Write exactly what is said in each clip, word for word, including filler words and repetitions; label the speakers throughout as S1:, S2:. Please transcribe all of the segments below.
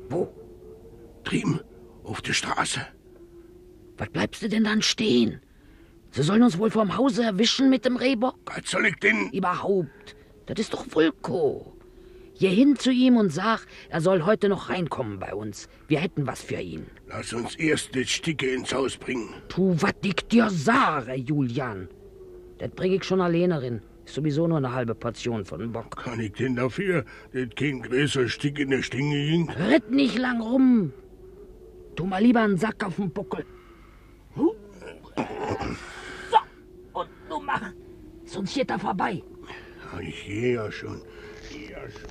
S1: Wo?
S2: Drüben, auf der Straße.
S1: Was bleibst du denn dann stehen? Sie sollen uns wohl vorm Hause erwischen mit dem Rehbock?
S2: Was soll ich denn?
S1: Überhaupt. Das ist doch Vulko. Geh hin zu ihm und sag, er soll heute noch reinkommen bei uns. Wir hätten was für ihn.
S2: Lass uns erst das Sticke ins Haus bringen.
S1: Tu, was ich dir sage, Julian. Das bring ich schon alleine rein. Ist sowieso nur eine halbe Portion von dem Bock.
S2: Kann ich denn dafür, dass kein größer Stick in der Stinge ging?
S1: Ritt nicht lang rum. Tu mal lieber einen Sack auf den Buckel. So, und du mach. Sonst geht er vorbei.
S2: Ja, ich gehe ja schon. Ja schon.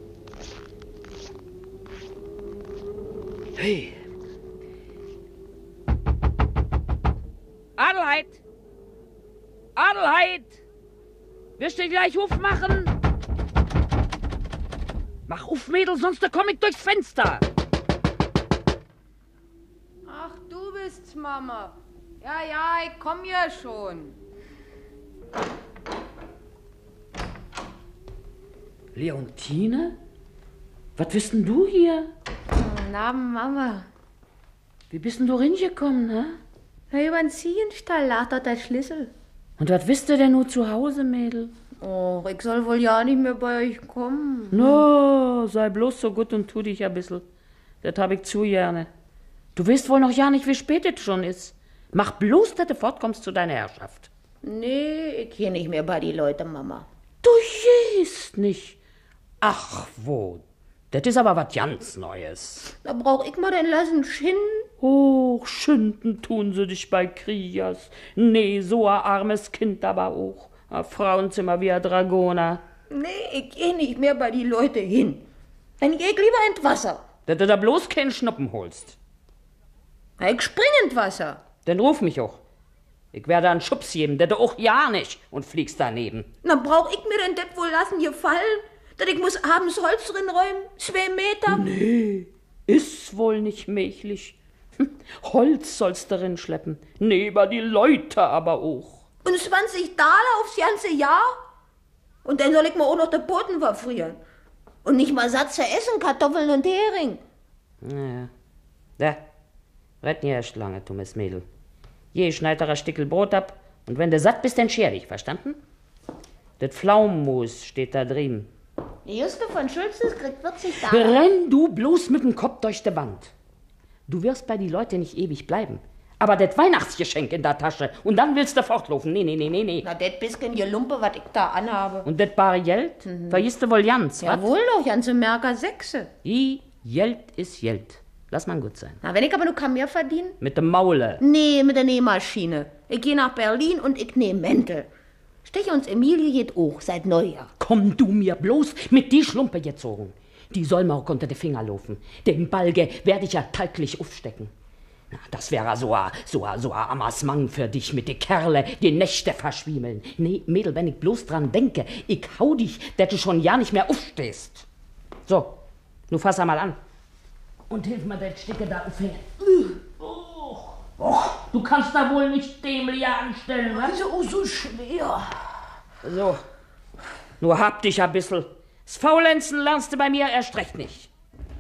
S1: Hey. Adelheid! Adelheid! Wirst du gleich aufmachen? Mach auf, Mädel, sonst komm ich durchs Fenster.
S3: Ach, du bist's, Mama. Ja, ja, ich komm ja schon.
S1: Leontine? Was bist denn du hier?
S3: Guten Abend, Mama.
S1: Wie bist denn du reingekommen, ne?
S3: Na, über den Ziehenstall lag dort der Schlüssel.
S1: Und was wisst ihr denn nur zu Hause, Mädel?
S3: Oh, ich soll wohl ja nicht mehr bei euch kommen.
S1: No, sei bloß so gut und tu dich ein bisschen. Das hab ich zu gerne. Du weißt wohl noch ja nicht, wie spät es schon ist. Mach bloß, dass du fortkommst zu deiner Herrschaft.
S3: Nee, ich geh nicht mehr bei die Leute, Mama.
S1: Du gehst nicht. Ach, wo? Das ist aber was ganz Neues.
S3: Da brauch ich mal den lassen schinden.
S1: Och, schinden tun sie dich bei Kriegers. Nee, so ein armes Kind aber auch. Ein Frauenzimmer wie ein Dragoner.
S3: Nee, ich geh nicht mehr bei die Leute hin. Dann geh ich lieber ins Wasser.
S1: Dass du da bloß keinen Schnuppen holst.
S3: Na, ich spring ins Wasser.
S1: Dann ruf mich auch. Ich werde einen Schubs geben, dass du auch ja nicht und fliegst daneben.
S3: Na, brauch ich mir denn das wohl lassen gefallen? Dass ich muss abends Holz drin räumen? Zwei Meter?
S1: Nee, ist wohl nicht möglich. Hm, Holz sollst du drin schleppen. Neben die Leute aber auch.
S3: Und zwanzig Taler aufs ganze Jahr? Und dann soll ich mir auch noch den Boden verfrieren. Und nicht mal Satz zu essen, Kartoffeln und Hering.
S1: Naja. Da, red nie erst lange, dummes Mädel. Je schneid ein Stickel Brot ab und wenn du satt bist, dann scher dich, verstanden? Das Pflaumenmus steht da drüben.
S3: Die Juste von Schulzes kriegt vierzig Taler.
S1: Renn du bloß mit dem Kopf durch die Wand. Du wirst bei die Leute nicht ewig bleiben. Aber das Weihnachtsgeschenk in der Tasche und dann willst du fortlaufen. Nee, nee, nee, nee, nee.
S3: Na, das bisschen Gelumpe, was ich da anhabe.
S1: Und das bare Geld? Mhm. Vergisst du wohl ganz, was?
S3: Jawohl doch, ganze Merker Sechse.
S1: Die Geld ist Geld. Lass mal gut sein.
S3: Na, wenn ich aber nur kann mehr verdienen?
S1: Mit dem Maule.
S3: Nee, mit der Nähmaschine. Ich geh nach Berlin und ich näh Mäntel. Stech uns Emilie geht auch seit Neujahr.
S1: Komm du mir bloß mit die Schlumpe gezogen. Die soll mir auch unter die Finger laufen. Den Balge werde ich ja täglich aufstecken. Na, das wäre so a, so a, so a Amasmang für dich mit die Kerle, die Nächte verschwiemeln. Nee, Mädel, wenn ich bloß dran denke, ich hau dich, dass du schon ja nicht mehr aufstehst. So, nu fass einmal an. Und hilf mir, das Stücke da aufhängen. Oh, oh, du kannst da wohl nicht dämlich anstellen, was?
S3: Das ist auch so schwer.
S1: So, nur hab dich ein bisschen. Das Faulenzen lernst du bei mir erst recht nicht.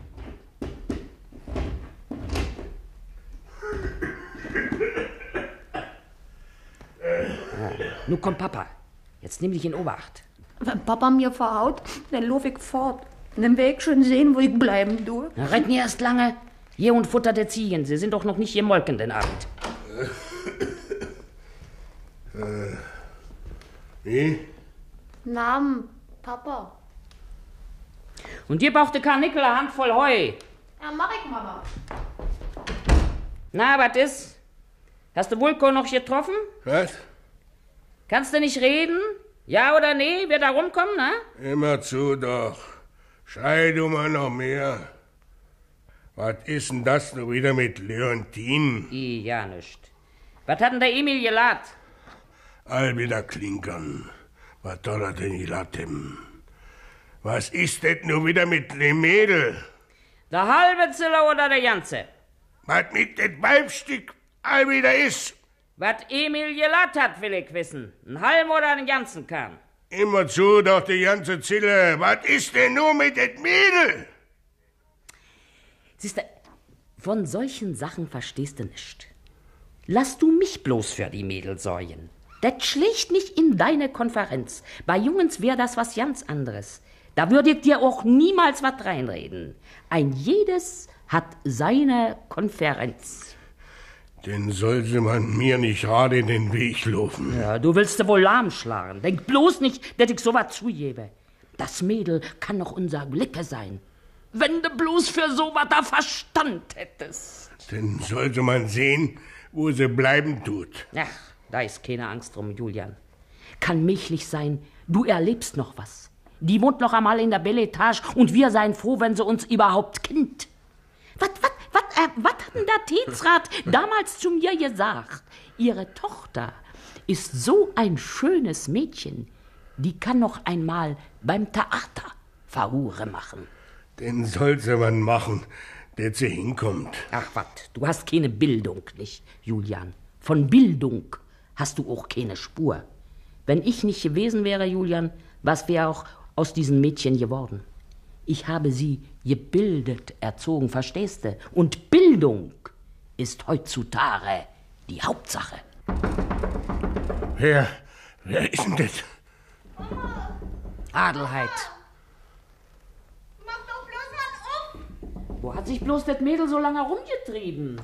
S1: Ja, nun kommt Papa. Jetzt nimm dich in Obacht.
S3: Wenn Papa mir verhaut, dann lauf ich fort. Und dann werd ich schon sehen, wo ich bleiben tue.
S1: Na, rett nie erst lange. Je und Futter der Ziegen. Sie sind doch noch nicht gemolken den Abend.
S2: Äh, wie?
S3: Namen, Papa.
S1: Und dir brauchte Karnickel eine Handvoll Heu.
S3: Ja, mach ich, Mama.
S1: Na, was ist? Hast du Vulko noch getroffen?
S2: Was?
S1: Kannst du nicht reden? Ja oder nee? Wird er rumkommen, ne?
S2: Immer zu doch. Schrei du mal noch mehr. Was ist denn das nur wieder mit Leontine?
S1: I, ja nicht. Was hat denn der Emil gelat?
S2: All wieder klinkern. Was soll er denn gelat haben? Was ist das nur wieder mit dem Mädel?
S1: Der halbe Ziller oder der ganze?
S2: Was mit dem Weibstück all wieder ist?
S1: Was Emil gelat hat, will ich wissen. Ein halben oder einen ganzen Kahn?
S2: Immer zu, doch die ganze Zille. Was ist denn nur mit dem Mädel?
S1: Siehst du, von solchen Sachen verstehst du nicht. Lass du mich bloß für die Mädel sorgen. Das schlägt nicht in deine Konferenz. Bei Jungens wär das was ganz anderes. Da würde ich dir auch niemals was reinreden. Ein jedes hat seine Konferenz.
S2: Denn sollte man mir nicht gerade in den Weg laufen.
S1: Ja, du willst dir wohl lahmschlagen. Denk bloß nicht, dass ich sowas zugebe. Das Mädel kann doch unser Glicke sein. Wenn du bloß für sowas da Verstand hättest.
S2: Denn sollte man sehen, wo sie bleiben tut.
S1: Ach, da ist keine Angst drum, Julian. Kann möglich sein, du erlebst noch was. Die wohnt noch einmal in der Belle Etage und wir seien froh, wenn sie uns überhaupt kennt. Was, was, was, äh, was hat denn der Teetsrat damals zu mir gesagt? Ihre Tochter ist so ein schönes Mädchen, die kann noch einmal beim Theater Verhure machen.
S2: Den sollte man machen, der sie hinkommt.
S1: Ach, was, du hast keine Bildung, nicht, Julian. Von Bildung hast du auch keine Spur. Wenn ich nicht gewesen wäre, Julian, was wäre auch aus diesen Mädchen geworden? Ich habe sie gebildet erzogen, verstehst du? Und Bildung ist heutzutage die Hauptsache.
S2: Wer, wer ist denn das?
S3: Mama!
S1: Adelheid.
S3: Mach doch bloß mal auf!
S1: Wo hat sich bloß das Mädel so lange rumgetrieben?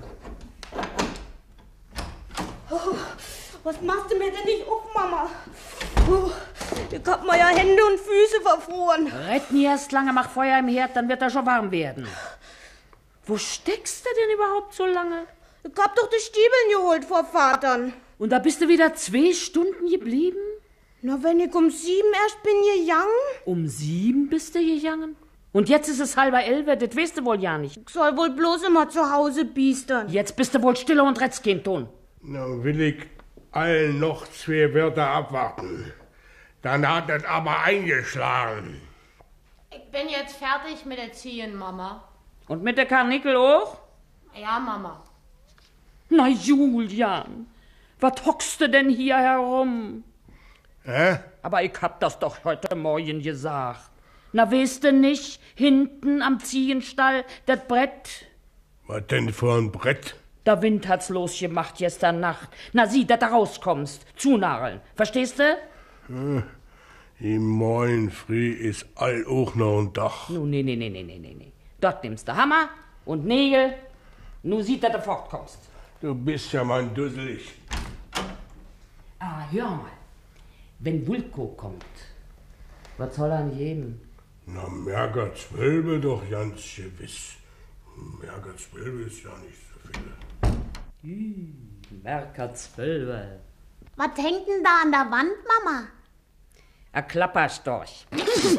S4: Oh, was machst du mir denn nicht auf, Mama? Oh, ich hab mir ja Hände und Füße verfroren.
S1: Rett nie erst lange, mach Feuer im Herd, dann wird er schon warm werden. Wo steckst du denn überhaupt so lange?
S4: Ich hab doch die Stiebeln geholt vor Vatern.
S1: Und da bist du wieder zwei Stunden geblieben?
S4: Na, wenn ich um sieben erst bin gegangen?
S1: Um sieben bist du gegangen? Und jetzt ist es halber elf, das weißt du wohl ja nicht.
S4: Ich soll wohl bloß immer zu Hause biestern.
S1: Jetzt bist du wohl stiller und rettst kein Ton.
S2: Na, will ich allen noch zwei Wörter abwarten. Dann hat es aber eingeschlagen.
S3: Ich bin jetzt fertig mit Erziehen, Mama.
S1: Und mit der Karnickel auch?
S3: Ja, Mama.
S1: Na, Julian, was hockst du denn hier herum?
S2: Hä?
S1: Aber ich hab das doch heute Morgen gesagt. Na, weißt du nicht, hinten am Ziehenstall, das Brett?
S2: Was denn für ein Brett?
S1: Der Wind hat's losgemacht gestern Nacht. Na, sieh, dass du rauskommst. Zunageln. Verstehst du?
S2: Hm. Im Morgen früh ist all auch noch ein Dach.
S1: Nu, nee, nee, nee, nee, nee, nee. Dort nimmst du Hammer und Nägel. Nu sieht, dass du fortkommst.
S2: Du bist ja mal dusselig.
S1: Ah, hör mal. Wenn Wulko kommt, was soll er denn geben?
S2: Na, Merker zwölfe doch ganz gewiss. Merker zwölfe ist ja nicht so viel.
S1: Hm, Merker zwölfe.
S3: Was hängt denn da an der Wand, Mama?
S1: Ein Klapperstorch.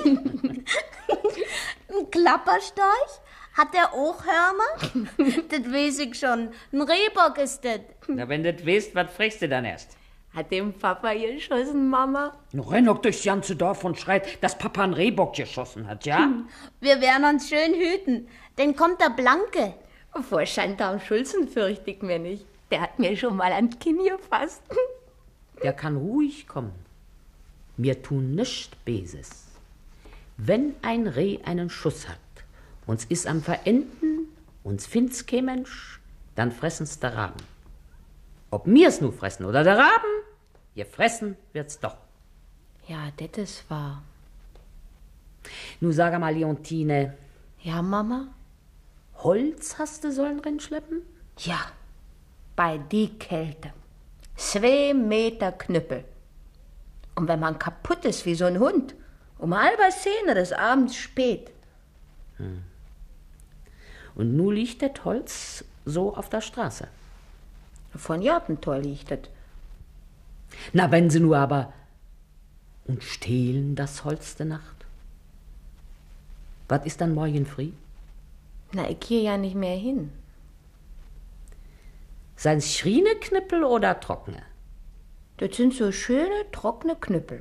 S4: Ein Klapperstorch? Hat der auch Hörner? Das weiß ich schon. Ein Rehbock ist das.
S1: Na, wenn du das weißt, was fragst du dann erst?
S4: Hat dem Papa geschossen, Mama?
S1: Nu renn doch durchs ganze Dorf und schreit, dass Papa einen Rehbock geschossen hat, ja?
S4: Wir werden uns schön hüten. Denn kommt der Blanke.
S5: Vor Schandam Schulzen fürchte ich mir nicht. Der hat mir schon mal ans Kinn gefasst.
S1: Der kann ruhig kommen. Mir tun nischt Beses. Wenn ein Reh einen Schuss hat, uns is am Verenden, uns find's kein Mensch, dann fressen's der Raben. Ob mir's nu fressen oder der Raben, gefressen wird's doch.
S5: Ja, das ist wahr.
S1: Nu sag mal, Leontine,
S5: Ja, Mama?
S1: Holz hast du sollen rinschleppen?
S5: Ja, bei die Kälte. Zwei Meter Knüppel. Und wenn man kaputt ist wie so ein Hund, um halber Zehn des Abends spät.
S1: Hm. Und nu liegt das Holz so auf der Straße.
S5: Von Jortentor liegt das.
S1: Na, wenn sie nur aber... Und stehlen das Holz der Nacht? Was ist dann morgen früh?
S5: Na, ich gehe ja nicht mehr hin.
S1: Sein's schriene Knüppel oder trockene?
S5: Das sind so schöne, trockene Knüppel.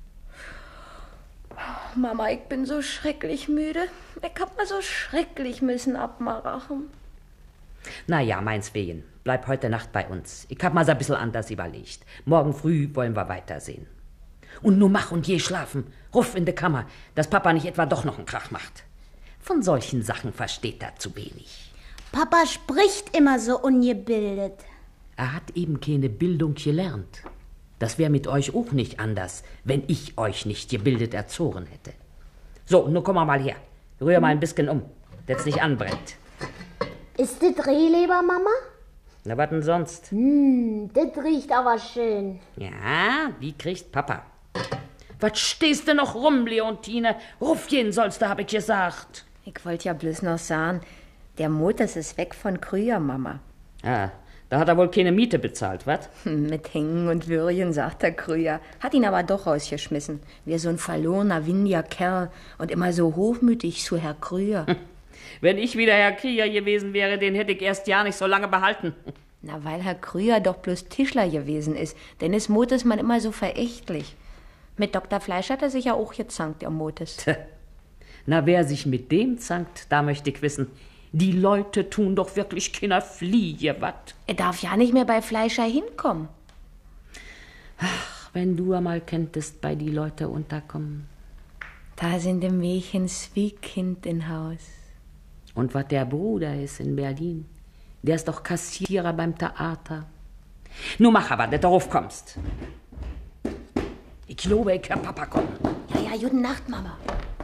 S5: Mama, ich bin so schrecklich müde. Ich hab mal so schrecklich müssen abmachen.
S1: Na ja, meins wegen. Bleib heute Nacht bei uns. Ich hab mal's ein bisschen anders überlegt. Morgen früh wollen wir weitersehen. Und nu mach und je schlafen. Ruf in de Kammer, dass Papa nicht etwa doch noch einen Krach macht. Von solchen Sachen versteht er zu wenig.
S4: Papa spricht immer so ungebildet.
S1: Er hat eben keine Bildung gelernt. Das wäre mit euch auch nicht anders, wenn ich euch nicht gebildet erzogen hätte. So, nun komm mal her. Rühr mal ein bisschen um, dass nicht anbrennt.
S4: Ist das Rehleber, Mama?
S1: Na, was denn sonst?
S4: Hm, das riecht aber schön.
S1: Ja, die kriegt Papa. Was stehst du noch rum, Leontine? Ruf gehen sollst du, hab ich gesagt.
S5: Ich wollte ja bloß noch sagen, der Motors ist weg von Krüger, Mama.
S1: Ah, da hat er wohl keine Miete bezahlt, was?
S5: Hm, mit Hängen und Würgen, sagt der Krüger. Hat ihn aber doch rausgeschmissen. Wie so ein verlorener, windiger Kerl und immer so hochmütig zu Herr Krüger.
S1: Wenn ich wieder Herr Krüger gewesen wäre, den hätte ich erst ja nicht so lange behalten.
S5: Na, weil Herr Krüger doch bloß Tischler gewesen ist. Denn ist Motors man immer so verächtlich. Mit Doktor Fleisch hat er sich ja auch gezankt, der Motors.
S1: Na, wer sich mit dem zankt, da möchte ich wissen, die Leute tun doch wirklich keiner Fliege, was?
S5: Er darf ja nicht mehr bei Fleischer hinkommen.
S1: Ach, wenn du einmal könntest bei die Leute unterkommen.
S5: Da sind im Mädchen Kind in Haus.
S1: Und was der Bruder ist in Berlin, der ist doch Kassierer beim Theater. Nun mach aber, dass du raufkommst. Ich glaube, ich hör Papa kommen.
S4: Ja, ja, guten Nacht, Mama.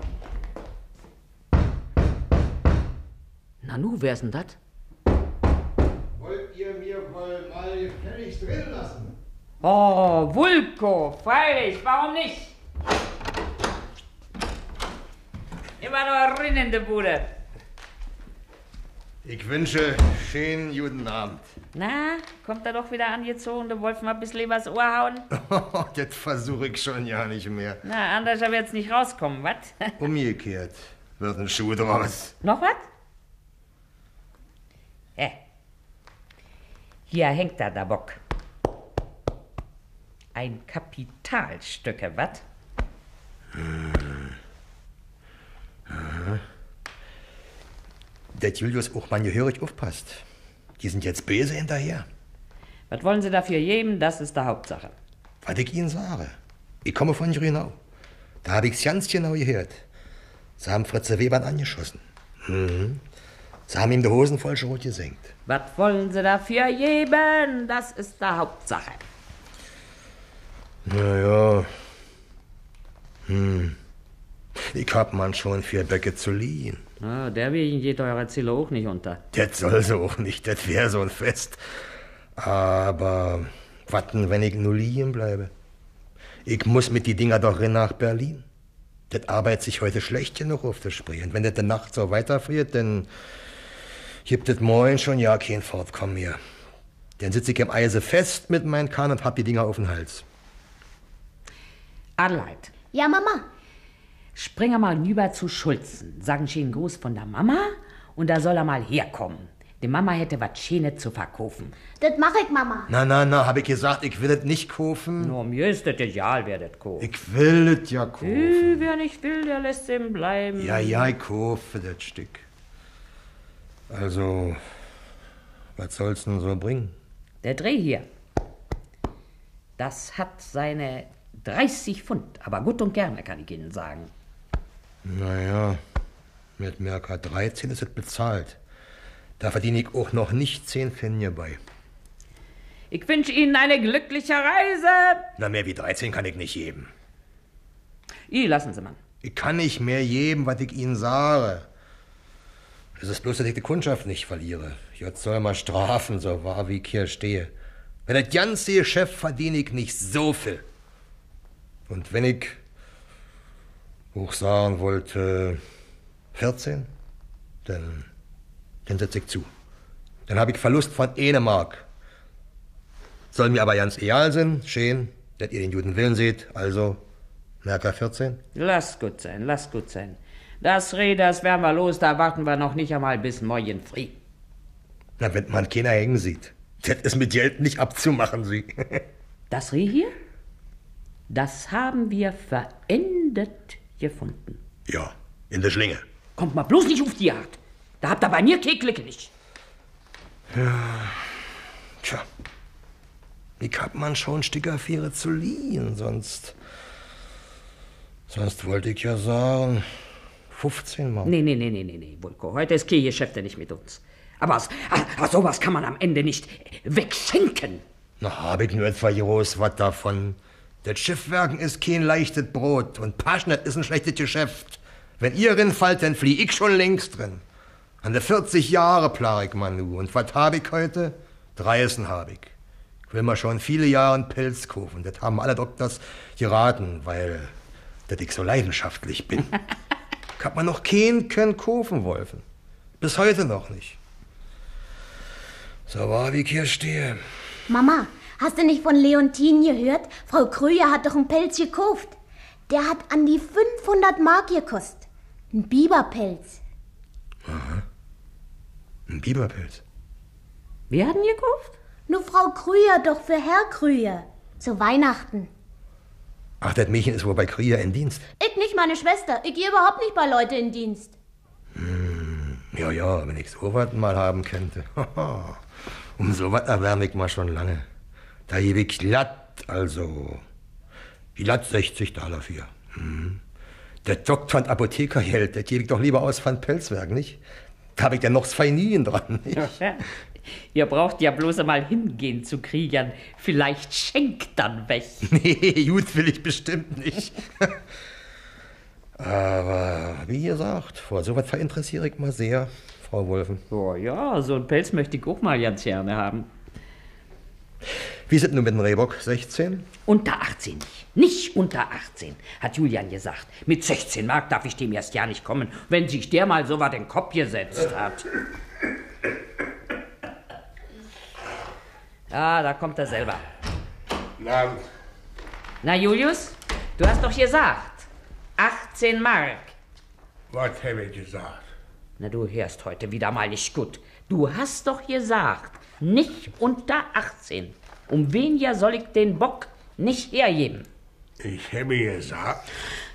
S1: Na nu, wer ist denn das?
S6: Wollt ihr mir wohl mal gefälligst drin lassen?
S1: Oh, Vulko, freilich, warum nicht? Immer nur rein in die Bude.
S6: Ich wünsche schönen guten Abend.
S1: Na, kommt er doch wieder angezogen, du wolltest mal ein bisschen übers Ohr hauen?
S6: Das versuche ich schon ja nicht mehr.
S1: Na, anders wird's nicht rauskommen, was?
S6: Umgekehrt wird ein Schuh draus.
S1: Noch was? Äh. Hier hängt da der Bock. Ein Kapitalstücke, was?
S6: Hm. Aha. Der Julius auch mal gehörig aufpasst. Die sind jetzt böse hinterher.
S1: Was wollen Sie dafür geben? Das ist die Hauptsache.
S6: Was ich Ihnen sage. Ich komme von Grünau. Da habe ich's ganz genau gehört. Sie haben Fritze Webern angeschossen. Mhm. Sie haben ihm die Hosen voll Schrot gesenkt.
S1: Was wollen Sie dafür geben? Das ist die Hauptsache.
S6: Na ja. Hm. Ich hab man schon vier Böcke zu liehen.
S1: Ah, der wegen geht eurer Ziele auch nicht unter.
S6: Das soll so auch nicht, das wär so ein Fest. Aber watten, wenn ich nur liegen bleibe? Ich muss mit die Dinger doch rein nach Berlin. Das arbeitet sich heute schlecht genug auf der Spree. Und wenn das die Nacht so weiterfriert, dann gibt es morgen schon ja kein Fortkommen mehr. Dann sitze ich im Eise fest mit meinem Kahn und hab die Dinger auf den Hals.
S1: Adelheid,
S4: Ja, Mama.
S1: spring er mal rüber zu Schulzen. Sagen schön Gruß von der Mama und da soll er mal herkommen. Die Mama hätte was Schönes zu verkaufen.
S4: Das mach ich, Mama.
S6: Na, na, na, hab ich gesagt, ich will das nicht kaufen.
S1: Nur mir ist das egal, wer das kauft.
S6: Ich will das ja kaufen.
S1: Äh, wer nicht will, der lässt ihm bleiben.
S6: Ja, ja, ich kaufe das Stück. Also, was soll's denn so bringen?
S1: Der Dreh hier, das hat seine dreißig Pfund, aber gut und gerne, kann ich Ihnen sagen.
S6: Naja, mit Merker dreizehn ist es bezahlt. Da verdiene ich auch noch nicht zehn Pfennige bei.
S1: Ich wünsche Ihnen eine glückliche Reise.
S6: Na, mehr wie dreizehn kann ich nicht geben.
S1: I, lassen Sie mal.
S6: Ich kann nicht mehr geben, was ich Ihnen sage. Es ist bloß, dass ich die Kundschaft nicht verliere. Jetzt soll man strafen, so wahr wie ich hier stehe. Wenn das ganze Geschäft verdiene ich nicht so viel. Und wenn ich hoch sagen wollte vierzehn, dann, dann setze ich zu. Dann habe ich Verlust von eine Mark. Soll mir aber ganz egal sein, schön, dass ihr den guten Willen seht, also Merker vierzehn.
S1: Lass gut sein, lass gut sein. Das Reh, das werden wir los, da warten wir noch nicht einmal bis morgen früh.
S6: Na, wenn man keiner hängen sieht, das ist mit Geld nicht abzumachen, Sie.
S1: Das Reh hier, das haben wir verendet gefunden.
S6: Ja, in der Schlinge.
S1: Kommt mal bloß nicht auf die Jagd. Da habt ihr bei mir kein Glück nicht.
S6: Tja, ich hab man schon Stickerfähre zu liehen, sonst... Sonst wollte ich ja sagen, fünfzehn Mark.
S1: Nee, nee, nee, nee, nee, nee, Vulko. Heute ist Kirchgeschäfte nicht mit uns. Aber, aber sowas kann man am Ende nicht wegschenken.
S6: Na, hab ich nur etwa groß was davon. Das Schiffwerken ist kein leichtes Brot und Paschnet ist ein schlechtes Geschäft. Wenn ihr rinfallt, dann flieh ich schon längst drin. An der vierzig Jahre plag ich mal nu. Und was hab ich heute? Dreisen hab ich. Ich will mal schon viele Jahre einen Pelz kaufen. Das haben alle Doktors geraten, weil dass ich so leidenschaftlich bin. Ich hab mir noch keinen können kaufen wollen. Bis heute noch nicht. So wahr wie ich hier stehe.
S4: Mama, hast du nicht von Leontin gehört? Frau Krüger hat doch einen Pelz gekauft. Der hat an die fünfhundert Mark gekostet. Ein Biberpelz.
S6: Aha. Ein Biberpelz.
S1: Wer hat ihn gekauft?
S4: Nur Frau Krüger doch für Herr Krüger. Zu Weihnachten.
S6: Ach, das Mädchen ist wohl bei Krüger in Dienst.
S4: Ich nicht, meine Schwester. Ich gehe überhaupt nicht bei Leute in Dienst.
S6: Hm, ja, ja, wenn ich so was mal haben könnte. Um so was erwärme ich mal schon lange. Da gebe ich glatt, also glatt sechzig Dollar für. Hm. Der Doktor und Apothekergeld, das gebe ich doch lieber aus von Pelzwerk, nicht? Da habe ich ja noch zwei Nien dran, nicht?
S1: Ja, ihr braucht ja bloß einmal hingehen zu Kriegern. Vielleicht schenkt dann weg.
S6: Nee, gut will ich bestimmt nicht. Aber wie gesagt, vor so was verinteressiere ich mal sehr, Frau Wolfen.
S1: Oh ja, so einen Pelz möchte ich auch mal ganz gerne haben.
S6: Wie sind nun mit dem Rehbock? sechzehn?
S1: Unter achtzehn nicht. Nicht unter achtzehn, hat Julian gesagt. Mit sechzehn Mark darf ich dem erst ja nicht kommen, wenn sich der mal so was in den Kopf gesetzt hat. Ah, da kommt er selber.
S2: Na,
S1: Na, Julius, du hast doch gesagt, achtzehn Mark.
S2: was habe ich gesagt?
S1: Na, du hörst heute wieder mal nicht gut. Du hast doch gesagt, nicht unter achtzehn. Um wen ja soll ich den Bock nicht hergeben?
S2: Ich habe gesagt.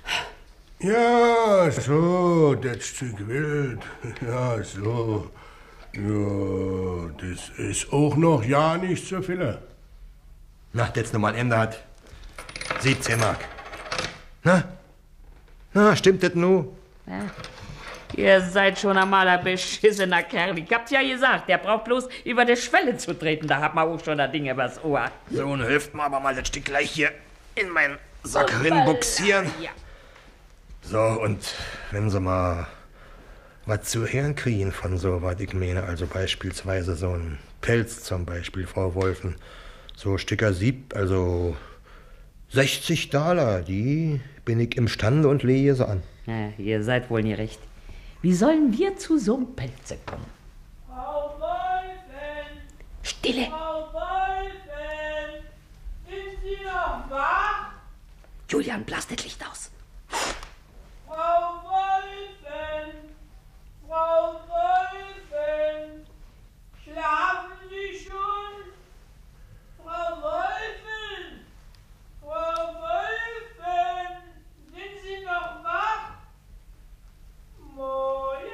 S2: Ja, so, das Stück Wild. Ja, so. Ja, das ist auch noch ja nicht so viel.
S6: Na, das jetzt nochmal ein Ende hat. siebzehn Mark. Na? Na, stimmt das nu?
S1: Ja. Ihr seid schon einmal ein beschissener Kerl. Ich hab's ja gesagt, der braucht bloß über die Schwelle zu treten. Da hat man auch schon das Ding übers Ohr.
S6: So, und hilft mir aber mal das Stück gleich hier in meinen Sack rinbuxieren.
S1: Ja.
S6: So, und wenn Sie mal was zu hören kriegen von so, was ich meine, also beispielsweise so ein Pelz zum Beispiel, Frau Wolfen, so Stücker Sieb, also sechzig Dollar, die bin ich imstande und lege sie an.
S1: Ja, ihr seid wohl nie recht. Wie sollen wir zu so einem Pelze kommen?
S7: Frau Wolfen!
S1: Stille!
S7: Frau Wolfen! Sind Sie noch wach?
S1: Julian, blas das Licht aus.
S7: Frau Wolfen! Frau Wolfen! Schlafen Sie schon? Frau Wolfen! Frau Wolfen! Sind Sie noch wach? Morgenrot!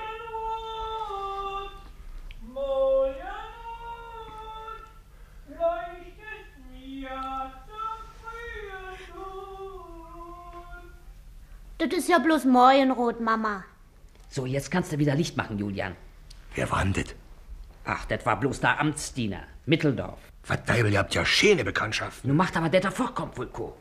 S7: Morgenrot! Leuchtet mir zum frühen Tod.
S4: Das ist ja bloß Morgenrot, Mama.
S1: So, jetzt kannst du wieder Licht machen, Julian.
S6: Wer war denn das?
S1: Ach, das war bloß der Amtsdiener. Mitteldorf.
S6: Was Deibel, ihr habt ja schöne Bekanntschaften.
S1: Nun macht aber der da vorkommt, Vulko.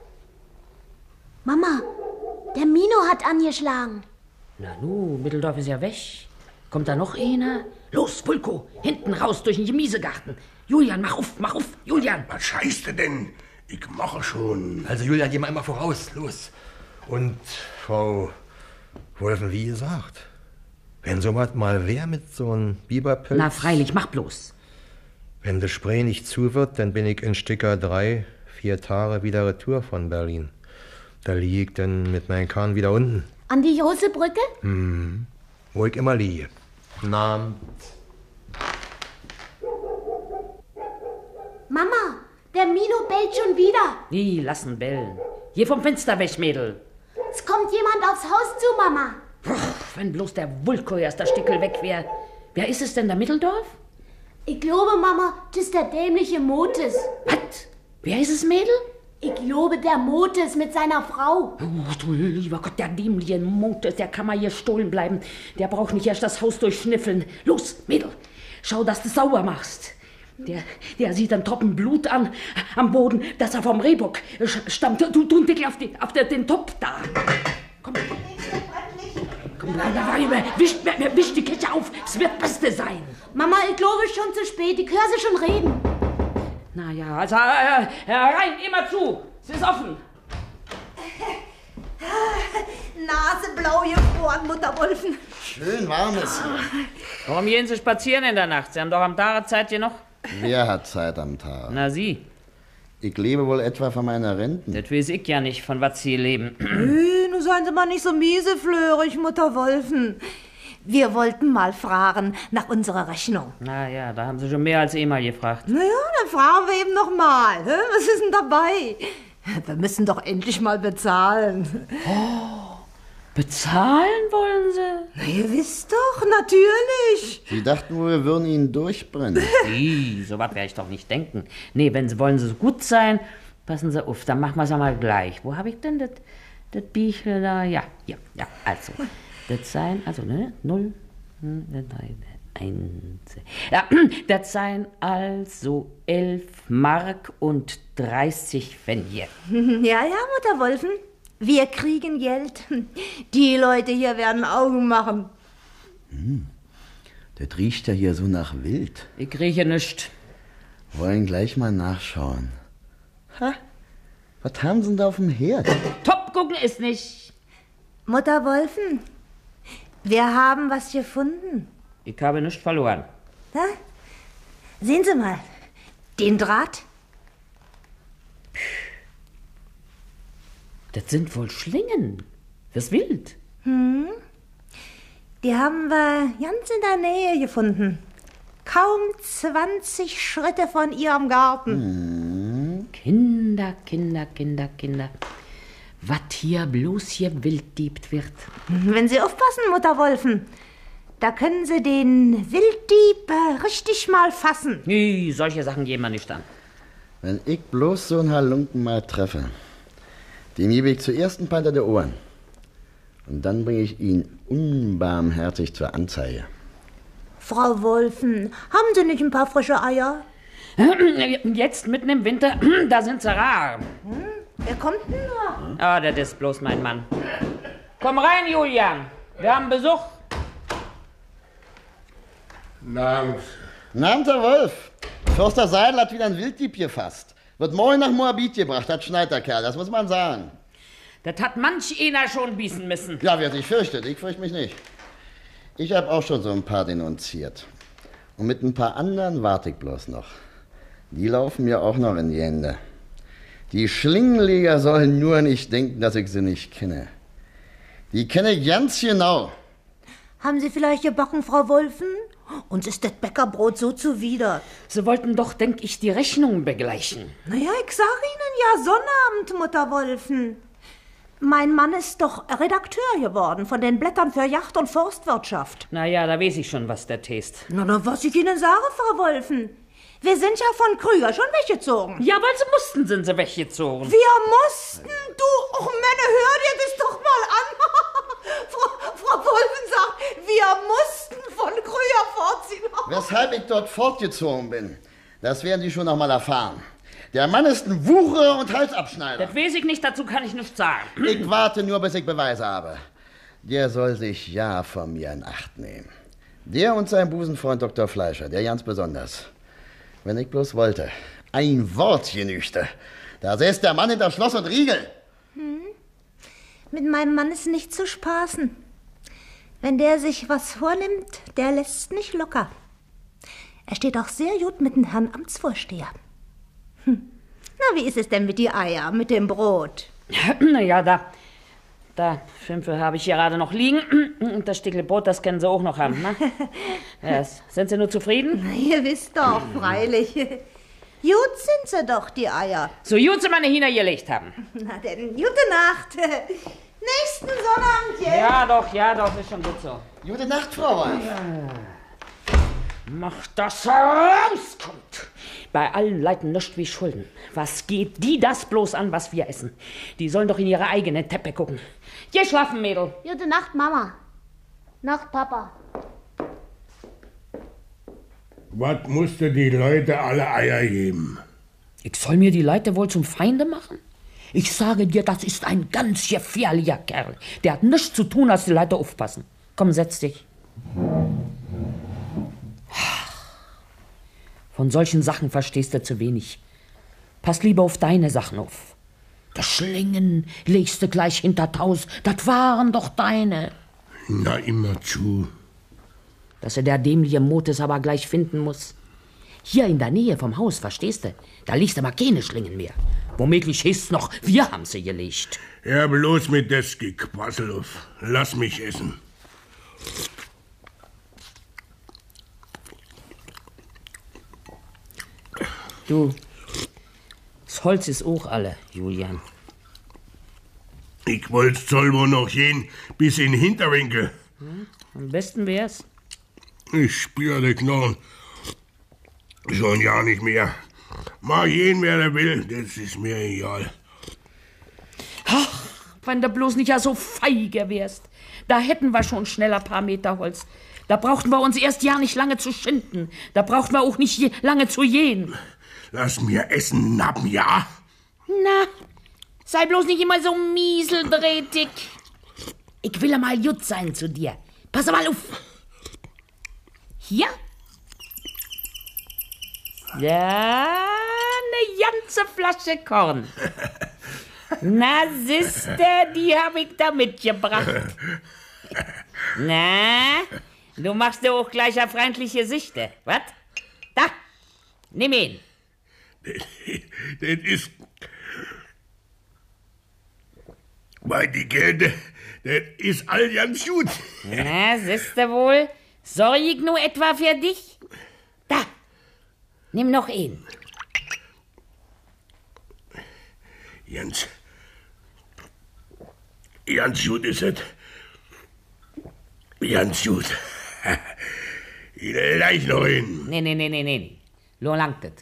S4: Mama, der Mino hat angeschlagen.
S1: Na nu, Mitteldorf ist ja weg. Kommt da noch einer? Los, Vulko, hinten raus durch den Gemiesegarten. Julian, mach auf, mach auf, Julian.
S2: Was scheißt du denn? Ich mache schon.
S6: Also Julian, geh mal einmal voraus, los. Und Frau Wolfen, wie gesagt, wenn so was mal wer mit so einem Biberpelz...
S1: Na freilich, mach bloß.
S6: Wenn das Spray nicht zu wird, dann bin ich in Sticker drei, vier Tage wieder retour von Berlin. Da liege ich dann mit meinem Kahn wieder unten.
S4: An die große Brücke?
S6: Hm, wo ich immer liege. Na,
S4: Mama, der Mino bellt schon wieder.
S1: Nie, lassen bellen. Geh vom Fenster weg, Mädel.
S4: Es kommt jemand aufs Haus zu, Mama.
S1: Puh, wenn bloß der Vulko erst der Stickel weg wäre. Wer ist es denn, der Mitteldorf?
S4: Ich glaube, Mama, das ist der dämliche Motes.
S1: Was? Wer ist es, Mädel?
S4: Ich glaube, der Motes mit seiner Frau.
S1: Oh, du lieber Gott, der dämliche Motes, der kann mal hier stohlen bleiben. Der braucht nicht erst das Haus durchschnüffeln. Los, Mädel, schau, dass du sauber machst. Der, der sieht einen Tropfen Blut an, am Boden, dass er vom Rehbock stammt. Du, du Deckel auf, die, auf der, den Topf da. Komm, komm, bleib da rein. Wisch, wisch die Küche auf, es wird Beste sein.
S4: Mama, ich glaube, es ist schon zu spät. Ich höre sie schon reden.
S1: Na ja, also äh, herein, immer zu. Es ist offen.
S3: Naseblau gefroren, Mutter Wolfen.
S6: Schön warmes.
S1: Warum gehen Sie spazieren in der Nacht? Sie haben doch am Tage Zeit hier noch.
S8: Wer hat Zeit am Tag?
S1: Na, Sie.
S8: Ich lebe wohl etwa von meiner Renten.
S1: Das weiß ich ja nicht, von was Sie leben.
S3: Äh, nun seien Sie mal nicht so mieseflörig, Mutter Wolfen. Wir wollten mal fragen nach unserer Rechnung.
S1: Na ja, da haben Sie schon mehr als einmal gefragt.
S3: Na ja, dann fragen wir eben noch mal. hä? Was ist denn dabei? Wir müssen doch endlich mal bezahlen.
S1: Bezahlen wollen Sie?
S3: Na, ihr wisst doch, natürlich.
S8: Sie dachten wohl, wir würden ihn durchbrennen.
S1: Ih, so was werde ich doch nicht denken. Nee, wenn Sie wollen, Sie so gut sein, passen Sie auf, dann machen wir es einmal gleich. Wo habe ich denn das, das Büchle da? Ja, hier, ja, also. Das seien, also, ne, null, drei, eins. Ja, das seien also elf Mark und dreißig Pfennige.
S3: Ja, ja, Mutter Wolfen. Wir kriegen Geld. Die Leute hier werden Augen machen.
S8: Das riecht ja hier so nach Wild.
S1: Ich rieche nichts.
S8: Wollen gleich mal nachschauen. Ha, was haben Sie denn da auf dem Herd?
S1: Top gucken ist nicht.
S3: Mutter Wolfen, wir haben was gefunden.
S1: Ich habe nichts verloren.
S3: Da? Sehen Sie mal, den Draht.
S1: Das sind wohl Schlingen. Das Wild.
S3: Hm. Die haben wir ganz in der Nähe gefunden. Kaum zwanzig Schritte von Ihrem Garten.
S1: Hm. Kinder, Kinder, Kinder, Kinder. Was hier bloß hier wilddiebt wird.
S3: Wenn Sie aufpassen, Mutter Wolfen, da können Sie den Wilddieb äh, richtig mal fassen.
S1: Nee, solche Sachen gehen wir nicht an.
S8: Wenn ich bloß so einen Halunken mal treffe, dem gebe ich zuerst ein paar hinter die Ohren. Und dann bringe ich ihn unbarmherzig zur Anzeige.
S3: Frau Wolfen, haben Sie nicht ein paar frische Eier?
S1: Jetzt mitten im Winter, da sind sie rar.
S3: Hm? Wer kommt denn da?
S1: Ah, das ist bloß mein Mann. Komm rein, Julian. Wir haben Besuch.
S2: Namens.
S8: Namens Herr Wolf. Förster Seidel hat wieder einen Wilddieb gefasst. Wird morgen nach Moabit gebracht, das schneit der Kerl, das muss man sagen.
S1: Das hat manch einer schon biesen müssen.
S8: Ja, wer sich fürchtet, ich fürchte mich nicht. Ich habe auch schon so ein paar denunziert. Und mit ein paar anderen warte ich bloß noch. Die laufen mir auch noch in die Hände. Die Schlingenleger sollen nur nicht denken, dass ich sie nicht kenne. Die kenne ich ganz genau.
S3: Haben Sie vielleicht gebacken, Frau Wolfen? Uns ist das Bäckerbrot so zuwider.
S1: Sie wollten doch, denk ich, die Rechnung begleichen.
S3: Naja, ich sag Ihnen ja, Sonnabend, Mutter Wolfen. Mein Mann ist doch Redakteur geworden von den Blättern für Yacht- und Forstwirtschaft.
S1: Na ja, da weiß ich schon, was der Test.
S3: Na, na, was ich Ihnen sage, Frau Wolfen. Wir sind ja von Krüger schon weggezogen.
S1: Ja, weil sie mussten, sind sie weggezogen.
S3: Wir mussten? Du, och Männer, hör dir das doch mal an. Frau, Frau Wolfen sagt, wir mussten von Krüger fortziehen.
S8: Weshalb ich dort fortgezogen bin, das werden Sie schon noch mal erfahren. Der Mann ist ein Wucherer und Halsabschneider.
S1: Das weiß ich nicht, dazu kann ich nichts sagen.
S8: Ich warte nur, bis ich Beweise habe. Der soll sich ja von mir in Acht nehmen. Der und sein Busenfreund Doktor Fleischer, der ganz besonders. Wenn ich bloß wollte. Ein Wort genügte. Da säß der Mann hinter Schloss und Riegel.
S3: Hm. Mit meinem Mann ist nicht zu spaßen. Wenn der sich was vornimmt, der lässt nicht locker. Er steht auch sehr gut mit dem Herrn Amtsvorsteher. Hm. Na, wie ist es denn mit die Eier, mit dem Brot?
S1: Na ja, da, da, Schimpfe habe ich gerade noch liegen. Und das Stückle Brot, das können Sie auch noch haben, ne? Ja, sind Sie nur zufrieden?
S3: Na, ihr wisst doch, freilich. Gut sind sie doch, die Eier.
S1: So gut sie meine Hühner gelegt haben.
S3: Na denn, gute Nacht. Nächsten Sonnabend, ja?
S1: Ja doch, ja doch, ist schon gut so.
S8: Gute Nacht, Frau Wolf.
S1: Ja. Mach, dass er rauskommt. Bei allen Leuten nischt wie Schulden. Was geht die das bloß an, was wir essen? Die sollen doch in ihre eigenen Teppe gucken. Geh schlafen, Mädel.
S4: Gute Nacht, Mama. Nacht, Papa.
S2: Was musste die Leute alle Eier geben?
S1: Ich soll mir die Leute wohl zum Feinde machen? Ich sage dir, das ist ein ganz gefährlicher Kerl. Der hat nichts zu tun, als die Leute aufpassen. Komm, setz dich. Von solchen Sachen verstehst du zu wenig. Pass lieber auf deine Sachen auf. Das Schlingen legst du gleich hinter Taus. Das waren doch deine.
S2: Na, immer zu.
S1: Dass er der dämliche Motes aber gleich finden muss. Hier in der Nähe vom Haus, verstehst du? Da liegst du mal keine Schlingen mehr. Womöglich hießt's noch, wir haben sie gelegt.
S2: Ja, bloß mit des Gequassel auf. Lass mich essen.
S1: Du, das Holz ist auch alle, Julian.
S2: Ich wollt's soll wohl noch gehen, bis in den Hinterwinkel.
S1: Hm, am besten wär's.
S2: Ich spüre die Knochen. Schon ja nicht mehr. Mag jeden, wer der will, das ist mir egal.
S1: Ach, wenn du bloß nicht ja so feige wärst. Da hätten wir schon schnell ein paar Meter Holz. Da brauchten wir uns erst ja nicht lange zu schinden. Da brauchten wir auch nicht je, lange zu jähen.
S2: Lass mir essen, Nappen, ja?
S1: Na, sei bloß nicht immer so mieseldrätig. Ich will mal gut sein zu dir. Pass mal auf. Hier? Ja, eine ganze Flasche Korn. Na, siehste, die hab ich da mitgebracht. Na, du machst dir auch gleich eine freundliche Sichte, was? Da, nimm ihn.
S2: Das ist... Bei die Kälte, das ist all ganz gut.
S1: Na, siehste wohl, sorg ich nur etwa für dich? Da, nimm noch einen.
S2: Ganz... Ganz gut ist es. Ganz gut. Gleich noch hin.
S1: Nee, nee, nee, nee, nee. Lo langt es.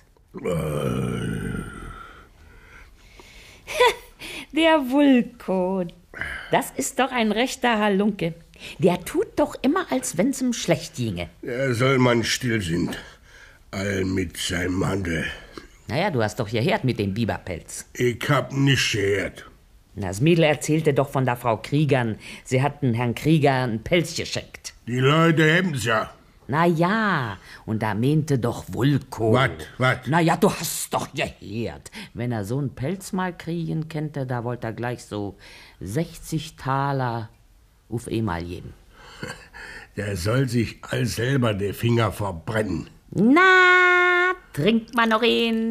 S1: Der Vulko. Das ist doch ein rechter Halunke. Der tut doch immer, als wenn's ihm schlecht ginge.
S2: Er soll man still sind. All mit seinem Handel.
S1: Naja, du hast doch gehört mit dem Biberpelz.
S2: Ich hab nicht gehört.
S1: Das Mädel erzählte doch von der Frau Kriegern. Sie hatten Herrn Krieger einen Pelz geschenkt.
S2: Die Leute haben's ja.
S1: Na ja, und da meinte doch Vulko.
S2: Was, was?
S1: Na ja, du hast doch gehört. Wenn er so einen Pelz mal kriegen könnte, da wollte er gleich so sechzig Taler auf einmal geben.
S2: Der soll sich all selber die Finger verbrennen.
S1: Na, trinkt man noch einen?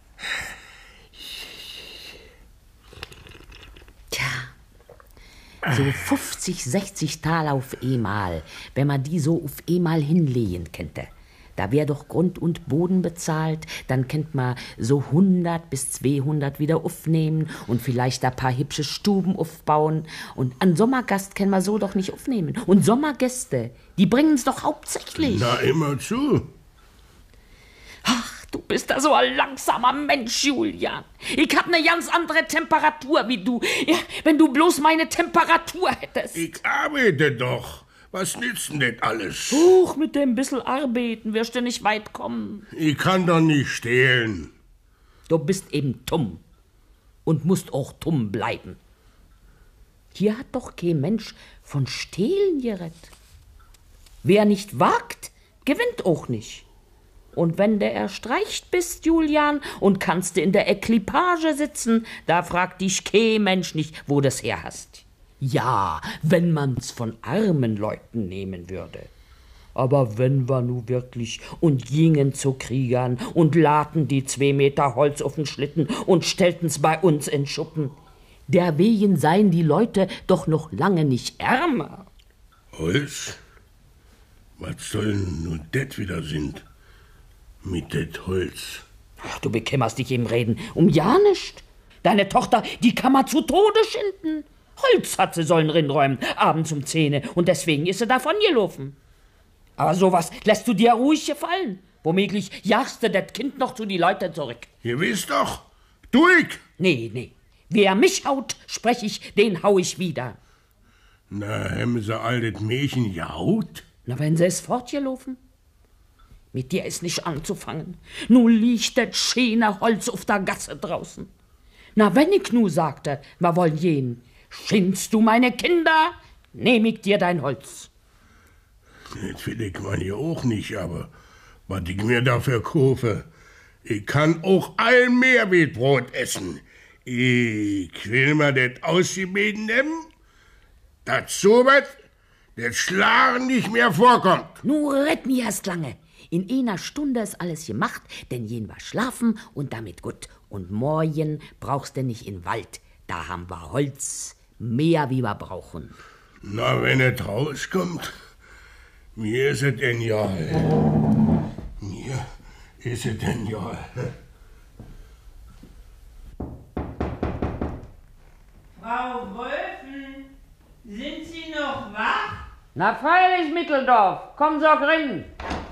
S1: Tja, so fünfzig, sechzig Taler auf einmal, wenn man die so auf einmal hinlegen könnte. Da wär doch Grund und Boden bezahlt, dann könnt man so hundert bis zweihundert wieder aufnehmen und vielleicht ein paar hübsche Stuben aufbauen. Und an Sommergast kann man so doch nicht aufnehmen. Und Sommergäste, die bringen's doch hauptsächlich.
S2: Na, immer zu.
S1: Ach, du bist da so ein langsamer Mensch, Julian. Ich hab ne ganz andere Temperatur wie du. Ja, wenn du bloß meine Temperatur hättest.
S2: Ich arbeite doch. Was nützt denn das alles?
S1: Huch, mit dem bissel Arbeiten wirst du nicht weit kommen.
S2: Ich kann doch nicht stehlen.
S1: Du bist eben dumm. Und musst auch dumm bleiben. Hier hat doch kein Mensch von Stehlen geredet. Wer nicht wagt, gewinnt auch nicht. Und wenn du erstreicht bist, Julian, und kannst du in der Equipage sitzen, da fragt dich kein Mensch nicht, wo du's her hast. Ja, wenn man's von armen Leuten nehmen würde. Aber wenn wir nu wirklich und gingen zu Kriegern und laden die zwei Meter Holz auf den Schlitten und stellten's bei uns in Schuppen, derwegen seien die Leute doch noch lange nicht ärmer.
S2: Holz? Was soll nun das wieder sind? Mit det Holz.
S1: Ach, du bekümmerst dich im Reden um ja nicht. Deine Tochter, die kann man zu Tode schinden. Holz hat sie sollen rinräumen, abends um Zähne, und deswegen ist sie davon gelaufen. Aber sowas lässt du dir ruhig gefallen. Womöglich jagst du das Kind noch zu die Leute zurück.
S2: Ihr wisst doch, du ich.
S1: Nee, nee. Wer mich haut, sprech ich, den hau ich wieder.
S2: Na, haben sie all das Mädchen gehaut?
S1: Na, wenn sie es fortgelaufen? Mit dir ist nicht anzufangen. Nu liegt das schöne Holz auf der Gasse draußen. Na, wenn ich nu sagte, wir wollen gehen, schindst du meine Kinder, nehm ich dir dein Holz.
S2: Das will ich man ja auch nicht, aber was ich mir dafür kaufe, ich kann auch ein Meerwetbrot essen. Ich will mir das ausgebeten nehmen, dass sowas, das Schlagen nicht mehr vorkommt.
S1: Nu red mir erst lange. In einer Stunde ist alles gemacht, denn jen war schlafen und damit gut. Und morgen brauchst du nicht in den Wald. Da haben wir Holz, mehr wie wir brauchen.
S2: Na, wenn es rauskommt, mir ist es genial. Mir ist es genial.
S7: Frau Wolfen, sind Sie noch wach?
S1: Na freilich, Mitteldorf, komm so rein.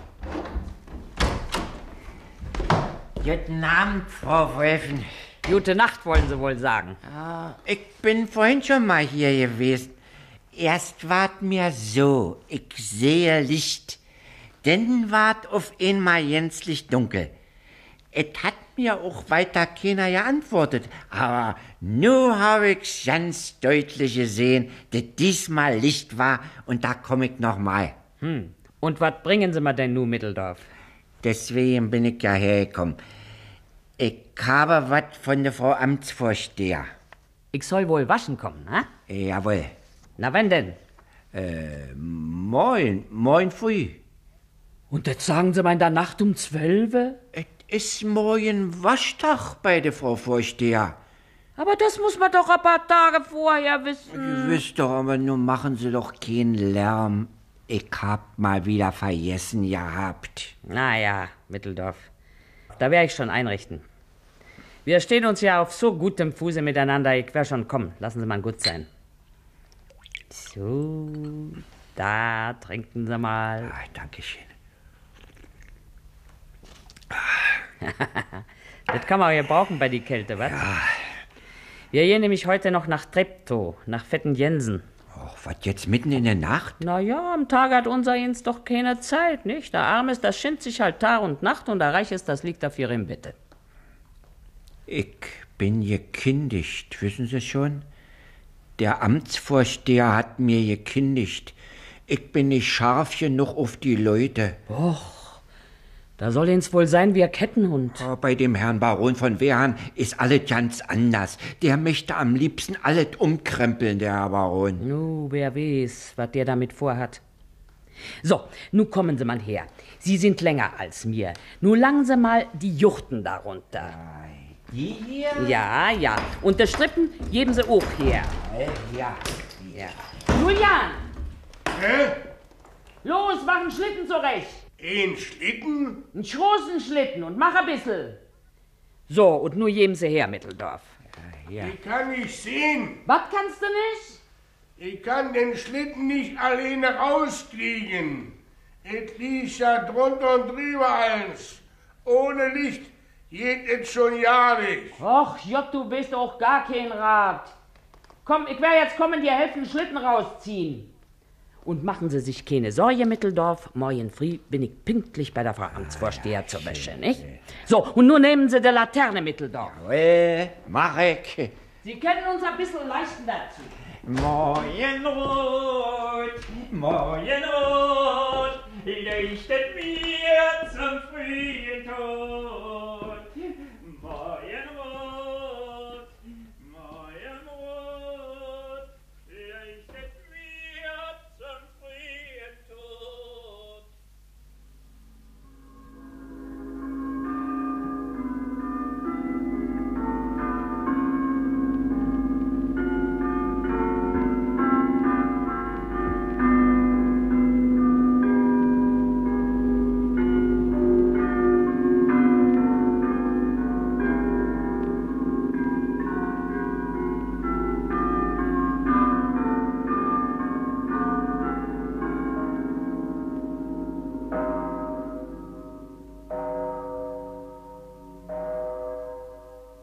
S9: Guten Abend, Frau Wolfen.
S1: Gute Nacht, wollen Sie wohl sagen.
S9: Ah, ich bin vorhin schon mal hier gewesen. Erst ward mir so, ich sehe Licht. Dann ward auf einmal gänzlich dunkel. Es hat mir auch weiter keiner geantwortet. Aber nu hab ich's ganz deutlich gesehen, dass diesmal Licht war und da komm ich noch mal.
S1: Hm. Und was bringen Sie mir denn nu, Mitteldorf?
S9: Deswegen bin ich ja hergekommen. Ich habe was von der Frau Amtsvorsteher.
S1: Ich soll wohl waschen kommen, ha?
S9: Jawohl.
S1: Na, wann denn?
S9: Äh, moin, moin früh.
S1: Und das sagen Sie mal in der Nacht um zwölfe?
S9: Es ist morgen Waschtag bei der Frau Vorsteher.
S1: Aber das muss man doch ein paar Tage vorher wissen.
S9: Ihr wisst doch, aber nun machen Sie doch keinen Lärm. Ich hab mal wieder vergessen gehabt.
S1: Naja, Mitteldorf, da werde ich schon einrichten. Wir stehen uns ja auf so gutem Fuße miteinander, ich werde schon kommen. Lassen Sie mal gut sein. So, da trinken Sie mal.
S9: Ah, Dankeschön.
S1: Das kann man auch gebrauchen bei die Kälte, was?
S9: Ja.
S1: Wir gehen nämlich heute noch nach Treptow, nach Fetten Jensen.
S9: Och, was jetzt mitten in der Nacht?
S1: Na ja, am Tag hat unser Jens doch keine Zeit, nicht? Der Arm ist, das schindt sich halt Tag und Nacht und der Reich ist, das liegt dafür im Bette.
S9: Ich bin gekündigt, wissen Sie schon? Der Amtsvorsteher hat mir gekündigt. Ich bin nicht scharf genug auf die Leute.
S1: Och, da soll ins wohl sein wie ein Kettenhund.
S9: Oh, bei dem Herrn Baron von Wehrhahn ist alles ganz anders. Der möchte am liebsten alles umkrempeln, der Herr Baron.
S1: Nu, wer weiß, was der damit vorhat. So, nu kommen Sie mal her. Sie sind länger als mir. Nu langen Sie mal die Juchten darunter.
S9: Die hier?
S1: Ja, ja. Und die Strippen geben Sie auch her.
S9: Ja.
S1: Ja. Julian!
S2: Hä?
S1: Los, mach einen Schlitten zurecht.
S2: Ein Schlitten?
S1: Einen großen Schlitten und mach ein bisschen. So, und nur geben Sie her, Mitteldorf.
S9: Ja.
S2: Ich kann nicht sehen.
S1: Was kannst du nicht?
S2: Ich kann den Schlitten nicht alleine rauskriegen. Es liegt ja drunter und drüber eins. Ohne Licht geht es schon jahrig.
S1: Och, Jott, du bist auch gar kein Rat. Komm, ich werde jetzt kommen, dir helfen, Schlitten rausziehen. Und machen Sie sich keine Sorge, Mitteldorf. Morgen früh bin ich pünktlich bei der Frau Amtsvorsteher zur Wäsche, nicht? So, und nun nehmen Sie die Laterne, Mitteldorf.
S9: Jawohl, mach ich.
S1: Sie können uns ein bisschen leichten dazu.
S7: Morgenrot, Morgenrot, leuchtet mir zum frühen Tod. Morgenrot, Morgenrot, leuchtet mir zum frühen Tod.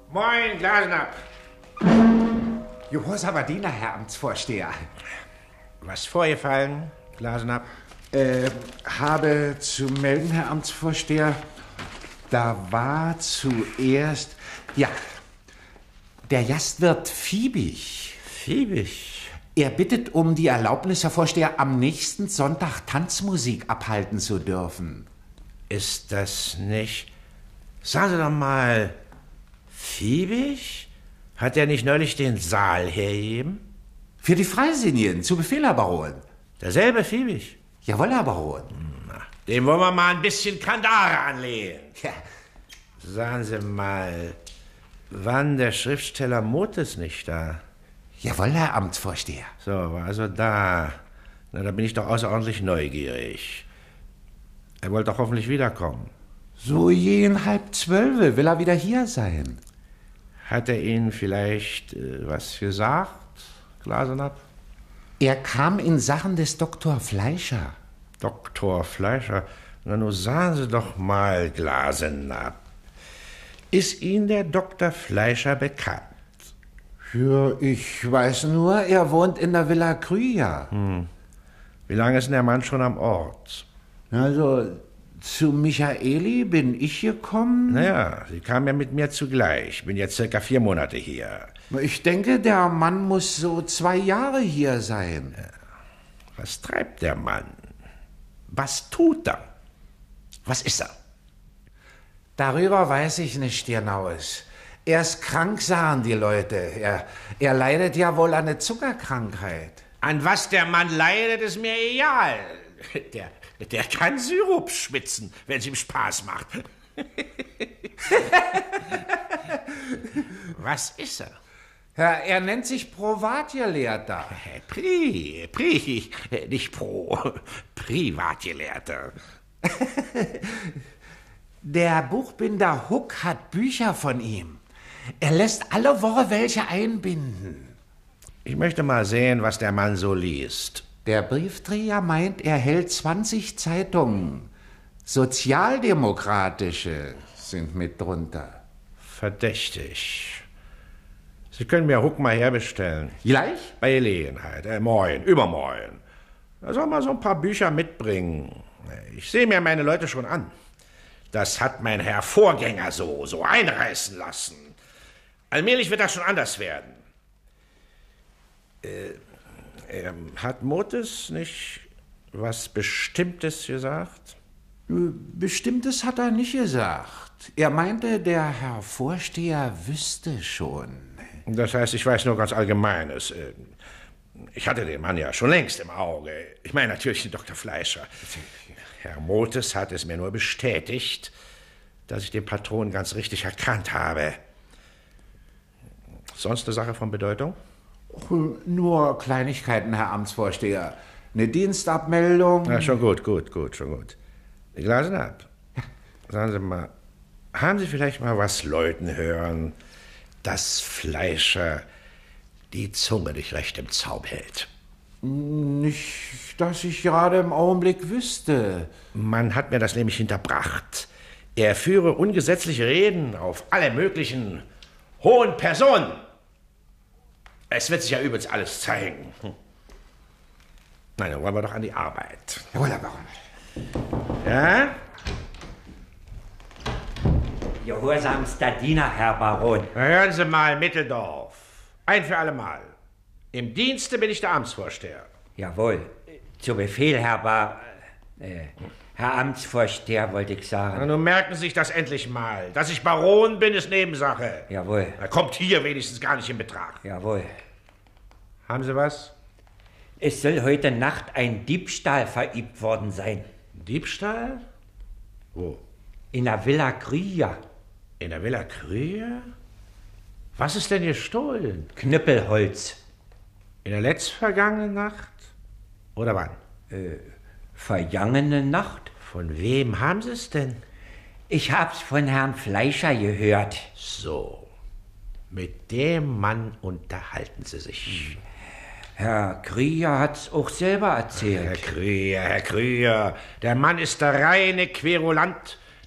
S10: Moin, Glasenapp. Gehorsamer Diener, Herr Amtsvorsteher.
S11: Was vorgefallen, Glasenapp?
S10: Äh, habe zu melden, Herr Amtsvorsteher, da war zuerst, ja, der Gastwirt Fiebig.
S11: Fiebig?
S10: Er bittet um die Erlaubnis, Herr Vorsteher, am nächsten Sonntag Tanzmusik abhalten zu dürfen.
S11: Ist das nicht... Sagen Sie doch mal, Fiebig? Hat er nicht neulich den Saal hergegeben?
S10: Für die Freisinnigen, zu Befehl, Herr Baron.
S11: Derselbe Fiebig?
S10: Jawohl, Herr Baron.
S11: Na, dem wollen wir mal ein bisschen Kandare anlegen.
S10: Ja.
S11: Sagen Sie mal, wann der Schriftsteller Motes nicht da?
S10: Jawohl, Herr Amtsvorsteher.
S11: So, war also da. Na, da bin ich doch außerordentlich neugierig. Er wollte doch hoffentlich wiederkommen.
S10: So jeden halb zwölfe will er wieder hier sein.
S11: Hat er Ihnen vielleicht äh, was gesagt, Glasenapp?
S10: Er kam in Sachen des Doktor Fleischer.
S11: Doktor Fleischer? Na, nun sagen Sie doch mal, Glasenapp. Ist Ihnen der Doktor Fleischer bekannt?
S10: Ja, ich weiß nur, er wohnt in der Villa Krüger.
S11: Hm. Wie lange ist denn der Mann schon am Ort?
S10: Also, zu Michaeli bin ich gekommen.
S11: Naja, Sie kamen ja mit mir zugleich. Bin jetzt circa vier Monate hier.
S10: Ich denke, der Mann muss so zwei Jahre hier sein.
S11: Ja. Was treibt der Mann? Was tut er? Was ist er?
S10: Darüber weiß ich nicht genaues. Er ist krank, sagen die Leute. Er, er leidet ja wohl an einer Zuckerkrankheit.
S11: An was der Mann leidet, ist mir egal. Der, der kann Sirup schwitzen, wenn es ihm Spaß macht. Was ist er?
S10: Ja, er nennt sich Privatgelehrter.
S11: Pri, Pri, nicht Pro, Privatgelehrter.
S10: Der Buchbinder Huck hat Bücher von ihm. Er lässt alle Woche welche einbinden.
S11: Ich möchte mal sehen, was der Mann so liest.
S10: Der Briefträger meint, er hält zwanzig Zeitungen. Sozialdemokratische sind mit drunter.
S11: Verdächtig. Sie können mir Huck mal herbestellen.
S10: Gleich?
S11: Bei Gelegenheit. Äh, morgen, übermorgen. Er soll mal so ein paar Bücher mitbringen. Ich sehe mir meine Leute schon an. Das hat mein Herr Vorgänger so, so einreißen lassen. Allmählich wird das schon anders werden. Äh, äh, hat Motes nicht was Bestimmtes gesagt?
S10: Bestimmtes hat er nicht gesagt. Er meinte, der Herr Vorsteher wüsste schon.
S11: Das heißt, ich weiß nur ganz Allgemeines. Ich hatte den Mann ja schon längst im Auge. Ich meine natürlich den Doktor Fleischer. Herr Motes hat es mir nur bestätigt, dass ich den Patron ganz richtig erkannt habe. Sonst eine Sache von Bedeutung?
S10: Nur Kleinigkeiten, Herr Amtsvorsteher. Eine Dienstabmeldung.
S11: Na, schon gut, gut, gut, schon gut. Glasenapp. Ja. Sagen Sie mal, haben Sie vielleicht mal was Leuten hören, dass Fleischer die Zunge nicht recht im Zaum hält?
S10: Nicht, dass ich gerade im Augenblick wüsste.
S11: Man hat mir das nämlich hinterbracht. Er führe ungesetzliche Reden auf alle möglichen hohen Personen. Es wird sich ja übrigens alles zeigen. Hm. Nein, dann wollen wir doch an die Arbeit.
S10: Jawohl, Herr Baron.
S11: Ja?
S9: Gehorsamster Diener, Herr Baron.
S11: Na, hören Sie mal, Mitteldorf. Ein für alle Mal. Im Dienste bin ich der Amtsvorsteher.
S9: Jawohl. Zu Befehl, Herr Bar... Äh, Herr Amtsvorsteher, wollte ich sagen.
S11: Na, nun merken Sie sich das endlich mal. Dass ich Baron bin, ist Nebensache.
S9: Jawohl.
S11: Er kommt hier wenigstens gar nicht in Betracht.
S9: Jawohl.
S11: Haben Sie was?
S9: Es soll heute Nacht ein Diebstahl verübt worden sein.
S11: Diebstahl? Wo?
S9: In der Villa Krüger.
S11: In der Villa Krüger? Was ist denn gestohlen?
S9: Knüppelholz.
S11: In der letztvergangenen Nacht? Oder wann?
S9: Äh, vergangene Nacht.
S11: Von wem haben Sie es denn?
S9: Ich hab's von Herrn Fleischer gehört.
S11: So. Mit dem Mann unterhalten Sie sich.
S9: Herr Krüger hat's auch selber erzählt.
S11: Herr Krüger, Herr Krüger, der Mann ist der reine Querulant,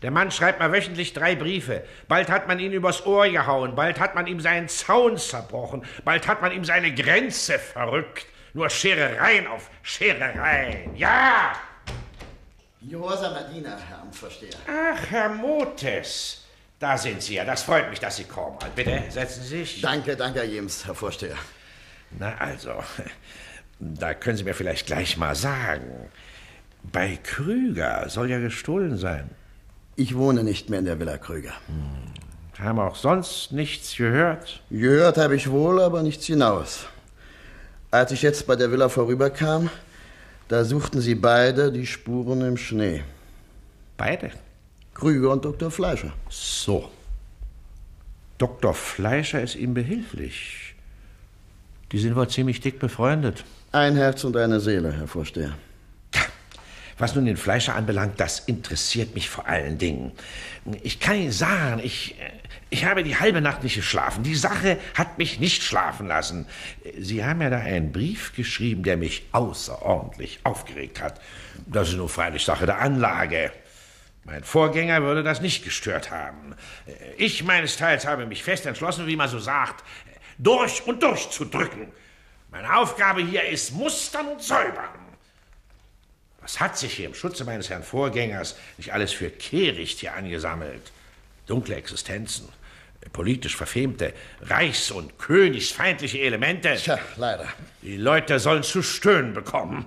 S11: Der Mann schreibt mal wöchentlich drei Briefe. Bald hat man ihn übers Ohr gehauen, bald hat man ihm seinen Zaun zerbrochen, bald hat man ihm seine Grenze verrückt. Nur Scherereien auf Scherereien. Ja!
S8: Gehorsamer Diener, Herr Amtsvorsteher.
S11: Ach, Herr Motes. Da sind Sie ja. Das freut mich, dass Sie kommen. Bitte, setzen Sie sich.
S8: Danke, danke, Herr Jems, Herr Vorsteher.
S11: Na also, da können Sie mir vielleicht gleich mal sagen. Bei Krüger soll ja gestohlen sein.
S8: Ich wohne nicht mehr in der Villa Krüger.
S11: Hm. Haben auch sonst nichts gehört?
S8: Gehört habe ich wohl, aber nichts hinaus. Als ich jetzt bei der Villa vorüberkam, da suchten sie beide die Spuren im Schnee.
S11: Beide?
S8: Krüger und Doktor Fleischer.
S11: So. Doktor Fleischer ist ihm behilflich. Die sind wohl ziemlich dick befreundet.
S8: Ein Herz und eine Seele, Herr Vorsteher.
S11: Was nun den Fleischer anbelangt, das interessiert mich vor allen Dingen. Ich kann Ihnen sagen, ich, ich habe die halbe Nacht nicht geschlafen. Die Sache hat mich nicht schlafen lassen. Sie haben ja da einen Brief geschrieben, der mich außerordentlich aufgeregt hat. Das ist nur freilich Sache der Anlage. Mein Vorgänger würde das nicht gestört haben. Ich meines Teils habe mich fest entschlossen, wie man so sagt, durch und durch zu drücken. Meine Aufgabe hier ist mustern und säubern. Was hat sich hier im Schutze meines Herrn Vorgängers nicht alles für Kehricht hier angesammelt? Dunkle Existenzen, politisch verfemte, reichs- und königsfeindliche Elemente.
S8: Tja, leider.
S11: Die Leute sollen zu stöhnen bekommen.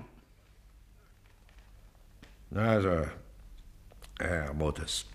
S11: Also, Herr Motes,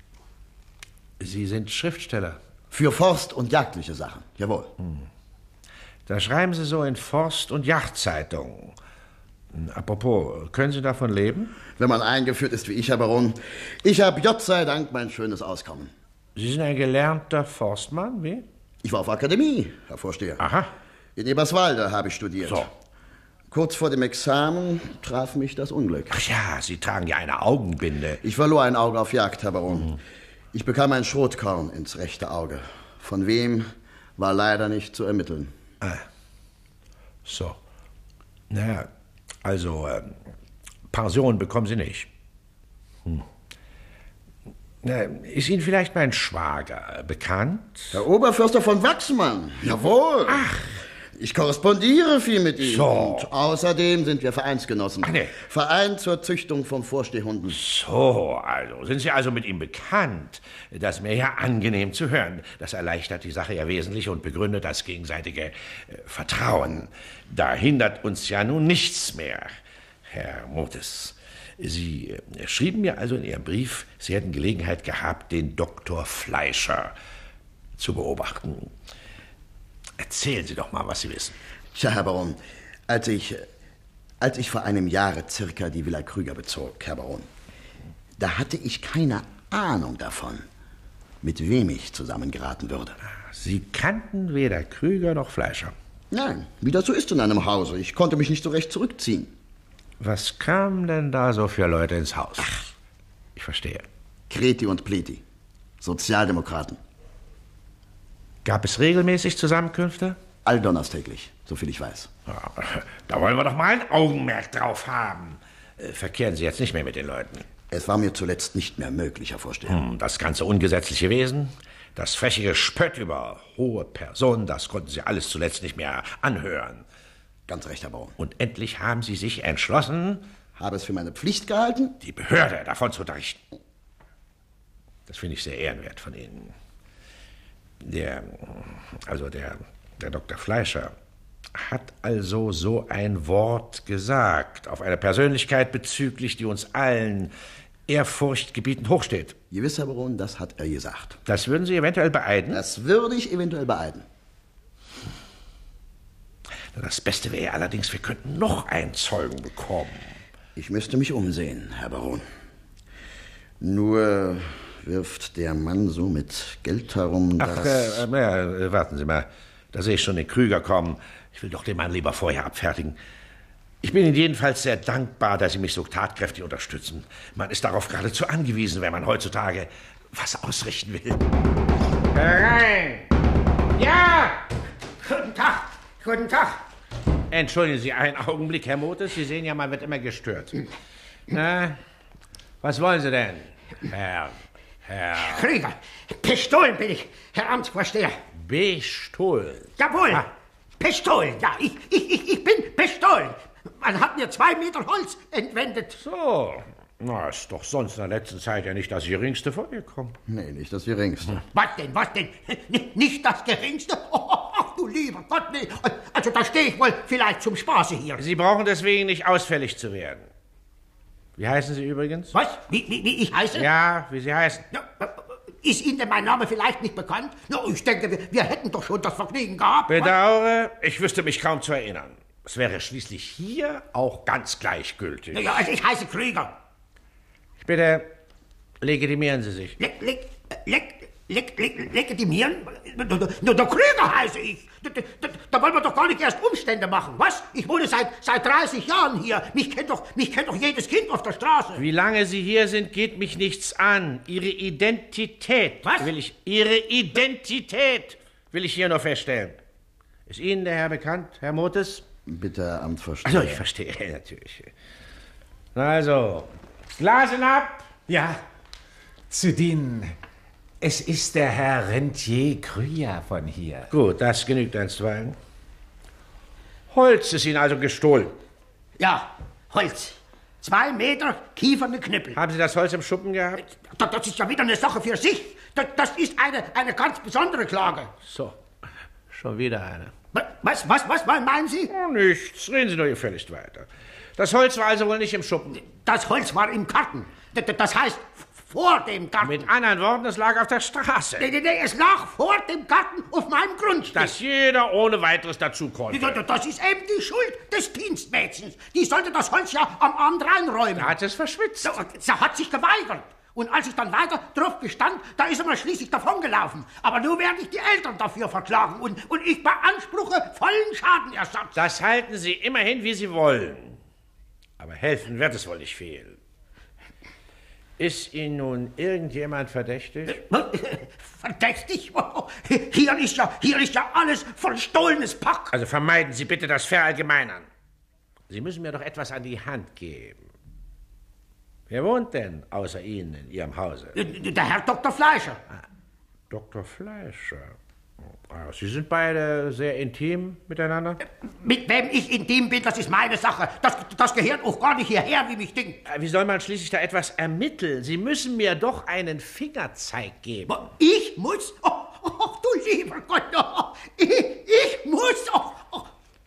S11: Sie sind Schriftsteller.
S8: Für Forst- und jagdliche Sachen, jawohl.
S11: Hm. Da schreiben Sie so in Forst- und Jagdzeitungen. Apropos, können Sie davon leben?
S8: Wenn man eingeführt ist wie ich, Herr Baron. Ich habe Gott sei Dank mein schönes Auskommen.
S11: Sie sind ein gelernter Forstmann, wie?
S8: Ich war auf Akademie, Herr Vorsteher.
S11: Aha.
S8: In Eberswalde habe ich studiert.
S11: So.
S8: Kurz vor dem Examen traf mich das Unglück.
S11: Ach ja, Sie tragen ja eine Augenbinde.
S8: Ich verlor ein Auge auf Jagd, Herr Baron. Mhm. Ich bekam ein Schrotkorn ins rechte Auge. Von wem, war leider nicht zu ermitteln.
S11: Ah. So. Naja, also, äh, Pension bekommen Sie nicht. Hm. Na, ist Ihnen vielleicht mein Schwager bekannt?
S8: Der Oberförster von Wachsmann. Jawohl.
S11: Ach.
S8: Ich korrespondiere viel mit ihm.
S11: So.
S8: Und außerdem sind wir Vereinsgenossen.
S11: Ach, nee.
S8: Verein zur Züchtung von Vorstehhunden.
S11: So, also, sind Sie also mit ihm bekannt? Das ist mir ja angenehm zu hören. Das erleichtert die Sache ja wesentlich und begründet das gegenseitige äh, Vertrauen. Da hindert uns ja nun nichts mehr. Herr Motes, Sie äh, schrieben mir also in Ihrem Brief, Sie hätten Gelegenheit gehabt, den Doktor Fleischer zu beobachten. Erzählen Sie doch mal, was Sie wissen.
S8: Tja, Herr Baron, als ich, als ich vor einem Jahre circa die Villa Krüger bezog, Herr Baron, da hatte ich keine Ahnung davon, mit wem ich zusammengeraten würde.
S11: Sie kannten weder Krüger noch Fleischer?
S8: Nein, wie das so ist in einem Hause. Ich konnte mich nicht so recht zurückziehen.
S11: Was kamen denn da so für Leute ins Haus? Ach, ich verstehe.
S8: Kreti und Pleti, Sozialdemokraten.
S11: Gab es regelmäßig Zusammenkünfte?
S8: Alldonnerstäglich, soviel ich weiß.
S11: Ja, da wollen wir doch mal ein Augenmerk drauf haben. Verkehren Sie jetzt nicht mehr mit den Leuten?
S8: Es war mir zuletzt nicht mehr möglich, Herr Vorsteher.
S11: Hm, das ganze ungesetzliche Wesen, das freche Gespött über hohe Personen, das konnten Sie alles zuletzt nicht mehr anhören.
S8: Ganz recht, Herr Baron.
S11: Und endlich haben Sie sich entschlossen,
S8: habe es für meine Pflicht gehalten,
S11: die Behörde davon zu unterrichten. Das finde ich sehr ehrenwert von Ihnen. Der, also der, der Doktor Fleischer hat also so ein Wort gesagt auf eine Persönlichkeit bezüglich, die uns allen ehrfurchtgebietend hochsteht.
S8: Gewiss, Herr Baron, das hat er gesagt.
S11: Das würden Sie eventuell beeiden?
S8: Das würde ich eventuell beeiden.
S11: Das Beste wäre allerdings, wir könnten noch einen Zeugen bekommen.
S8: Ich müsste mich umsehen, Herr Baron. Nur wirft der Mann so mit Geld herum, dass...
S11: Ach, äh, äh, warten Sie mal. Da sehe ich schon den Krüger kommen. Ich will doch den Mann lieber vorher abfertigen. Ich bin Ihnen jedenfalls sehr dankbar, dass Sie mich so tatkräftig unterstützen. Man ist darauf geradezu angewiesen, wenn man heutzutage was ausrichten will.
S9: Herein! Ja! Guten Tag! Guten Tag!
S11: Entschuldigen Sie einen Augenblick, Herr Motes. Sie sehen ja, man wird immer gestört. Na, was wollen Sie denn, Herr Herr...
S12: Krieger, Pistolen bin ich, Herr Amtsvorsteher.
S11: Pistolen?
S12: Jawohl, ah. Pistolen, ja, ich, ich, ich, ich bin Pistolen. Man hat mir zwei Meter Holz entwendet.
S11: So, na, ist doch sonst in der letzten Zeit ja nicht das Geringste vorgekommen.
S8: Nee, nicht das Geringste. Hm.
S12: Was denn, was denn? N nicht das Geringste? Oh, ach du lieber Gott, nee. Also da stehe ich wohl vielleicht zum Spaße hier.
S11: Sie brauchen deswegen nicht ausfällig zu werden. Wie heißen Sie übrigens?
S12: Was? Wie, wie, wie ich heiße?
S11: Ja, wie Sie heißen.
S12: Ja, ist Ihnen denn mein Name vielleicht nicht bekannt? Na, ich denke, wir, wir hätten doch schon das Vergnügen gehabt.
S11: Bedauere, ich wüsste mich kaum zu erinnern. Es wäre schließlich hier auch ganz gleichgültig.
S12: Ja, also ich heiße Krüger.
S11: Ich bitte, legitimieren Sie sich.
S12: Leg, leg, leg, leg, leg, legitimieren? Der, der Krüger heiße ich. Da, da, da wollen wir doch gar nicht erst Umstände machen, was? Ich wohne seit, seit dreißig Jahren hier. Mich kennt, doch, mich kennt doch jedes Kind auf der Straße.
S11: Wie lange Sie hier sind, geht mich nichts an. Ihre Identität
S12: was?
S11: will ich... Ihre Identität will ich hier nur feststellen. Ist Ihnen der Herr bekannt, Herr Motes?
S8: Bitte, Herr Amtsvorsteher.
S11: Also, ich verstehe, natürlich. Also, Glasen ab!
S10: Ja, zu dienen. Es ist der Herr Rentier Krüger von hier.
S11: Gut, das genügt einstweilen. Holz ist Ihnen also gestohlen?
S12: Ja, Holz. Zwei Meter kieferne Knüppel.
S11: Haben Sie das Holz im Schuppen gehabt?
S12: Das, das ist ja wieder eine Sache für sich. Das, das ist eine, eine ganz besondere Klage.
S11: So, schon wieder eine.
S12: Was, was, was meinen Sie?
S11: Oh, nichts. Reden Sie nur gefälligst weiter. Das Holz war also wohl nicht im Schuppen?
S12: Das Holz war im Garten. Das heißt, vor dem Garten.
S11: Mit anderen Worten, es lag auf der Straße.
S12: Nee, nee, nee, es lag vor dem Garten auf meinem Grundstück.
S11: Dass jeder ohne weiteres dazu konnte.
S12: Das ist eben die Schuld des Dienstmädchens. Die sollte das Holz ja am Abend reinräumen.
S11: Da hat es verschwitzt.
S12: Sie hat sich geweigert. Und als ich dann weiter drauf gestand, da ist er mal schließlich davongelaufen. Aber nun werde ich die Eltern dafür verklagen. Und, und ich beanspruche vollen Schadenersatz.
S11: Das halten Sie immerhin, wie Sie wollen. Aber helfen wird es wohl nicht fehlen. Ist Ihnen nun irgendjemand verdächtig?
S12: Verdächtig? Hier ist ja, hier ist ja alles verstohlenes Pack.
S11: Also vermeiden Sie bitte das Verallgemeinern. Sie müssen mir doch etwas an die Hand geben. Wer wohnt denn außer Ihnen in Ihrem Hause?
S12: Der Herr Doktor Fleischer.
S11: Ah, Doktor Fleischer. Ah, Sie sind beide sehr intim miteinander?
S12: Mit wem ich intim bin, das ist meine Sache. Das, das gehört auch gar nicht hierher, wie mich denkt.
S11: Wie soll man schließlich da etwas ermitteln? Sie müssen mir doch einen Fingerzeig geben.
S12: Ich muss? Oh, oh du lieber Gott, oh, ich, ich muss? Oh, oh.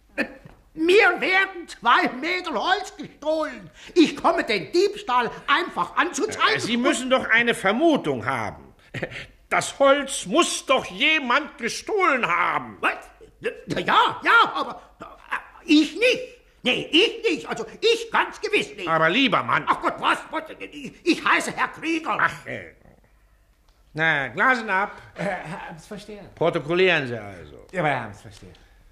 S12: Mir werden zwei Meter Holz gestohlen. Ich komme den Diebstahl einfach anzuzeigen.
S11: Sie müssen doch eine Vermutung haben. Das Holz muss doch jemand gestohlen haben.
S12: Was? Ja, ja, aber ich nicht. Nee, ich nicht. Also ich ganz gewiss nicht.
S11: Aber lieber Mann.
S12: Ach Gott, was? Ich, ich heiße Herr Krieger.
S11: Ach, äh. Na, Glasen ab.
S10: Äh, Herr Amtsvorsteher.
S11: Protokollieren Sie also.
S10: Ja, aber Herr Amtsvorsteher.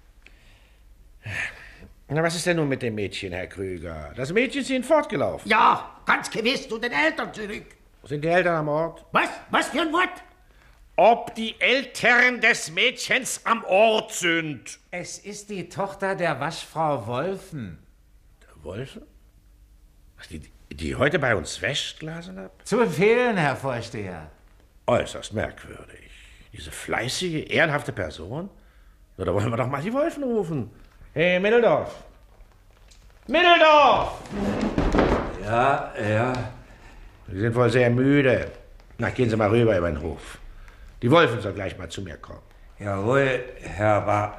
S11: Na, was ist denn nun mit dem Mädchen, Herr Krüger? Das Mädchen ist Ihnen fortgelaufen.
S12: Ja, ganz gewiss zu den Eltern zurück.
S11: Sind die Eltern am Ort?
S12: Was? Was für ein Wort?
S11: Ob die Eltern des Mädchens am Ort sind.
S10: Es ist die Tochter der Waschfrau Wolfen.
S11: Der Wolfen? Die, die heute bei uns wäscht, Glasen ab?
S10: Zu befehlen, Herr Vorsteher.
S11: Äußerst merkwürdig. Diese fleißige, ehrenhafte Person? Na, da wollen wir doch mal die Wolfen rufen. Hey, Mitteldorf! Mitteldorf!
S13: Ja, ja.
S11: Sie sind wohl sehr müde. Na, gehen Sie mal rüber über den Hof. Die Wolfen soll gleich mal zu mir kommen.
S13: Jawohl, Herr ba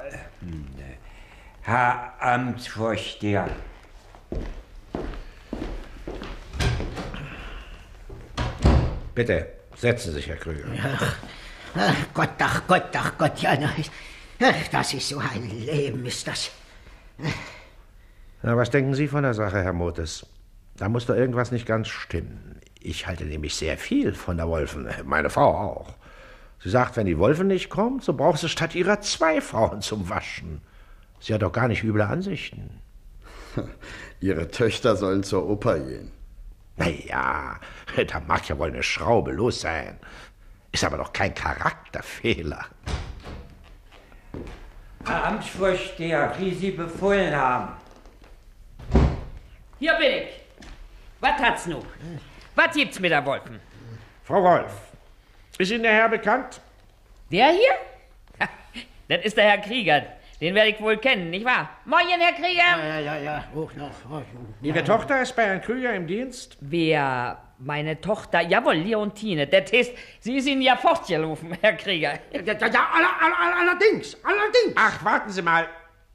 S13: Herr Amtsvorsteher.
S11: Bitte, setzen Sie sich, Herr Krüger.
S12: Ach, ach Gott, ach Gott, ach Gott, ja, nein. Ach, das ist so ein Leben, ist das.
S11: Na, was denken Sie von der Sache, Herr Motes? Da muss doch irgendwas nicht ganz stimmen. Ich halte nämlich sehr viel von der Wolfen, meine Frau auch. Sie sagt, wenn die Wolfen nicht kommt, so braucht sie statt ihrer zwei Frauen zum Waschen. Sie hat doch gar nicht üble Ansichten.
S8: Ihre Töchter sollen zur Oper gehen.
S11: Na ja, da mag ja wohl eine Schraube los sein. Ist aber doch kein Charakterfehler.
S13: Herr Amtsvorsteher, wie Sie befohlen haben.
S1: Hier bin ich. Was hat's nun? Was gibt's mit der Wolfen?
S11: Frau Wolf, Ist Ihnen der Herr bekannt?
S14: Der hier? Das ist der Herr Krieger. Den werde ich wohl kennen, nicht wahr? Moin, Herr Krieger.
S12: Ja, ja, ja, hoch noch. Hoch.
S11: Ihre Tochter ist bei Herrn Krüger im Dienst?
S14: Wer? Meine Tochter? Jawohl, Leontine. Das heißt, sie ist Ihnen ja fortgelaufen, Herr Krieger.
S12: Ja, ja, ja aller, aller, allerdings, allerdings.
S11: Ach, warten Sie mal.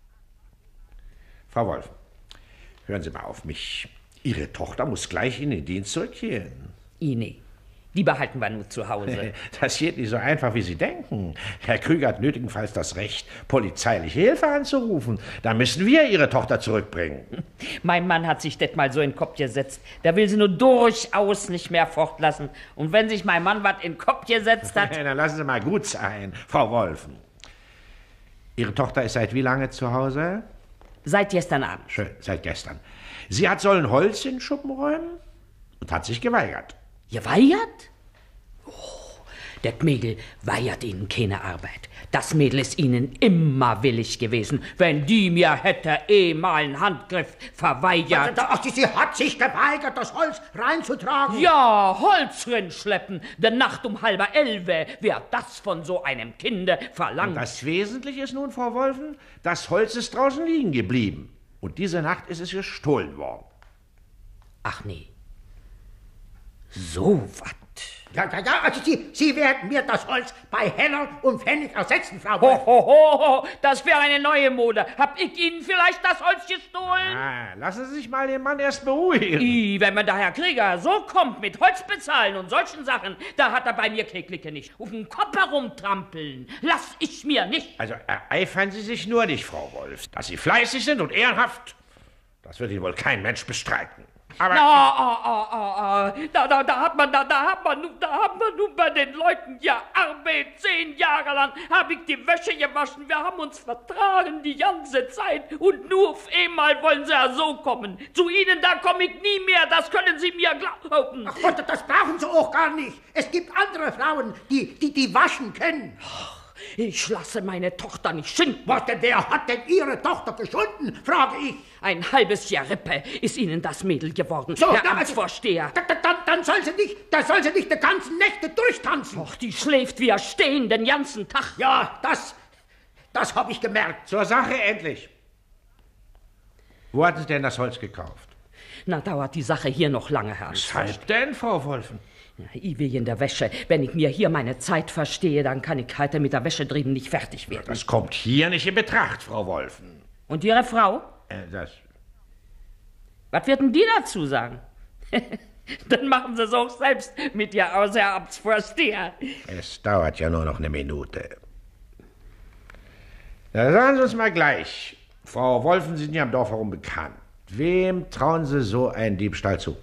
S11: Frau Wolf, hören Sie mal auf mich. Ihre Tochter muss gleich in den Dienst zurückkehren.
S14: Ine, die behalten wir nur zu Hause.
S11: Das geht nicht so einfach, wie Sie denken. Herr Krüger hat nötigenfalls das Recht, polizeiliche Hilfe anzurufen. Da müssen wir Ihre Tochter zurückbringen.
S14: Mein Mann hat sich das mal so in den Kopf gesetzt. Der will sie nur durchaus nicht mehr fortlassen. Und wenn sich mein Mann was in den Kopf gesetzt hat...
S11: Dann lassen Sie mal gut sein, Frau Wolfen. Ihre Tochter ist seit wie lange zu Hause?
S14: Seit gestern Abend.
S11: Schön, seit gestern. Sie hat sollen Holz in den Schuppen räumen und hat sich geweigert.
S1: Geweigert? Oh, das Mädel weigert Ihnen keine Arbeit. Das Mädel ist Ihnen immer willig gewesen. Wenn die mir hätte eh mal einen Handgriff verweigert.
S12: Ach, sie hat sich geweigert, das Holz reinzutragen.
S1: Ja, Holz rinschleppen. De Nacht um halber Elfe. Wer das von so einem Kinde verlangt.
S11: Und das Wesentliche ist nun, Frau Wolfen, das Holz ist draußen liegen geblieben. Und diese Nacht ist es gestohlen worden.
S1: Ach nee. So was.
S12: Ja, ja, ja, also Sie, Sie werden mir das Holz bei Heller und Pfennig ersetzen, Frau
S1: Ho,
S12: Wolf.
S1: ho, ho, ho, das wäre eine neue Mode. Hab ich Ihnen vielleicht das Holz gestohlen?
S11: Ah, lassen Sie sich mal den Mann erst beruhigen.
S1: I, wenn man der Herr Krieger so kommt mit Holz bezahlen und solchen Sachen, da hat er bei mir Keklicke nicht. Auf den Kopf herumtrampeln, lass ich mir nicht.
S11: Also ereifern Sie sich nur nicht, Frau Wolf. Dass Sie fleißig sind und ehrenhaft, das wird Ihnen wohl kein Mensch bestreiten. Aber
S1: Na, ah, ah, ah, ah. Da, da, da hat man, da, da hat man, nun- da haben wir nun bei den Leuten ja Arbeit. Zehn Jahre lang habe ich die Wäsche gewaschen. Wir haben uns vertragen die ganze Zeit. Und nur auf einmal wollen sie ja so kommen. Zu Ihnen, da komme ich nie mehr. Das können Sie mir glauben.
S12: Ach Gott, das brauchen Sie auch gar nicht. Es gibt andere Frauen, die, die, die waschen können.
S1: Ich lasse meine Tochter nicht schinden.
S12: Was denn, wer hat denn Ihre Tochter geschunden, frage ich.
S1: Ein halbes Jahr Rippe ist Ihnen das Mädel geworden,
S12: So,
S1: Herr
S12: na, also-
S1: Amtsvorsteher.
S12: Da, da, dann, dann soll sie nicht, da soll sie nicht die ganzen Nächte durchtanzen.
S1: Doch, die schläft wie er stehen den ganzen Tag.
S12: Ja, das, das habe ich gemerkt.
S11: zur Sache endlich. Wo hatten Sie denn das Holz gekauft?
S1: Na, dauert die Sache hier noch lange, Herr Amtsvorsteher.
S11: Weshalb denn, Frau Wolfen?
S1: Ja, ich will in der Wäsche. Wenn ich mir hier meine Zeit verstehe, dann kann ich heute mit der Wäsche drüben nicht fertig werden.
S11: Das kommt hier nicht in Betracht, Frau Wolfen.
S1: Und Ihre Frau?
S11: Äh, das...
S1: Was werden die dazu sagen? Dann machen Sie es auch selbst mit Ihr aus, Herr Amtsvorsteher.
S11: Es dauert ja nur noch eine Minute. Na, sagen Sie uns mal gleich. Frau Wolfen, Sie sind ja im Dorf herum bekannt. Wem trauen Sie so einen Diebstahl zu?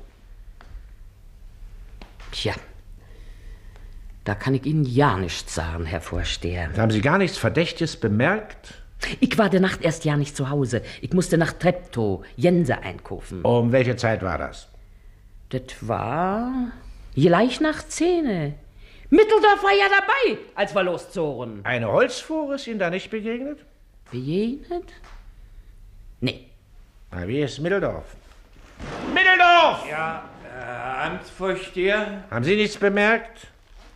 S1: Tja, da kann ich Ihnen ja nichts sagen, Herr Vorsteher.
S11: Haben Sie gar nichts Verdächtiges bemerkt?
S1: Ich war der Nacht erst ja nicht zu Hause. Ich musste nach Treptow, Jense einkaufen.
S11: Um welche Zeit war das?
S1: Das war gleich nach Zähne. Mitteldorf war ja dabei, als wir loszogen.
S11: Eine Holzfuhre ist Ihnen da nicht begegnet?
S1: Begegnet? Nee.
S11: Na, wie ist Mitteldorf? Mitteldorf!
S13: Ja, Herr Amtsvorsteher,
S11: Haben Sie nichts bemerkt?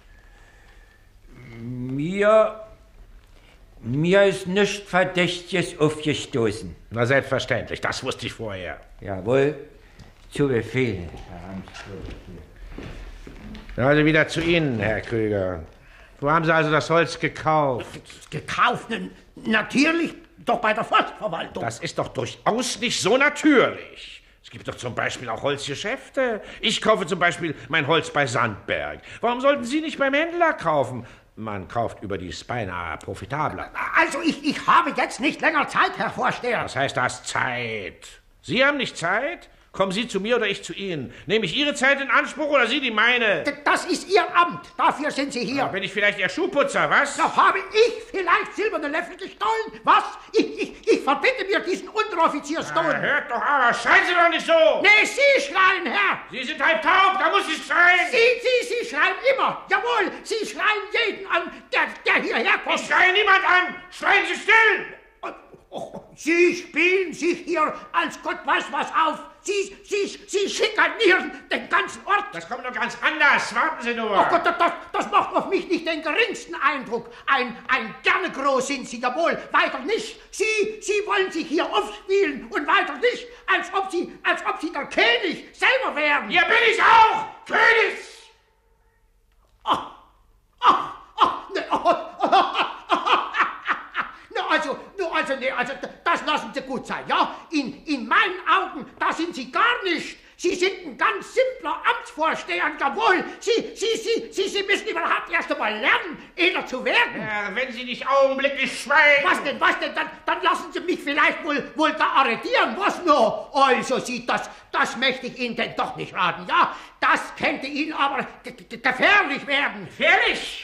S13: mir, mir ist nichts Verdächtiges aufgestoßen.
S11: Na, selbstverständlich, das wusste ich vorher.
S13: Jawohl, zu Befehl, Herr Amtsvorsteher.
S11: Also wieder zu Ihnen, Herr Krüger. Wo haben Sie also das Holz gekauft?
S12: Gekauft? N- Natürlich, doch bei der Forstverwaltung.
S11: Das ist doch durchaus nicht so natürlich. Es gibt doch zum Beispiel auch Holzgeschäfte. Ich kaufe zum Beispiel mein Holz bei Sandberg. Warum sollten Sie nicht beim Händler kaufen? Man kauft überdies beinahe profitabler.
S12: Also, ich, ich habe jetzt nicht länger Zeit, Herr Vorsteher.
S11: Das heißt, das Zeit. Sie haben nicht Zeit? Kommen Sie zu mir oder ich zu Ihnen? Nehme ich Ihre Zeit in Anspruch oder Sie die meine?
S12: D- Das ist Ihr Amt. Dafür sind Sie hier.
S11: Ja, bin ich vielleicht Ihr Schuhputzer, was?
S12: Doch habe ich vielleicht silberne Löffel gestohlen? Was? Ich, ich, ich verbitte mir diesen Unteroffizierston.
S11: Na, hört doch aber, schreien Sie doch nicht so!
S12: Nee, Sie schreien, Herr.
S11: Sie sind halb taub, da muss ich schreien!
S12: Sie, Sie, Sie schreien immer. Jawohl, Sie schreien jeden an, der, der hierher kommt.
S11: Ich schreie niemand an! Schreien Sie still!
S12: Oh, Sie spielen sich hier als Gott weiß was auf. Sie, Sie, Sie schikanieren den ganzen Ort.
S11: Das kommt doch ganz anders. Warten Sie nur.
S12: Oh Gott, das, das macht auf mich nicht den geringsten Eindruck. Ein, ein Gernegroß sind Sie ja wohl, weiter nicht. Sie, Sie wollen sich hier aufspielen und weiter nicht, als ob Sie, als ob Sie der König selber wären.
S11: Hier bin ich auch, König.
S12: Ach, ach, ach, ne, oh, oh, ne, also, ne, also, ne, also, das lassen Sie gut sein, ja? In, in meinen Augen, da sind Sie gar nicht. Sie sind ein ganz simpler Amtsvorsteher, jawohl. Sie, Sie, Sie, Sie, Sie müssen überhaupt erst einmal lernen, einer zu werden.
S11: Ja, wenn Sie nicht augenblicklich schweigen.
S12: Was denn, was denn? Dann, dann lassen Sie mich vielleicht wohl, wohl da arretieren, was nur? Also, Sie, das, das möchte ich Ihnen denn doch nicht raten, ja? Das könnte Ihnen aber gefährlich werden.
S11: Gefährlich?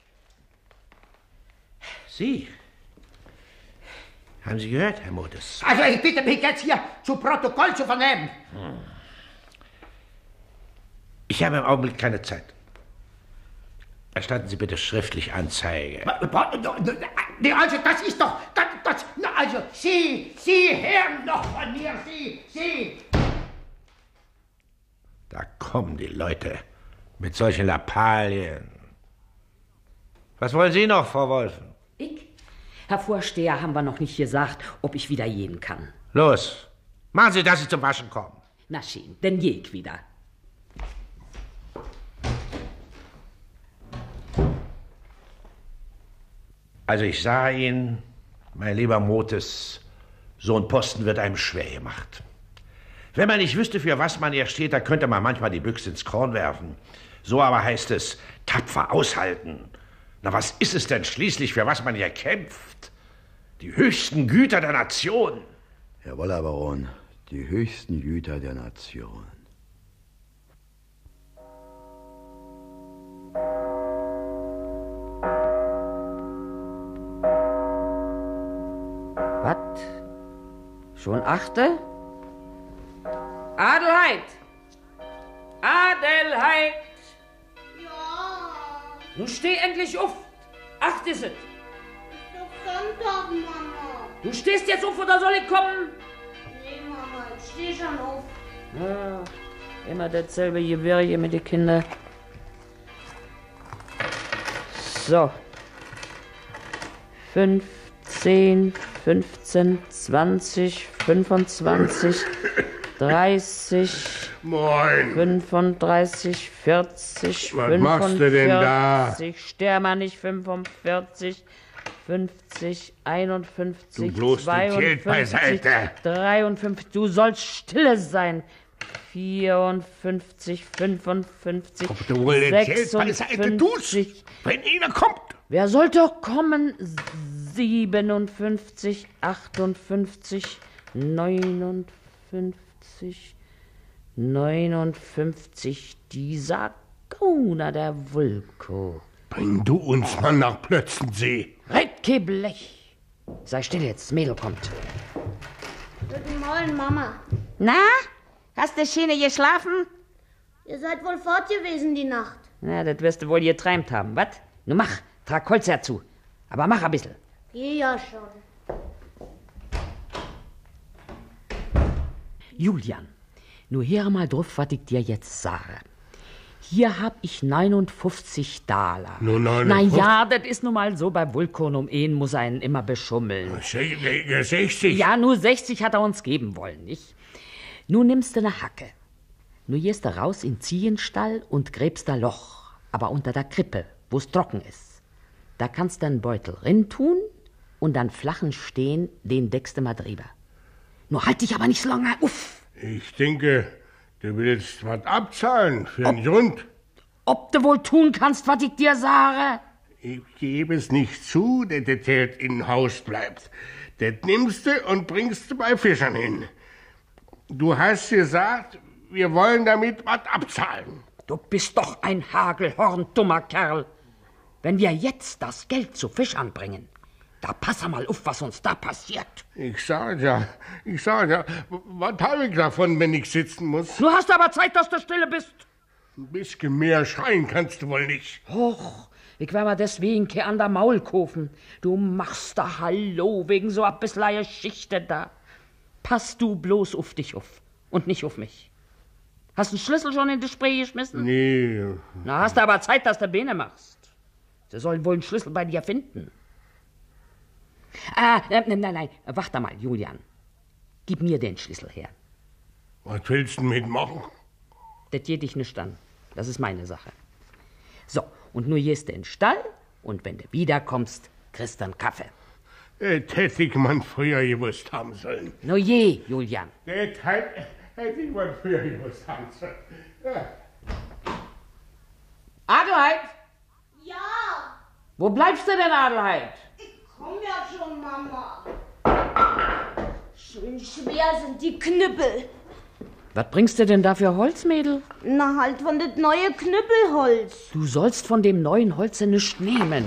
S11: Sie? Haben Sie gehört, Herr Motes?
S12: Also, ich bitte mich jetzt hier zu Protokoll zu vernehmen.
S11: Hm. Ich habe im Augenblick keine Zeit. Erstatten Sie bitte schriftlich Anzeige.
S12: Nee, also das ist doch, das, das, also Sie, Sie hören doch von mir, Sie, Sie.
S11: Da kommen die Leute mit solchen Lappalien. Was wollen Sie noch, Frau Wolfen?
S1: Ich? Herr Vorsteher, haben wir noch nicht gesagt, ob ich wieder gehen kann.
S11: Los, machen Sie, dass Sie zum Waschen kommen.
S1: Na schön, denn geh ich wieder.
S11: Also ich sah ihn, mein lieber Motes, so ein Posten wird einem schwer gemacht. Wenn man nicht wüsste, für was man hier steht, da könnte man manchmal die Büchse ins Korn werfen. So aber heißt es, tapfer aushalten. Na, was ist es denn schließlich, für was man hier kämpft? Die höchsten Güter der Nation.
S15: Jawohl, Herr Baron, die höchsten Güter der Nation.
S1: Was? Schon achte? Adelheid! Adelheid!
S4: Ja.
S1: Nun steh endlich auf! Acht ist es!
S4: Ist doch Sonntag, Mama.
S1: Du stehst jetzt auf oder soll ich kommen?
S4: Nee, Mama, ich steh schon auf.
S1: Ja, immer dasselbe Gewirr hier mit den Kindern. So. Fünf, zehn, fünfzehn, zwanzig, fünfundzwanzig, dreißig,
S2: Moin.
S1: fünfunddreißig, vierzig,
S2: Was machst du denn da?
S1: fünfundvierzig, Sterber nicht, fünfundvierzig, fünfzig, einundfünfzig,
S2: Du bloß das Geld beiseite.
S1: dreiundfünfzig, du sollst stille sein. vierundfünfzig, fünfundfünfzig,
S2: Ob du wohl das Geld beiseite tust, wenn einer kommt.
S1: Wer soll doch kommen? siebenundfünfzig, achtundfünfzig, neunundfünfzig, neunundfünfzig, dieser Gauner der Vulko.
S2: Bring du uns mal nach Plötzensee.
S1: Recke Blech! Sei still jetzt, das Mädel kommt.
S4: Guten Morgen, Mama.
S16: Na, hast du schöne geschlafen?
S4: Ihr seid wohl fort gewesen die Nacht.
S1: Na, das wirst du wohl geträumt haben, wat? Nun mach, trag Holz herzu. Aber mach ein bisschen.
S4: Geh ja schon.
S1: Julian, nur hör mal drauf, was ich dir jetzt sage. Hier hab ich neunundfünfzig Daler.
S2: Nur
S1: Na
S2: neunundfünfzig?
S1: ja, das ist nun mal so, bei Vulkan um ihn muss einen immer beschummeln.
S2: sechzig?
S1: Ja, nur sechzig hat er uns geben wollen, nicht? Nun nimmst du ne Hacke. Nun gehst du raus in den Ziehenstall und gräbst da Loch, aber unter der Krippe, wo's trocken ist. Da kannst du einen Beutel rin tun und dann flachen Stehen, den deckst du mal drüber. Nur halt dich aber nicht so lange auf.
S2: Ich denke, du willst was abzahlen für einen Grund.
S1: Ob du wohl tun kannst, was ich dir sage?
S2: Ich gebe es nicht zu, dass das Geld in Haus bleibt. Das nimmst du und bringst du bei Fischern hin. Du hast gesagt, wir wollen damit was abzahlen.
S1: Du bist doch ein Hagelhorn, dummer Kerl. Wenn wir jetzt das Geld zu Fischern bringen, da pass mal auf, was uns da passiert.
S2: Ich sag ja, ich sag ja, was habe ich davon, wenn ich sitzen muss?
S1: Du hast aber Zeit, dass du stille bist.
S2: Ein bisschen mehr schreien kannst du wohl nicht.
S1: Och, ich wär mal deswegen ke an der Maul kaufen. Du machst da Hallo wegen so a bissleie Geschichte da. Pass du bloß auf dich auf. und nicht auf mich. Hast du den Schlüssel schon in die Spree geschmissen?
S2: Nee.
S1: Na, hast du aber Zeit, dass du Bene machst. Sie sollen wohl einen Schlüssel bei dir finden. Ah, nein, nein, nein, warte mal, Julian. Gib mir den Schlüssel her.
S2: Was willst du mitmachen?
S1: Das geht dich nicht an. Das ist meine Sache. So, und nur gehst du in den Stall und wenn du wiederkommst, kriegst du einen Kaffee.
S2: Das hätte ich man früher gewusst haben sollen.
S1: No je, Julian.
S2: Das hätte ich man früher gewusst haben sollen. Ja.
S1: Adelheid!
S4: Ja,
S1: Wo bleibst du denn, Adelheid?
S4: komm ja schon, Mama. Schön schwer sind die Knüppel.
S1: Was bringst du denn da für Holz, Mädel?
S4: Na halt von das neue Knüppelholz.
S1: Du sollst von dem neuen Holz nichts nehmen.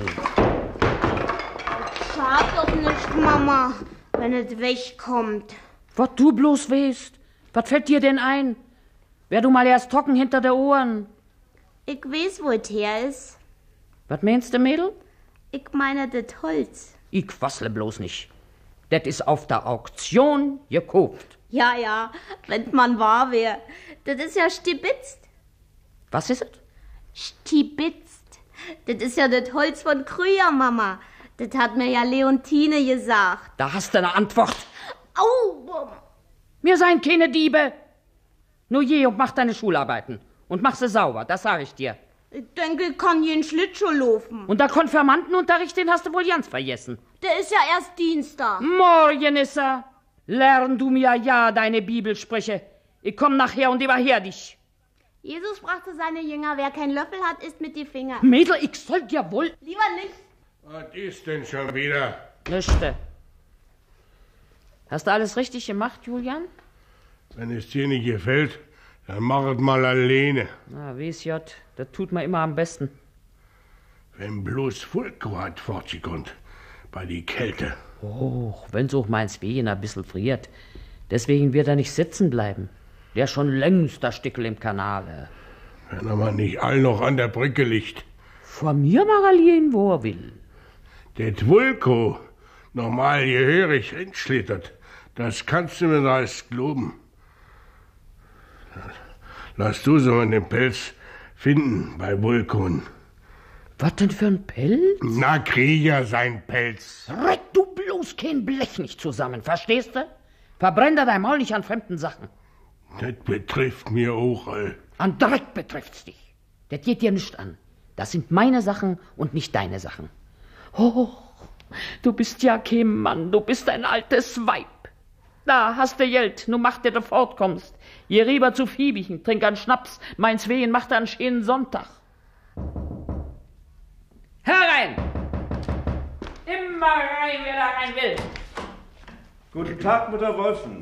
S4: Schadet doch nicht, Mama, wenn es wegkommt.
S1: Was du bloß weißt. Was fällt dir denn ein? Wär du mal erst trocken hinter der Ohren.
S4: Ich weiß, wo es her ist.
S1: Was meinst du, Mädel?
S4: Ich meine das Holz.
S1: Ich quassle bloß nicht. Das ist auf der Auktion gekauft.
S4: Ja, ja, wenn man wahr wär. Das ist ja stibitzt.
S1: Was ist es?
S4: Stibitzt. Das ist ja das Holz von Krüger, Mama. Das hat mir ja Leontine gesagt.
S1: Da hast du eine Antwort.
S4: Au, Mama.
S1: Wir seien keine Diebe. Nur je und mach deine Schularbeiten. Und mach sie sauber, das sag ich dir.
S4: Ich denke, ich kann jeden Schlittschuh laufen.
S1: Und der Konfirmandenunterricht, den hast du wohl ganz vergessen.
S4: Der ist ja erst Dienstag.
S1: Morgen ist er. Lern du mir ja deine Bibelsprüche. Ich komm nachher und überher dich.
S4: Jesus brachte seine Jünger, wer keinen Löffel hat, isst mit die Finger.
S1: Mädel, ich soll dir wohl...
S4: Lieber nicht.
S2: Was ist denn schon wieder?
S1: Nichte. Hast du alles richtig gemacht, Julian?
S2: Wenn es dir nicht gefällt, dann mach es mal alleine.
S1: Na, weiß Jott, das tut mir immer am besten.
S2: Wenn bloß Fulko hat fortgekommen, bei die Kälte.
S1: Oh, wenn's auch meins Wehen ein bisschen friert. Deswegen wird er nicht sitzen bleiben. Der ist schon längst der Stickel im Kanal.
S2: Wenn er mal nicht all noch an der Brücke liegt.
S1: Vor mir mag er liegen, wo er will.
S2: Det Vulko normal gehörig hinschlittert, das kannst du mir alles glauben. Lass du so einen Pelz finden bei Vulkon.
S1: Was denn für ein Pelz?
S2: Na, Krieger sein Pelz.
S1: Reck du bloß kein Blech nicht zusammen, verstehst du? Verbrenn da dein Maul nicht an fremden Sachen.
S2: Das betrifft mir auch all.
S1: An Dreck betrifft's dich. Das geht dir nicht an. Das sind meine Sachen und nicht deine Sachen. Oh, du bist ja kein Mann, du bist ein altes Weib. Da hast du Geld, nu mach dir du fortkommst. Geh rüber zu Fiebichen, trink einen Schnaps, meins Wehen macht einen schönen Sonntag. Herein! Immer rein, wer da rein will.
S17: Guten Tag, Mutter Wolfen.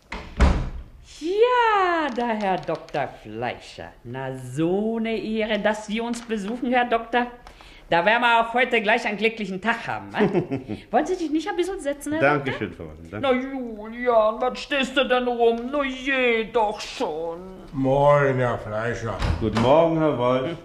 S14: Ja, der Herr Doktor Fleischer. Na, so eine Ehre, dass Sie uns besuchen, Herr Doktor. Da werden wir auch heute gleich einen glücklichen Tag haben. Ne? Wollen Sie sich nicht ein bisschen setzen, Herr
S17: Dankeschön,
S14: Doktor?
S17: Frau Wolfen.
S14: Na, Julian, was stehst du denn rum? Na, je doch schon.
S2: Moin, Herr Fleischer.
S17: Guten Morgen, Herr Wolf.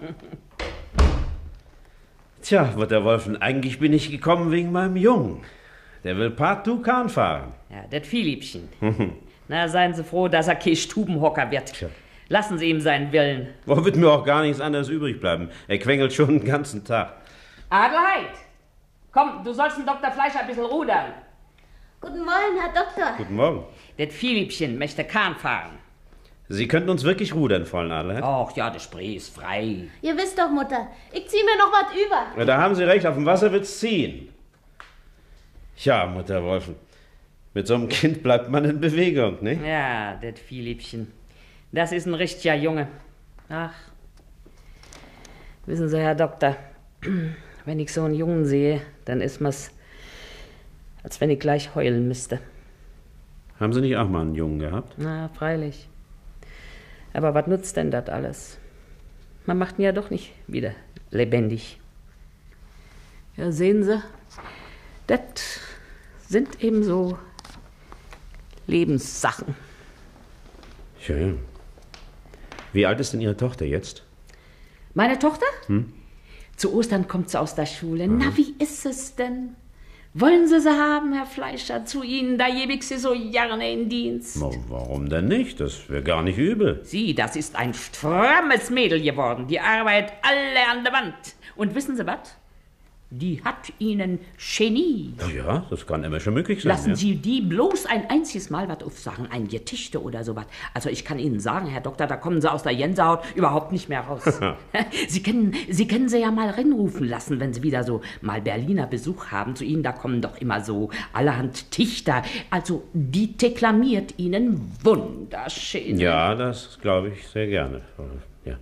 S17: Tja, Mutter Wolfen, eigentlich bin ich gekommen wegen meinem Jungen. Der will partout Kahn fahren.
S14: Ja, das Philippchen. Na, seien Sie froh, dass er kein Stubenhocker wird. Tja. Lassen Sie ihm seinen Willen.
S17: Wo wird mir auch gar nichts anderes übrig bleiben. Er quengelt schon den ganzen Tag.
S14: Adelheid, komm, du sollst den Doktor Fleischer ein bisschen rudern.
S4: Guten Morgen, Herr Doktor.
S17: Guten Morgen.
S14: Das Philippchen möchte Kahn fahren.
S17: Sie könnten uns wirklich rudern, Fräulein Adelheid?
S14: Ach ja, der Spree ist frei.
S4: Ihr wisst doch, Mutter, ich zieh mir noch was über.
S17: Ja, da haben Sie recht, auf dem Wasser wird's ziehen. Ja, Mutter Wolfen, mit so einem Kind bleibt man in Bewegung, ne?
S14: Ja, das Philippchen. Das ist ein richtiger Junge. Ach, wissen Sie, Herr Doktor, wenn ich so einen Jungen sehe, dann ist mir's, als wenn ich gleich heulen müsste.
S17: Haben Sie nicht auch mal einen Jungen gehabt?
S14: Na, freilich. Aber was nutzt denn das alles? Man macht ihn ja doch nicht wieder lebendig. Ja, sehen Sie, das sind eben so Lebenssachen.
S17: Schön. Wie alt ist denn Ihre Tochter jetzt?
S14: Meine Tochter?
S17: Hm?
S14: Zu Ostern kommt sie aus der Schule. Mhm. Na, wie ist es denn? Wollen Sie sie haben, Herr Fleischer, zu Ihnen, da gebe ich Sie so gerne in Dienst.
S17: Na, warum denn nicht? Das wäre gar nicht übel.
S14: Sie, das ist ein strammes Mädel geworden, die arbeitet alle an der Wand. Und wissen Sie was? Die hat Ihnen Genie.
S17: Ja, das kann immer schon möglich sein.
S14: Lassen
S17: ja.
S14: Sie die bloß ein einziges Mal was aufsagen, ein Getichte oder sowas. Also ich kann Ihnen sagen, Herr Doktor, da kommen Sie aus der Gänsehaut überhaupt nicht mehr raus. Sie können, Sie können sie ja mal reinrufen lassen, wenn Sie wieder so mal Berliner Besuch haben. Zu Ihnen, da kommen doch immer so allerhand Tichter. Also die deklamiert Ihnen wunderschön.
S17: Ja, das glaube ich sehr gerne. Ja.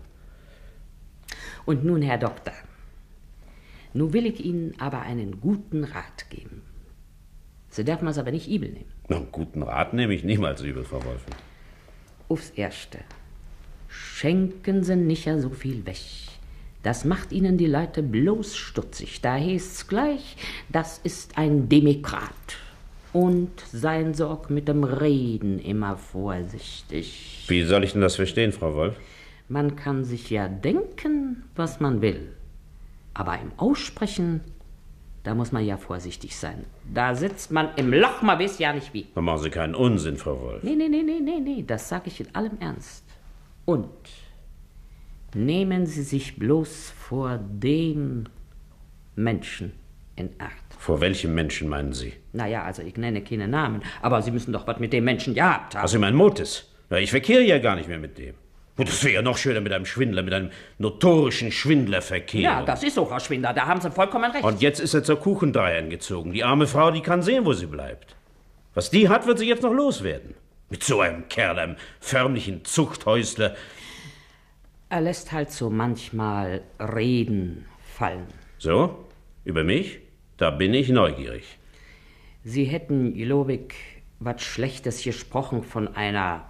S14: Und nun, Herr Doktor, nun will ich Ihnen aber einen guten Rat geben. Sie dürfen es aber nicht übel nehmen.
S17: Na, einen guten Rat nehme ich niemals übel, Frau Wolfen.
S14: Aufs Erste, schenken Sie nicht ja so viel weg. Das macht Ihnen die Leute bloß stutzig. Da heißt's gleich, das ist ein Demokrat. Und seien Sie auch mit dem Reden immer vorsichtig.
S17: Wie soll ich denn das verstehen, Frau Wolf?
S14: Man kann sich ja denken, was man will. Aber im Aussprechen, da muss man ja vorsichtig sein. Da sitzt man im Loch, man weiß ja nicht wie.
S17: Da machen Sie keinen Unsinn, Frau Wolf.
S14: Nee, nee, nee, nee, nee, nee, das sage ich in allem Ernst. Und nehmen Sie sich bloß vor dem Menschen in Acht.
S17: Vor welchem Menschen meinen Sie?
S14: Naja, also ich nenne keine Namen, aber Sie müssen doch was mit dem Menschen gehabt haben.
S17: Was, Sie meinen Motis? Na, ich verkehre ja gar nicht mehr mit dem. Und das wäre ja noch schöner mit einem Schwindler, mit einem notorischen Schwindler verkehren.
S14: Ja, das ist auch ein Schwindler, da haben Sie vollkommen recht.
S17: Und jetzt ist er zur Kuchendreierin gezogen. Die arme Frau, die kann sehen, wo sie bleibt. Was die hat, wird sie jetzt noch loswerden. Mit so einem Kerl, einem förmlichen Zuchthäusler.
S14: Er lässt halt so manchmal Reden fallen.
S17: So? Über mich? Da bin ich neugierig.
S14: Sie hätten, glaub ich, was Schlechtes gesprochen von einer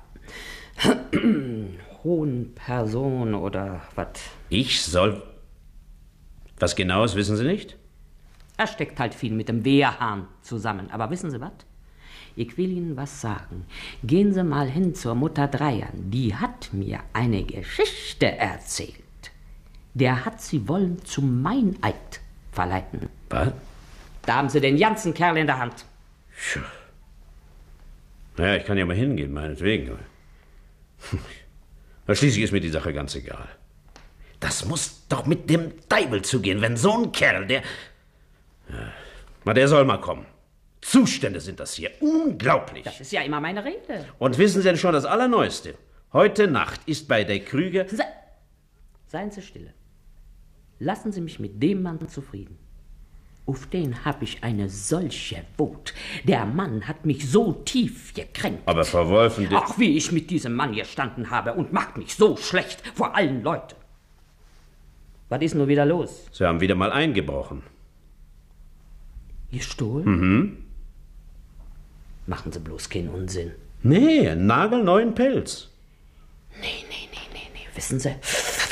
S14: hohen Person oder was?
S17: Ich soll... Was Genaues wissen Sie nicht?
S14: Er steckt halt viel mit dem Wehrhahn zusammen. Aber wissen Sie was? Ich will Ihnen was sagen. Gehen Sie mal hin zur Mutter Dreiern. Die hat mir eine Geschichte erzählt. Der hat sie wollen zum Meineid verleiten.
S17: Was?
S14: Da haben Sie den ganzen Kerl in der Hand.
S17: Tja. Naja, ich kann ja mal hingehen, meinetwegen. Na, schließlich ist mir die Sache ganz egal. Das muss doch mit dem Teufel zugehen, wenn so ein Kerl, der... Ja, na, der soll mal kommen. Zustände sind das hier. Unglaublich.
S14: Das ist ja immer meine Rede.
S17: Und wissen Sie denn schon das Allerneueste? Heute Nacht ist bei der Krüger...
S14: Se Seien Sie stille. Lassen Sie mich mit dem Mann zufrieden. Auf den habe ich eine solche Wut. Der Mann hat mich so tief gekränkt.
S17: Aber Frau Wolfen...
S14: Ach, wie ich mit diesem Mann gestanden habe und macht mich so schlecht vor allen Leuten. Was ist nur wieder los?
S17: Sie haben wieder mal eingebrochen.
S14: Gestohlen?
S17: Mhm.
S14: Machen Sie bloß keinen Unsinn.
S17: Nee, einen nagelneuen Pelz.
S14: Nee, nee, nee, nee, nee. Wissen Sie,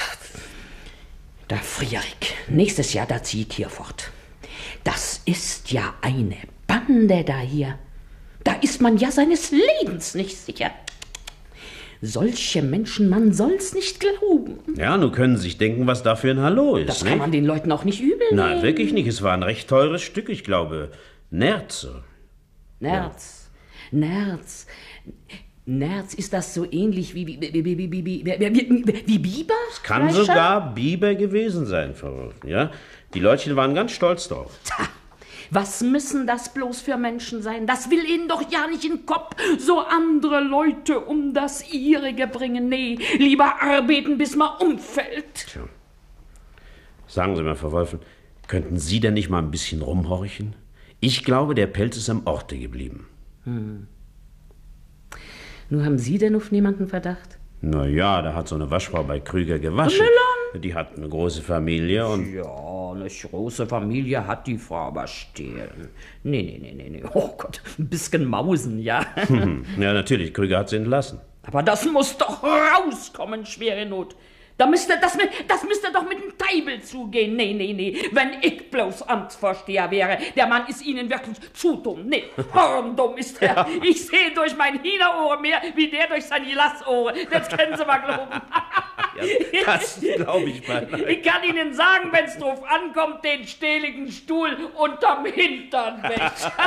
S14: da friere ich. Nächstes Jahr, da ziehe ich hier fort. Das ist ja eine Bande da hier. Da ist man ja seines Lebens nicht sicher. Solche Menschen, man soll's nicht glauben.
S17: Ja, nun können Sie sich denken, was da für ein Hallo ist.
S14: Das
S17: nicht?
S14: kann man den Leuten auch nicht übel nehmen.
S17: Nein, wirklich nicht. Es war ein recht teures Stück, ich glaube. Nerze.
S14: Nerz. Ja. Nerz. Nerz, ist das so ähnlich wie, wie, wie, wie, wie, wie, wie, wie, wie Biber?
S17: Es kann Fleischer? Sogar Biber gewesen sein, Frau Wolfen, ja? Die Leutchen waren ganz stolz drauf.
S14: Tja, was müssen das bloß für Menschen sein? Das will ihnen doch ja nicht in den Kopf. So andere Leute um das ihrige bringen. Nee, lieber arbeiten, bis man umfällt.
S17: Tja. Sagen Sie mal, Frau Wolfen, könnten Sie denn nicht mal ein bisschen rumhorchen? Ich glaube, der Pelz ist am Orte geblieben.
S14: Hm. Nun, haben Sie denn auf niemanden Verdacht?
S17: Na ja, da hat so eine Waschfrau bei Krüger gewaschen. Die hat eine große Familie und...
S14: Ja, eine große Familie hat die Frau aber stehlen. Nee, nee, nee, nee, nee. Oh Gott, ein bisschen Mausen, ja.
S17: Ja, natürlich, Krüger hat sie entlassen.
S14: Aber das muss doch rauskommen, schwere Not. Da müsste, das, das müsste doch mit dem Teibel zugehen. Nee, nee, nee. Wenn ich bloß Amtsvorsteher wäre, der Mann ist Ihnen wirklich zu dumm. Nee, horndumm ist er. Ja. Ich sehe durch mein Hühnerohr mehr, wie der durch sein Glassohr. Das können Sie mal glauben.
S17: Ja, das glaube ich mal.
S1: Ich kann Ihnen sagen, wenn's drauf ankommt, den stehligen Stuhl unterm Hintern weg.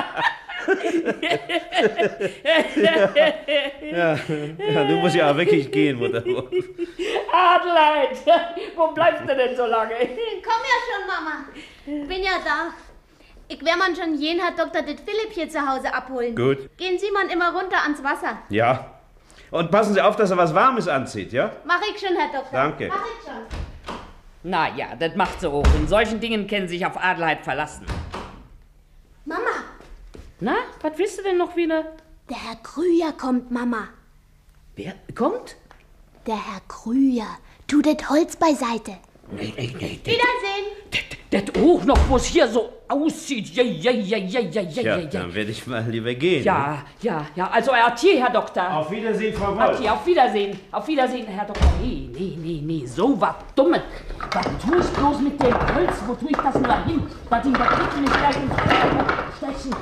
S17: ja, ja, du musst ja auch wirklich gehen, Mutter.
S1: Adelheid, wo bleibst du denn so lange?
S4: Komm ja schon, Mama. Bin ja da. Ich werde man schon jeden Herr Doktor Det Philipp hier zu Hause abholen.
S17: Gut.
S4: Gehen Sie man immer runter ans Wasser.
S17: Ja. Und passen Sie auf, dass er was Warmes anzieht, ja?
S4: Mach ich schon, Herr Doktor.
S17: Danke.
S4: Mach ich schon.
S1: Na ja, das macht sie auch. In solchen Dingen können Sie sich auf Adelheid verlassen.
S4: Mama.
S1: Na, was willst du denn noch wieder?
S4: Der Herr Krüger kommt, Mama.
S1: Wer kommt?
S4: Der Herr Krüger. Tu das Holz beiseite.
S1: Nee, nee, nee.
S4: Wiedersehen.
S1: Das auch noch, wo es hier so aussieht. Ja, ja, ja, ja, ja, ja,
S17: Ja,
S1: ja.
S17: dann werde ich mal lieber gehen.
S1: Ja, ja, ja. Also, Artier, Herr Doktor.
S17: Auf Wiedersehen, Frau Wolf.
S1: Artier, auf Wiedersehen. Auf Wiedersehen, Herr Doktor. Nee, nee, nee, nee. So was Dummes. Was tue ich bloß mit dem Holz? Wo tue ich das nur hin? Dass ihm der Kissen nicht gleich ins Auge stechen.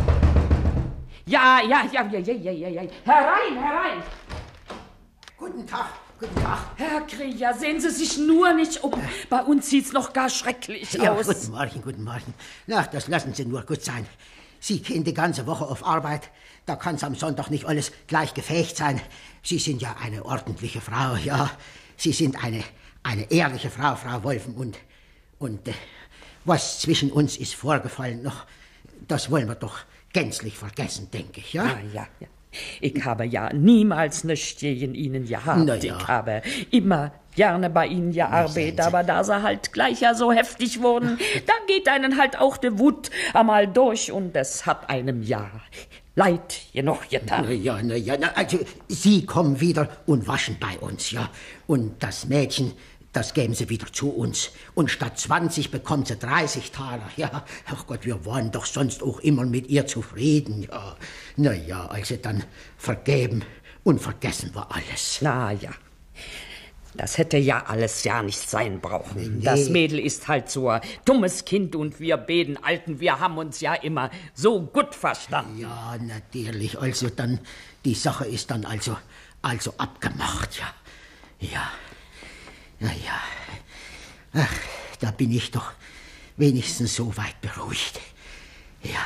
S1: Ja, ja, ja, ja, ja, ja, ja, ja. Herein, herein.
S12: Guten Tag, guten Tag.
S1: Herr Krieger, sehen Sie sich nur nicht um. Bei uns sieht's noch gar schrecklich
S12: Ja,
S1: aus.
S12: guten Morgen, guten Morgen. Na, das lassen Sie nur gut sein. Sie gehen die ganze Woche auf Arbeit. Da kann's am Sonntag nicht alles gleich gefecht sein. Sie sind ja eine ordentliche Frau, ja. Sie sind eine, eine ehrliche Frau, Frau Wolfen. Und, und äh, was zwischen uns ist vorgefallen noch, das wollen wir doch gänzlich vergessen, denke ich, ja?
S1: Ja, ja, ja. Ich habe ja niemals nichts gegen Ihnen gehabt.
S12: Na ja.
S1: Ich habe immer gerne bei Ihnen gearbeitet, aber da Sie halt gleich ja so heftig wurden, da geht einen halt auch die Wut einmal durch und es hat einem ja leid genug getan.
S12: Na ja, na ja, na, also Sie kommen wieder und waschen bei uns, ja. Und das Mädchen, das geben Sie wieder zu uns. Und statt zwanzig bekommt sie dreißig Taler, ja. Ach Gott, wir waren doch sonst auch immer mit ihr zufrieden, ja. Na ja, also dann vergeben und vergessen wir alles.
S1: Na ja. Das hätte ja alles ja nicht sein brauchen.
S12: Nee.
S1: Das Mädel ist halt so ein dummes Kind und wir beiden Alten, wir haben uns ja immer so gut verstanden.
S12: Ja, natürlich. Also dann, die Sache ist dann also, also abgemacht, ja. Ja. Na ja. Ach, da bin ich doch wenigstens so weit beruhigt. Ja.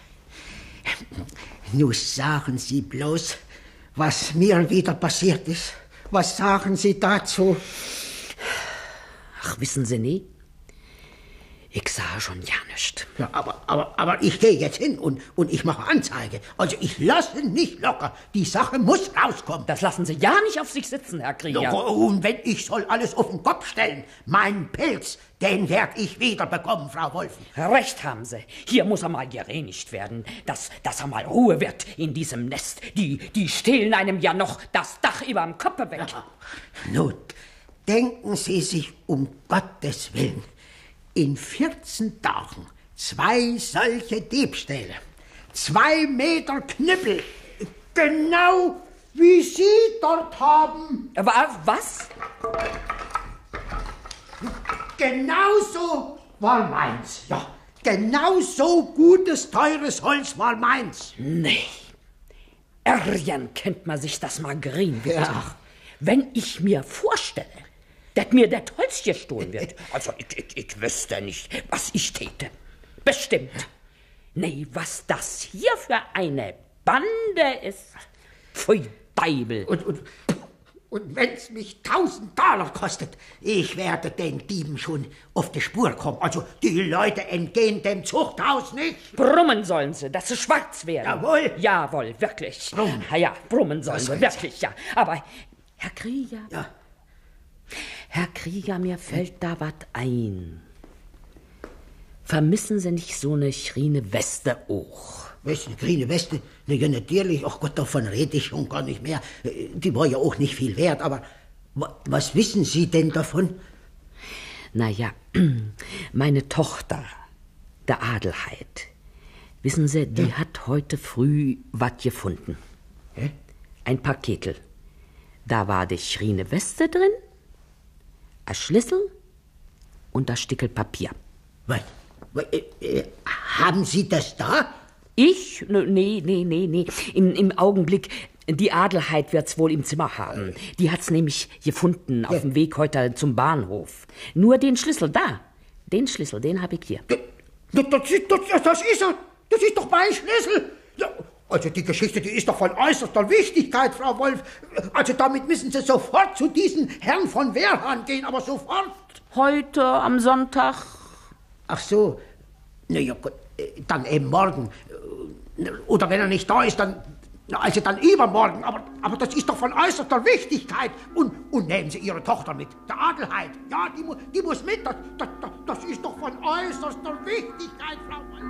S12: Nun sagen Sie bloß, was mir wieder passiert ist. Was sagen Sie dazu?
S1: Ach, wissen Sie nie? Ich sah schon ja nichts.
S12: Ja, aber, aber, aber ich gehe jetzt hin und, und ich mache Anzeige. Also ich lasse nicht locker. Die Sache muss rauskommen.
S1: Das lassen Sie ja nicht auf sich sitzen, Herr Krieger.
S12: Und wenn ich soll alles auf den Kopf stellen, meinen Pilz, den werd ich wieder bekommen, Frau Wolfen.
S1: Recht haben Sie. Hier muss einmal gereinigt werden, dass, dass einmal Ruhe wird in diesem Nest. Die, die stehlen einem ja noch das Dach überm Kopf weg.
S12: Ja. Nun, denken Sie sich um Gottes Willen in vierzehn Tagen zwei solche Diebstähle, zwei Meter Knüppel, genau wie Sie dort haben.
S1: Aber was?
S12: Genauso war meins, ja. Genauso gutes, teures Holz war meins.
S1: Nee. Ärgern kennt man sich das mal grün wird.
S12: Ja.
S1: Wenn ich mir vorstelle, dass mir das Holz gestohlen wird, also ich, ich, ich wüsste nicht, was ich täte. Bestimmt. Nee, was das hier für eine Bande ist. Pfui, Deibel.
S12: Und, und, und wenn's mich tausend Taler kostet, ich werde den Dieben schon auf die Spur kommen. Also die Leute entgehen dem Zuchthaus nicht.
S1: Brummen sollen sie, dass sie schwarz werden.
S12: Jawohl.
S1: Jawohl, wirklich.
S12: Brummen.
S1: Ja, ja, brummen sollen
S12: Das
S1: sie,
S12: heißt-
S1: wirklich, ja. Aber, Herr Krieger...
S12: Ja.
S1: Herr Krieger, mir fällt da was ein. Vermissen Sie nicht so eine schrine Weste auch?
S12: Was, eine grüne Weste? Na ja, natürlich. Ach Gott, davon rede ich schon gar nicht mehr. Die war ja auch nicht viel wert, aber wa- was wissen Sie denn davon?
S1: Na ja, meine Tochter, der Adelheid, wissen Sie, die hat heute früh was gefunden.
S12: Hä?
S1: Ein Paketel. Da war die schrine Weste drin, ein Schlüssel und ein Stickel Papier.
S12: Was? Was, äh, äh, haben Sie das da?
S1: Ich? Nee, nee, nee, nee. Im, im Augenblick Die Adelheid wird's wohl im Zimmer haben. Die hat's nämlich gefunden auf dem Weg heute zum Bahnhof. Nur den Schlüssel da. Den Schlüssel, den habe ich hier.
S12: Das, das, das, das ist er. Das ist doch mein Schlüssel. Ja, also die Geschichte, die ist doch von äußerster Wichtigkeit, Frau Wolf. Also damit müssen Sie sofort zu diesem Herrn von Wehrhahn gehen, aber sofort.
S1: Heute am Sonntag?
S12: Ach so. Na ja, gut. Dann eben morgen. Oder wenn er nicht da ist, dann... Also dann übermorgen, aber, aber das ist doch von äußerster Wichtigkeit. Und, und nehmen Sie Ihre Tochter mit, der Adelheid. Ja, die, mu die muss mit, das, das, das ist doch von äußerster Wichtigkeit, Frau Wolf.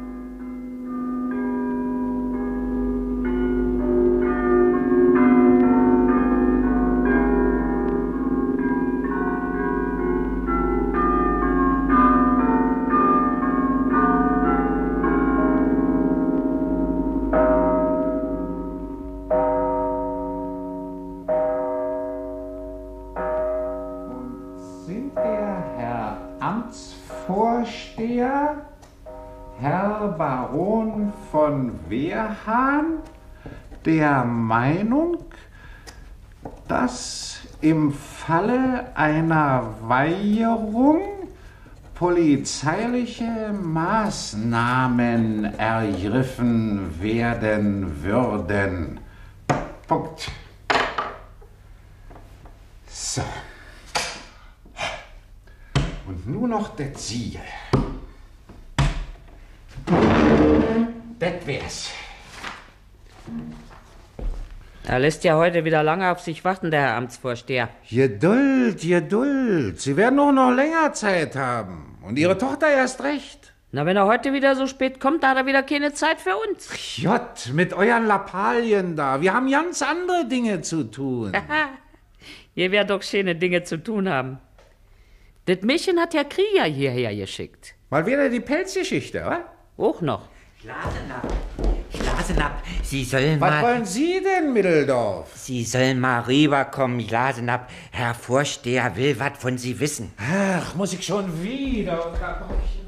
S10: Vorsteher, Herr Baron von Wehrhahn, der Meinung, dass im Falle einer Weigerung polizeiliche Maßnahmen ergriffen werden würden. Punkt. So. Und nur noch das Siegel. Das wär's.
S14: Er lässt ja heute wieder lange auf sich warten, der Herr Amtsvorsteher.
S10: Geduld, Geduld. Sie werden auch noch länger Zeit haben. Und Ihre Tochter erst recht.
S14: Na, wenn er heute wieder so spät kommt, da hat er wieder keine Zeit für uns.
S10: Jott, mit euren Lappalien da. Wir haben ganz andere Dinge zu tun.
S14: Ihr werdet doch schöne Dinge zu tun haben. Das Mädchen hat ja Krieger hierher geschickt.
S10: Mal wieder die Pelzgeschichte, oder?
S14: Auch noch.
S9: Glasenapp, Glasenapp, Sie sollen
S10: Was
S9: mal...
S10: Was wollen Sie denn, Mitteldorf?
S9: Sie sollen mal rüberkommen, Glasenapp. Herr Vorsteher will was von Sie wissen.
S10: Ach, muss ich schon wieder unterbrechen.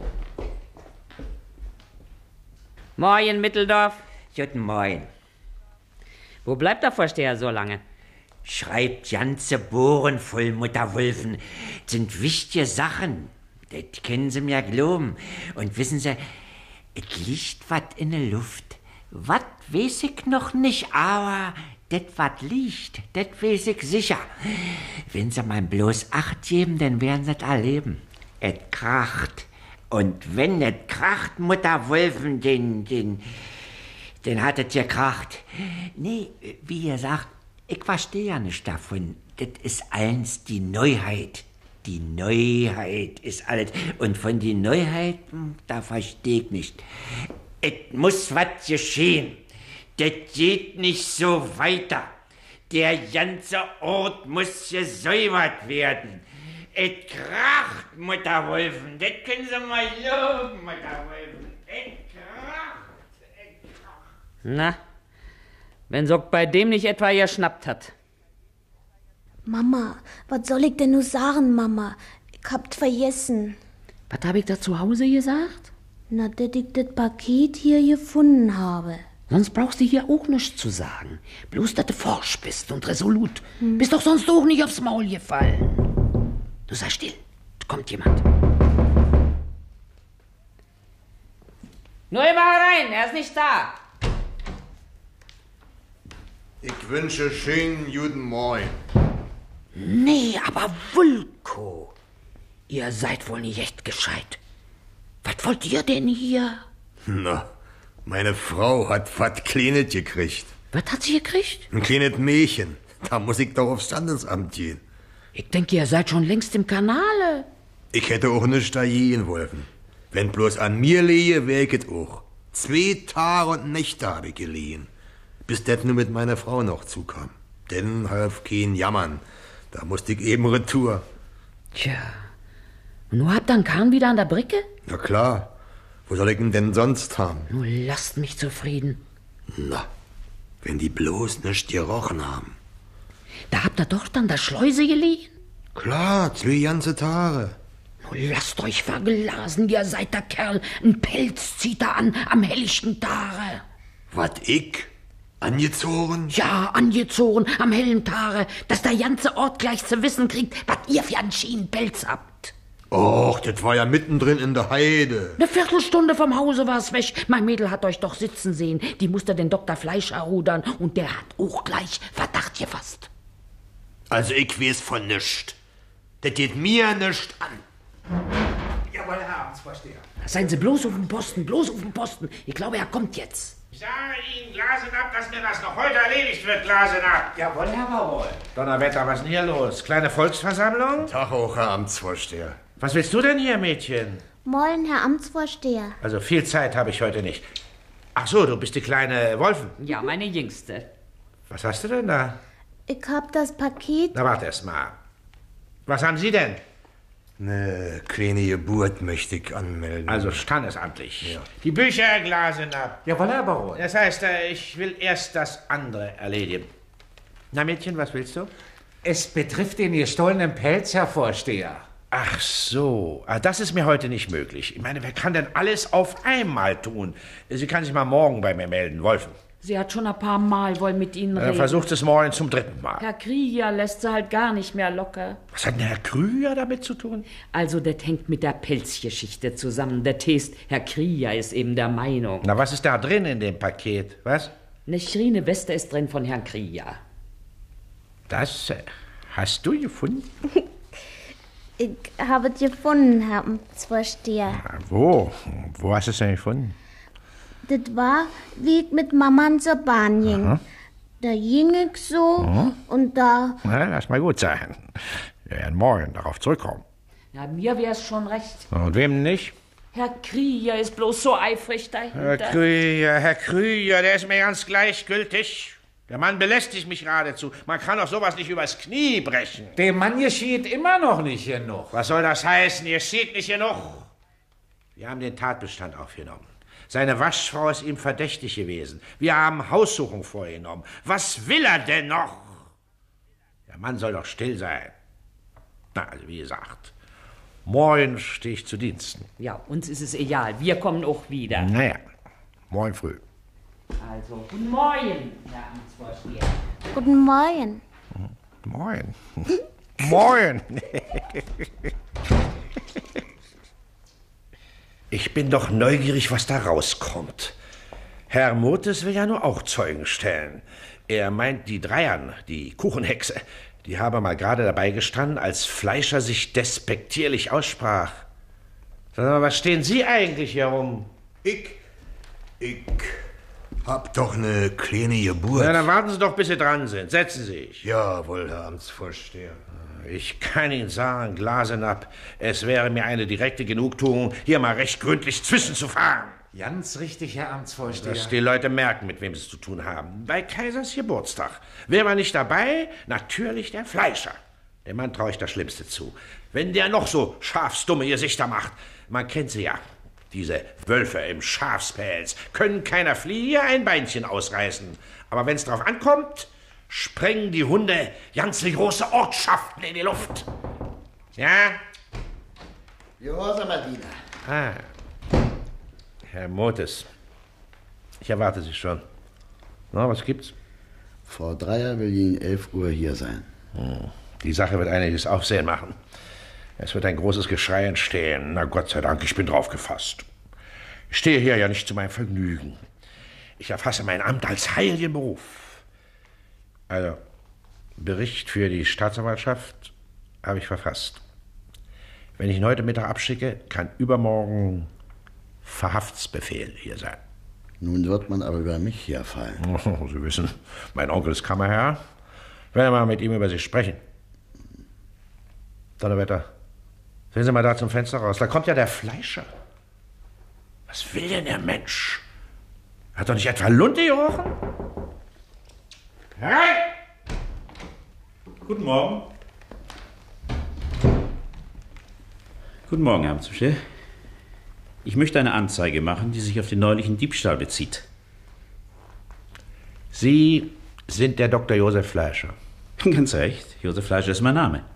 S14: Moin, Mitteldorf.
S9: Guten Morgen.
S14: Wo bleibt der Vorsteher so lange?
S9: Schreibt ganze Bohren voll, Mutter Wulfen. Das sind wichtige Sachen. Das können Sie mir glauben. Und wissen Sie, es liegt was in der Luft. Was weiß ich noch nicht, aber das was liegt, das weiß ich sicher. Wenn Sie mal bloß Acht geben, dann werden Sie es erleben. Es kracht. Und wenn es kracht, Mutter Wulfen, den, den, den hat es gekracht. Nee, wie gesagt, ich verstehe ja nicht davon. Das ist eins die Neuheit. Die Neuheit ist alles. Und von den Neuheiten, da verstehe ich nicht. Es muss was geschehen. Das geht nicht so weiter. Der ganze Ort muss gesäubert werden. Es kracht, Mutter Wulfen. Das können Sie mal loben, Mutter Wulfen. Es kracht. Es kracht.
S14: Na, wenn Sock bei dem nicht etwa geschnappt hat.
S4: Mama, was soll ich denn nur sagen, Mama? Ich hab's vergessen.
S14: Was hab ich da zu Hause gesagt?
S4: Na, dass ich das Paket hier gefunden habe.
S1: Sonst brauchst du hier auch nichts zu sagen. Bloß, dass du forsch bist und resolut. Hm. Bist doch sonst auch nicht aufs Maul gefallen. Du sei still, da kommt jemand.
S14: Nur immer herein, er ist nicht da.
S6: Ich wünsche schönen guten Morgen.
S1: Nee, aber Vulko. Ihr seid wohl nicht echt gescheit. Was wollt ihr denn hier?
S6: Na, meine Frau hat was Kleines gekriegt.
S1: Was hat sie gekriegt?
S6: Ein kleines Mädchen. Da muss ich doch aufs Standesamt gehen.
S1: Ich denke, ihr seid schon längst im Kanale.
S6: Ich hätte auch nicht da gehen wollen. Wenn bloß an mir lehe, wär ich es auch. Zwei Tage und Nächte habe ich gelegen. Bis das nur mit meiner Frau noch zukam. Denn half kein Jammern. Da musste ich eben retour.
S1: Tja, und nun habt ihr einen Kahn wieder an der Bricke?
S6: Na klar. Wo soll ich ihn denn sonst haben?
S1: Nun lasst mich zufrieden.
S6: Na, wenn die bloß nicht gerochen haben.
S1: Da habt ihr doch dann der Schleuse geliehen?
S6: Klar, zwei ganze Tage.
S1: Nun lasst euch verglasen, ihr seid der Kerl. Ein Pelz zieht er an am helllichten Tage.
S6: Was ich?
S18: Angezogen?
S1: Ja, angezogen, am hellen Tage, dass der ganze Ort gleich zu wissen kriegt, was ihr für einen Schienenpelz habt.
S18: Och, das war ja mittendrin in der Heide.
S1: Eine Viertelstunde vom Hause war's weg. Mein Mädel hat euch doch sitzen sehen. Die musste den Doktor Fleischer rudern und der hat auch gleich Verdacht gefasst.
S18: Also ich weiß von nischt. Das geht mir nischt an.
S10: Jawohl, Herr Amtsvorsteher.
S1: Seien Sie bloß auf dem Posten, bloß auf dem Posten. Ich glaube, er kommt jetzt.
S9: Ich sage Ihnen, Glasenapp, dass mir das noch heute erledigt wird, Glasenapp.
S10: Jawohl, Herr Baroll.
S9: Donnerwetter, was ist denn hier los? Kleine Volksversammlung?
S6: Tag auch, Herr Amtsvorsteher.
S9: Was willst du denn hier, Mädchen?
S4: Moin, Herr Amtsvorsteher.
S9: Also viel Zeit habe ich heute nicht. Ach so, du bist die kleine Wolfen.
S14: Ja, meine Jüngste.
S9: Was hast du denn da?
S4: Ich hab das Paket.
S9: Na, warte erst mal. Was haben Sie denn?
S6: Eine kleine Geburt möchte ich anmelden.
S9: Also standesamtlich. Ja. Die Bücher, Glasenapp.
S10: Jawohl, Herr Baron.
S9: Das heißt, äh, ich will erst das andere erledigen. Na, Mädchen, was willst du?
S10: Es betrifft den gestohlenen Pelz, Herr Vorsteher.
S9: Ach so, ah, das ist mir heute nicht möglich. Ich meine, wer kann denn alles auf einmal tun? Sie kann sich mal morgen bei mir melden, Wolfen.
S14: Sie hat schon ein paar Mal wohl mit Ihnen
S9: Dann
S14: reden.
S9: versucht es morgen zum dritten Mal.
S14: Herr Krieger lässt sie halt gar nicht mehr locker.
S9: Was hat denn Herr Krüger damit zu tun?
S14: Also, das hängt mit der Pelzgeschichte zusammen. Der Test, Herr Krieger ist eben der Meinung.
S9: Na, was ist da drin in dem Paket? Was?
S14: Eine schrine Weste ist drin von Herrn Krieger.
S9: Das äh, hast du gefunden?
S4: Ich habe es gefunden, Herr Amtsvorsteher.
S9: Na, wo? Wo hast du es denn gefunden?
S4: Das war, wie ich mit Mama zur Bahn ging.
S9: Aha.
S4: Da ging ich so
S9: Mhm.
S4: und da...
S9: Na, lass mal gut sein. Wir werden morgen darauf zurückkommen.
S14: Ja, mir wär's schon recht.
S9: Und wem nicht?
S14: Herr Krieger ist bloß so eifrig dahinter.
S9: Herr Krüger, Herr Krüger, der ist mir ganz gleichgültig. Der Mann belästigt mich geradezu. Man kann doch sowas nicht übers Knie brechen.
S10: Dem Mann geschieht immer noch nicht genug.
S9: Was soll das heißen? Ihr geschieht nicht genug. Wir haben den Tatbestand aufgenommen. Seine Waschfrau ist ihm verdächtig gewesen. Wir haben Haussuchung vorgenommen. Was will er denn noch? Der Mann soll doch still sein. Na, also wie gesagt, morgen stehe ich zu Diensten.
S14: Ja, uns ist es egal. Wir kommen auch wieder.
S9: Naja, morgen früh.
S14: Also, guten Morgen, Herr Amtsvorsteher.
S4: Guten Morgen.
S9: Morgen. Morgen. Ich bin doch neugierig, was da rauskommt. Herr Motes will ja nur auch Zeugen stellen. Er meint, die Dreiern, die Kuchenhexe, die habe mal gerade dabei gestanden, als Fleischer sich despektierlich aussprach. Sag mal, was stehen Sie eigentlich hier rum?
S18: Ich, ich hab doch eine kleine Geburt.
S9: Na, dann warten Sie doch, bis Sie dran sind. Setzen Sie sich.
S6: Jawohl, Herr Amtsvorsteher.
S9: Ich kann Ihnen sagen, Glasenapp, es wäre mir eine direkte Genugtuung, hier mal recht gründlich zwischenzufahren.
S10: Ganz richtig, Herr Amtsvorsteher.
S9: Dass die Leute merken, mit wem sie es zu tun haben. Bei Kaisers Geburtstag. Wer war nicht dabei? Natürlich der Fleischer. Dem Mann traue ich das Schlimmste zu. Wenn der noch so schafsdumme Gesichter macht. Man kennt sie ja. Diese Wölfe im Schafspelz können keiner Fliege ein Beinchen ausreißen. Aber wenn es drauf ankommt, sprengen die Hunde ganze große Ortschaften in die Luft. Ja?
S8: Gehorsam, Adina.
S9: Ah. Herr Motes, ich erwarte Sie schon. Na, was gibt's?
S8: Frau Dreier will gegen elf Uhr hier sein.
S9: Hm. Die Sache wird einiges Aufsehen machen. Es wird ein großes Geschrei entstehen. Na Gott sei Dank, ich bin drauf gefasst. Ich stehe hier ja nicht zu meinem Vergnügen. Ich erfasse mein Amt als heiligen Beruf. Also, Bericht für die Staatsanwaltschaft habe ich verfasst. Wenn ich ihn heute Mittag abschicke, kann übermorgen Verhaftsbefehl hier sein.
S8: Nun wird man aber über mich herfallen.
S9: Oh, Sie wissen, mein Onkel ist Kammerherr. Ich werde mal mit ihm über Sie sprechen. Donnerwetter, sehen Sie mal da zum Fenster raus. Da kommt ja der Fleischer. Was will denn der Mensch? Hat doch nicht etwa Lunte gerochen? Herein!
S19: Guten Morgen. Guten Morgen, Herr Amtsvorsteher. Ich möchte eine Anzeige machen, die sich auf den neulichen Diebstahl bezieht.
S9: Sie sind der Doktor Josef Fleischer.
S19: Ganz recht, Josef Fleischer ist mein Name.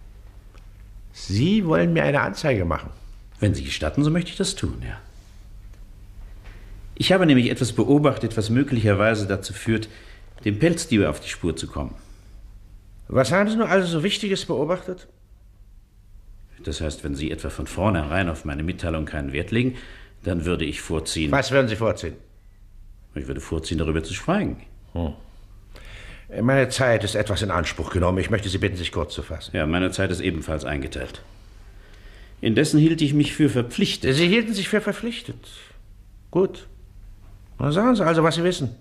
S9: Sie wollen mir eine Anzeige machen?
S19: Wenn Sie gestatten, so möchte ich das tun, ja. Ich habe nämlich etwas beobachtet, was möglicherweise dazu führt, dem Pelzdieb auf die Spur zu kommen.
S11: Was haben Sie nun also so Wichtiges beobachtet?
S19: Das heißt, wenn Sie etwa von vornherein auf meine Mitteilung keinen Wert legen, dann würde ich vorziehen...
S11: Was würden Sie vorziehen?
S19: Ich würde vorziehen, darüber zu schweigen.
S11: Hm. Meine Zeit ist etwas in Anspruch genommen. Ich möchte Sie bitten, sich kurz zu fassen.
S19: Ja, meine Zeit ist ebenfalls eingeteilt. Indessen hielt ich mich für verpflichtet.
S11: Sie hielten sich für verpflichtet. Gut. Na, sagen Sie also, was Sie wissen.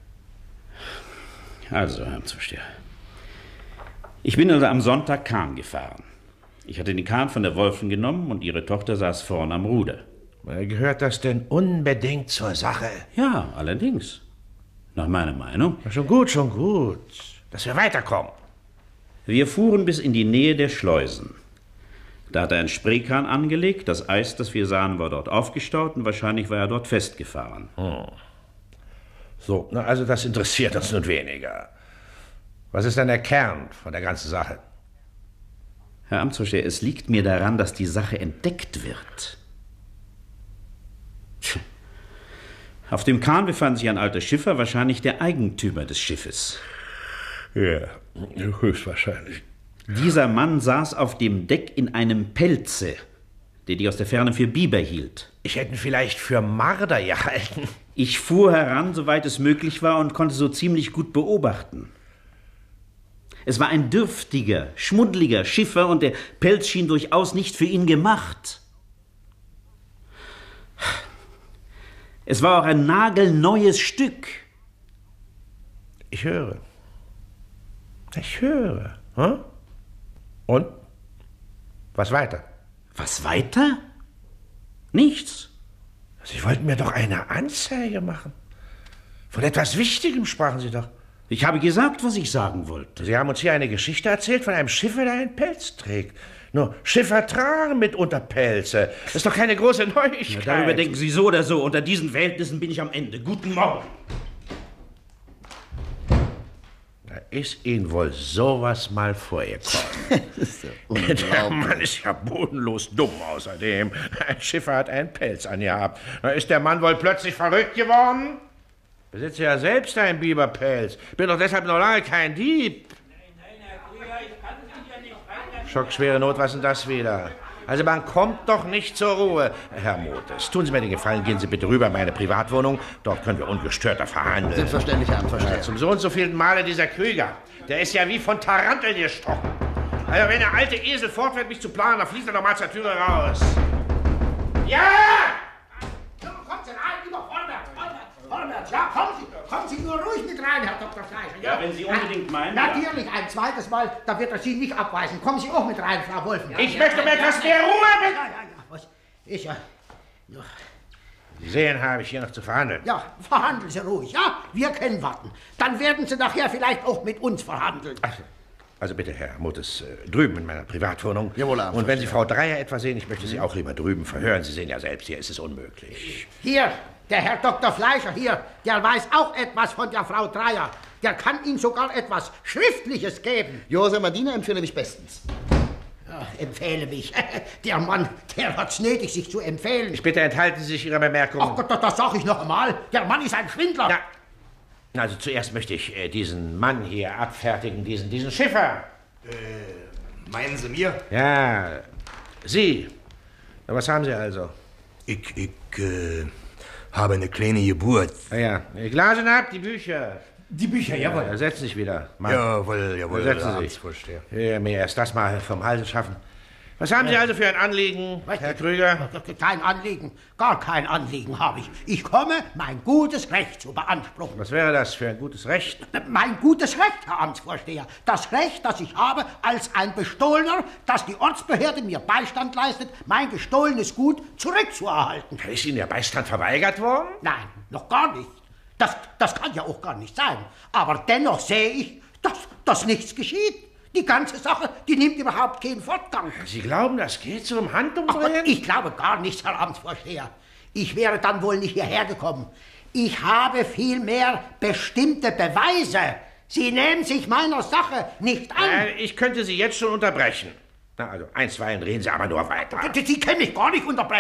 S19: Also, Herr Amtsvorsteher. Ich bin also am Sonntag Kahn gefahren. Ich hatte den Kahn von der Wolfen genommen und ihre Tochter saß vorn am Ruder.
S11: Gehört das denn unbedingt zur Sache?
S19: Ja, allerdings. Nach meiner Meinung.
S11: Schon gut, schon gut. Dass wir weiterkommen.
S19: Wir fuhren bis in die Nähe der Schleusen. Da hat er einen Spreekahn angelegt. Das Eis, das wir sahen, war dort aufgestaut und wahrscheinlich war er dort festgefahren.
S11: Hm. So, na, also das interessiert uns nun weniger. Was ist denn der Kern von der ganzen Sache?
S19: Herr Amtsvorsteher, es liegt mir daran, dass die Sache entdeckt wird. Tch. Auf dem Kahn befand sich ein alter Schiffer, wahrscheinlich der Eigentümer des Schiffes.
S11: Ja, höchstwahrscheinlich.
S19: Dieser Mann saß auf dem Deck in einem Pelze, den ich aus der Ferne für Biber hielt.
S11: Ich hätte ihn vielleicht für Marder gehalten.
S19: Ich fuhr heran, soweit es möglich war, und konnte so ziemlich gut beobachten. Es war ein dürftiger, schmuddeliger Schiffer und der Pelz schien durchaus nicht für ihn gemacht. Es war auch ein nagelneues Stück.
S11: Ich höre. Ich höre. Hm? Und? Was weiter?
S19: Was weiter? Nichts.
S11: Sie wollten mir doch eine Anzeige machen. Von etwas Wichtigem sprachen Sie doch.
S19: Ich habe gesagt, was ich sagen wollte.
S11: Sie haben uns hier eine Geschichte erzählt von einem Schiffer, der einen Pelz trägt. Nur Schiffer tragen mitunter Pelze. Das ist doch keine große Neuigkeit.
S19: Na, darüber denken Sie so oder so. Unter diesen Verhältnissen bin ich am Ende. Guten Morgen.
S11: Da ist Ihnen wohl sowas mal vorgekommen.
S8: Das ist ja
S11: Der Mann ist ja bodenlos dumm außerdem. Ein Schiffer hat einen Pelz angehabt. Da ist der Mann wohl plötzlich verrückt geworden? Besitze ja selbst einen Biberpelz. Bin doch deshalb noch lange kein Dieb. Schockschwere Not, was ist denn das wieder? Also man kommt doch nicht zur Ruhe. Herr Motes, tun Sie mir den Gefallen, gehen Sie bitte rüber in meine Privatwohnung. Dort können wir ungestörter verhandeln.
S8: Selbstverständlich, Herr Amtsvorsteher.
S11: Ja, zum so und so vielten Male dieser Krüger. Der ist ja wie von Taranteln gestochen. Also wenn der alte Esel fortfährt, mich zu planen, dann fließt er doch mal zur Türe raus. Ja!
S12: Kommt Sie rein, lieber Vorwärts, vorwärts, vorwärts. Ja, kommen Sie, kommen Sie nur ruhig mit rein, Herr Doktor Fleischer.
S19: Ja, wenn Sie unbedingt meinen.
S12: Natürlich, ja. Ein zweites Mal, da wird er Sie nicht abweisen. Kommen Sie auch mit rein, Frau Wolfen.
S11: Ich ja, möchte um etwas mehr Ruhe bitten.
S12: Ja, ja, ja. Was? Ich, ja.
S11: Sie sehen, habe ich hier noch zu verhandeln.
S12: Ja, verhandeln Sie ruhig, ja? Wir können warten. Dann werden Sie nachher vielleicht auch mit uns verhandeln.
S11: Ach, also bitte, Herr Motes, äh, drüben in meiner Privatwohnung.
S8: Jawohl,
S11: Und wenn Sie Frau Dreier etwa sehen, ich möchte Sie auch lieber drüben verhören. Sie sehen ja selbst, hier ist es unmöglich.
S12: Hier, der Herr Doktor Fleischer hier, der weiß auch etwas von der Frau Dreier. Der kann Ihnen sogar etwas Schriftliches geben.
S8: Josef Madina empfehle mich bestens.
S12: Ja, empfehle mich. Der Mann, der hat's nötig, sich zu empfehlen.
S11: Ich bitte, enthalten Sie sich Ihrer Bemerkung.
S12: Ach Gott, das, das sag ich noch einmal. Der Mann ist ein Schwindler.
S11: Ja. Also zuerst möchte ich äh, diesen Mann hier abfertigen, diesen, diesen Schiffer.
S6: Äh, meinen Sie mir?
S11: Ja, Sie. Na, was haben Sie also?
S6: Ich, ich, äh, habe eine kleine Geburt.
S11: Ah ja, die Glasen ab, die Bücher.
S6: Die Bücher, jawohl.
S11: Ja, setzen Sie sich wieder. Mann.
S6: Jawohl, jawohl.
S11: Setzen Sie sich. Ja, mir erst das mal vom Halse schaffen. Was haben Sie also für ein Anliegen, Herr Krüger?
S12: Kein Anliegen, gar kein Anliegen habe ich. Ich komme, mein gutes Recht zu beanspruchen.
S11: Was wäre das für ein gutes Recht?
S12: Mein gutes Recht, Herr Amtsvorsteher. Das Recht, das ich habe als ein Bestohlener, dass die Ortsbehörde mir Beistand leistet, mein gestohlenes Gut zurückzuerhalten.
S11: Ist Ihnen der Beistand verweigert worden?
S12: Nein, noch gar nicht. Das, das kann ja auch gar nicht sein. Aber dennoch sehe ich, dass, dass nichts geschieht. Die ganze Sache, die nimmt überhaupt keinen Fortgang.
S11: Sie glauben, das geht so im Handumdrehen?
S12: Ich glaube gar nichts, Herr Amtsvorsteher. Ich wäre dann wohl nicht hierher gekommen. Ich habe vielmehr bestimmte Beweise. Sie nehmen sich meiner Sache nicht an.
S11: Äh, ich könnte Sie jetzt schon unterbrechen. Na, also einstweilen reden Sie aber nur weiter.
S12: Sie können mich gar nicht unterbrechen.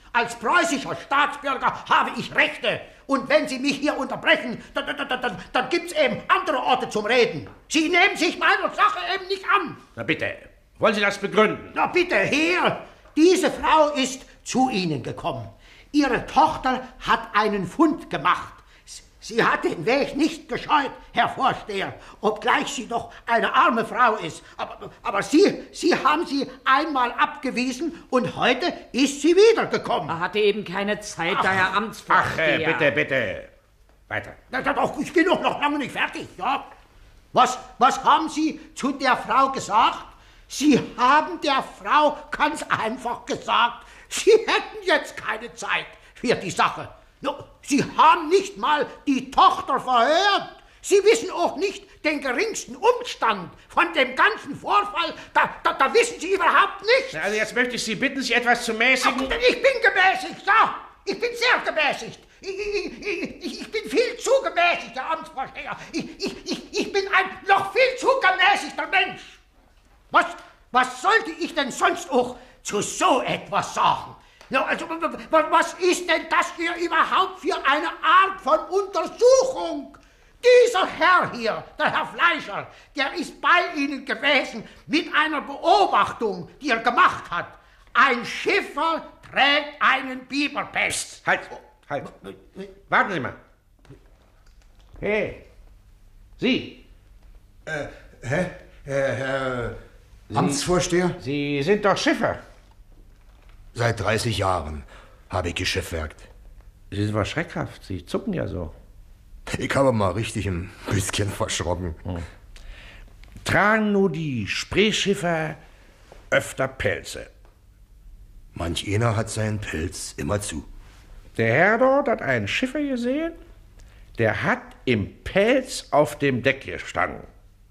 S12: Als preußischer Staatsbürger habe ich Rechte. Und wenn Sie mich hier unterbrechen, dann, dann, dann, dann, dann gibt es eben andere Orte zum Reden. Sie nehmen sich meiner Sache eben nicht an.
S11: Na bitte, wollen Sie das begründen?
S12: Na bitte, Herr, diese Frau ist zu Ihnen gekommen. Ihre Tochter hat einen Fund gemacht. Sie hat den Weg nicht gescheut, Herr Vorsteher, obgleich sie doch eine arme Frau ist. Aber, aber Sie, Sie haben sie einmal abgewiesen und heute ist sie wiedergekommen.
S1: Er hatte eben keine Zeit,
S12: Ach,
S1: da Herr Amtsvorsteher...
S11: Ach, äh, bitte, bitte. Weiter.
S12: Na, doch, ich bin doch noch lange nicht fertig, ja. Was, was haben Sie zu der Frau gesagt? Sie haben der Frau ganz einfach gesagt, Sie hätten jetzt keine Zeit für die Sache. No, Sie haben nicht mal die Tochter verhört. Sie wissen auch nicht den geringsten Umstand von dem ganzen Vorfall. Da, da, da wissen Sie überhaupt nichts.
S11: Also jetzt möchte ich Sie bitten, sich etwas zu mäßigen.
S12: Ach, ich bin gemäßigt, ja. Ich bin sehr gemäßigt. Ich, ich, ich, ich bin viel zu gemäßigt, Herr Amtsvorsteher. Ich, ich, ich, ich bin ein noch viel zu gemäßigter Mensch. Was, was sollte ich denn sonst auch zu so etwas sagen? Ja, also, was ist denn das hier überhaupt für eine Art von Untersuchung? Dieser Herr hier, der Herr Fleischer, der ist bei Ihnen gewesen mit einer Beobachtung, die er gemacht hat. Ein Schiffer trägt einen Biberpest.
S11: Halt, halt. Warten Sie mal. Hey, Sie.
S6: Äh, hä? Herr, Herr Amtsvorsteher?
S11: Sie sind doch Schiffer.
S6: Seit dreißig Jahren habe ich geschiffwerkt.
S11: Sie sind aber schreckhaft. Sie zucken ja so.
S6: Ich habe mal richtig ein bisschen verschrocken.
S11: Hm. Tragen nur die Spreeschiffer öfter Pelze?
S6: Manch einer hat seinen Pelz immer zu.
S11: Der Herr dort hat einen Schiffer gesehen, der hat im Pelz auf dem Deck gestanden.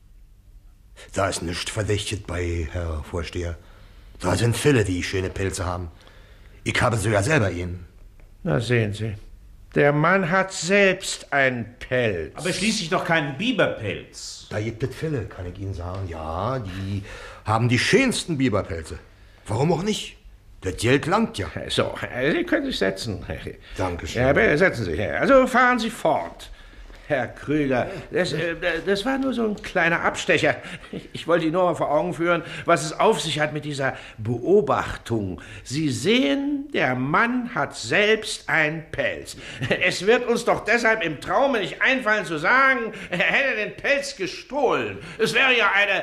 S6: Da ist nichts verdächtig bei, Herr Vorsteher. Da sind viele, die schöne Pelze haben. Ich habe sogar selber ihn.
S11: Na sehen Sie, der Mann hat selbst einen Pelz.
S17: Aber schließlich doch keinen Biberpelz.
S6: Da gibt es viele, kann ich Ihnen sagen. Ja, die haben die schönsten Biberpelze. Warum auch nicht? Das Geld langt ja.
S11: So, Sie können sich setzen.
S6: Dankeschön.
S11: Ja, bitte setzen Sie sich. Also fahren Sie fort. Herr Krüger, das, äh, das war nur so ein kleiner Abstecher. Ich wollte Ihnen nur mal vor Augen führen, was es auf sich hat mit dieser Beobachtung. Sie sehen, der Mann hat selbst einen Pelz. Es wird uns doch deshalb im Traume nicht einfallen zu sagen, er hätte den Pelz gestohlen. Es wäre ja eine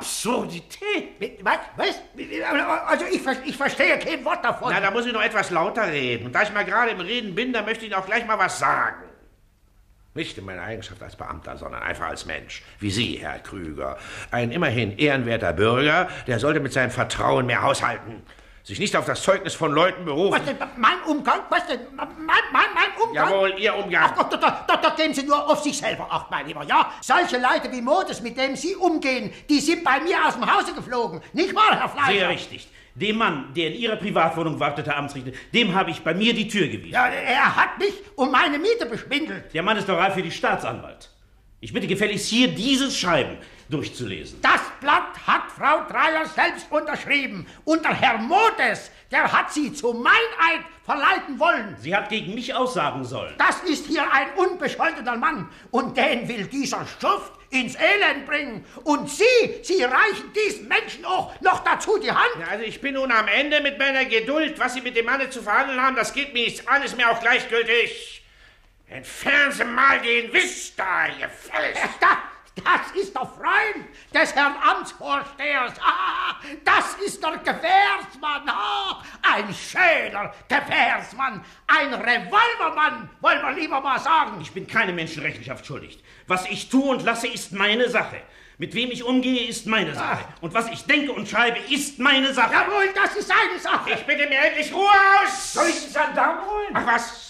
S11: Absurdität.
S12: Was? Was? Also ich, ich verstehe kein Wort davon.
S11: Na, da muss ich noch etwas lauter reden. Und da ich mal gerade im Reden bin, da möchte ich Ihnen auch gleich mal was sagen. Nicht in meiner Eigenschaft als Beamter, sondern einfach als Mensch. Wie Sie, Herr Krüger. Ein immerhin ehrenwerter Bürger, der sollte mit seinem Vertrauen mehr haushalten. Sich nicht auf das Zeugnis von Leuten berufen.
S12: Was denn? Mein Umgang? Was denn? Mein, mein, mein Umgang?
S11: Jawohl, Ihr Umgang.
S12: Ach Gott, da, da, da geben Sie nur auf sich selber Acht, mein Lieber, ja? Solche Leute wie Modes, mit denen Sie umgehen, die sind bei mir aus dem Hause geflogen. Nicht wahr, Herr Fleischer?
S17: Sehr richtig. Dem Mann, der in Ihrer Privatwohnung wartete, Herr Amtsrichter, dem habe ich bei mir die Tür gewiesen.
S12: Ja, er hat mich um meine Miete beschwindelt.
S17: Der Mann ist doch reif für die Staatsanwalt. Ich bitte gefälligst hier dieses Schreiben durchzulesen.
S12: Das Blatt hat Frau Dreyer selbst unterschrieben. Und der Herr Modes, der hat sie zu Meineid verleiten wollen.
S17: Sie hat gegen mich aussagen sollen.
S12: Das ist hier ein unbescholtener Mann. Und den will dieser Schuft ins Elend bringen. Und Sie, Sie reichen diesen Menschen auch noch dazu die Hand.
S11: Ja, also ich bin nun am Ende mit meiner Geduld. Was Sie mit dem Manne zu verhandeln haben, das geht mir nichts an, ist mir auch gleichgültig. Entfernen Sie mal den Wisch da, gefälligst.
S12: Da, das ist der Freund des Herrn Amtsvorstehers. Ah, das ist der Gewährsmann. Ah, ein schöner Gewährsmann. Ein Revolvermann, wollen wir lieber mal sagen.
S17: Ich bin keine Menschenrechenschaft schuldig. Was ich tue und lasse, ist meine Sache. Mit wem ich umgehe, ist meine Sache. Ah. Und was ich denke und schreibe, ist meine Sache.
S12: Jawohl, das ist seine Sache.
S11: Ich bitte mir endlich Ruhe aus.
S12: Soll ich den Gendarm holen?
S11: Ach was?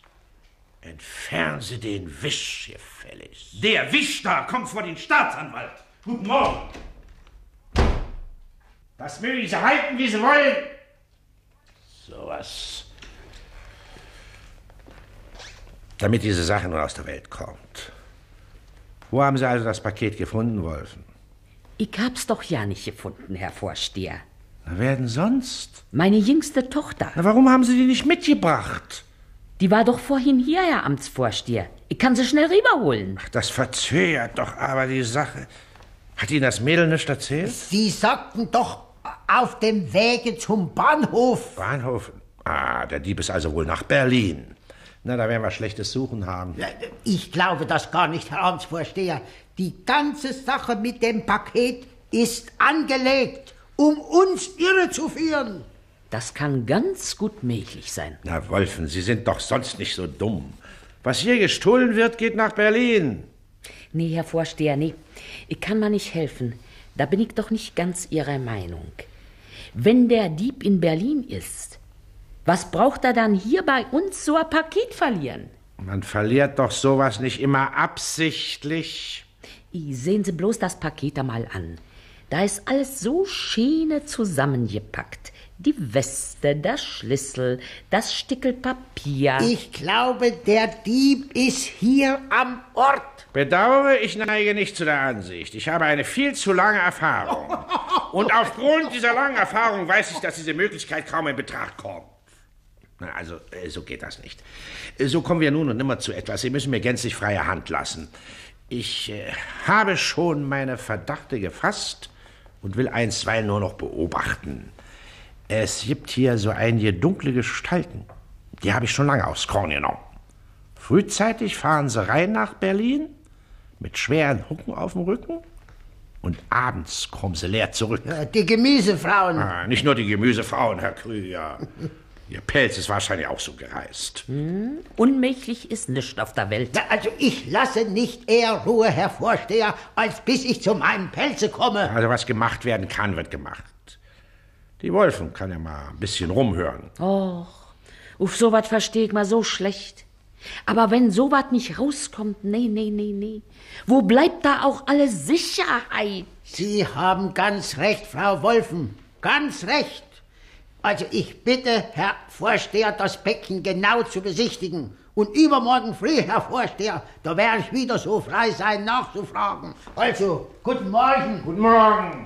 S11: Entfernen Sie den Wisch, gefälligst.
S17: Der Wisch da kommt vor den Staatsanwalt. Guten Morgen.
S11: Das mögen Sie halten, wie Sie wollen. So was. Damit diese Sache nun aus der Welt kommt. Wo haben Sie also das Paket gefunden, Wolfen?
S1: Ich hab's doch ja nicht gefunden, Herr Vorsteher.
S10: Na, wer denn sonst?
S14: Meine jüngste Tochter.
S10: Na, warum haben Sie die nicht mitgebracht?
S14: Die war doch vorhin hier, Herr Amtsvorsteher. Ich kann sie schnell rüberholen.
S10: Ach, das verzögert doch aber die Sache. Hat Ihnen das Mädel nicht erzählt?
S12: Sie sagten doch auf dem Wege zum Bahnhof.
S10: Bahnhof? Ah, der Dieb ist also wohl nach Berlin. Na, da werden wir schlechtes Suchen haben.
S12: Ich glaube das gar nicht, Herr Amtsvorsteher. Die ganze Sache mit dem Paket ist angelegt, um uns irrezuführen.
S14: Das kann ganz gut möglich sein.
S10: Na, Wolfen, Sie sind doch sonst nicht so dumm. Was hier gestohlen wird, geht nach Berlin.
S14: Nee, Herr Vorsteher, nee. Ich kann mal nicht helfen. Da bin ich doch nicht ganz Ihrer Meinung. Wenn der Dieb in Berlin ist, was braucht er dann hier bei uns so ein Paket verlieren?
S10: Man verliert doch sowas nicht immer absichtlich.
S14: I, sehen Sie bloß das Paket da mal an. Da ist alles so schöne zusammengepackt. Die Weste, das Schlüssel, das Stickel Papier.
S12: Ich glaube, der Dieb ist hier am Ort.
S10: Bedauere, ich neige nicht zu der Ansicht. Ich habe eine viel zu lange Erfahrung. Und aufgrund dieser langen Erfahrung weiß ich, dass diese Möglichkeit kaum in Betracht kommt. Na, also, äh, so geht das nicht. Äh, So kommen wir nun und nimmer zu etwas. Sie müssen mir gänzlich freie Hand lassen. Ich äh, habe schon meine Verdachte gefasst und will einstweilen nur noch beobachten. Es gibt hier so einige dunkle Gestalten. Die habe ich schon lange aufs Korn genommen. Frühzeitig fahren sie rein nach Berlin mit schweren Hucken auf dem Rücken und abends kommen sie leer zurück.
S12: Ja, die Gemüsefrauen.
S10: Ah, nicht nur die Gemüsefrauen, Herr Krüger. Ihr Pelz ist wahrscheinlich auch so gereist.
S14: Hm, unmöglich ist nichts auf der Welt.
S12: Na, also ich lasse nicht eher Ruhe, Herr Vorsteher, als bis ich zu meinem Pelze komme.
S10: Also was gemacht werden kann, wird gemacht. Die Wolfen kann ja mal ein bisschen rumhören.
S14: Och, auf sowas versteh ich mal so schlecht. Aber wenn sowas nicht rauskommt, nee, nee, nee, nee. Wo bleibt da auch alle Sicherheit?
S12: Sie haben ganz recht, Frau Wolfen, ganz recht. Also ich bitte, Herr Vorsteher, das Becken genau zu besichtigen. Und übermorgen früh, Herr Vorsteher, da werde ich wieder so frei sein, nachzufragen. Also, guten Morgen.
S10: Guten Morgen.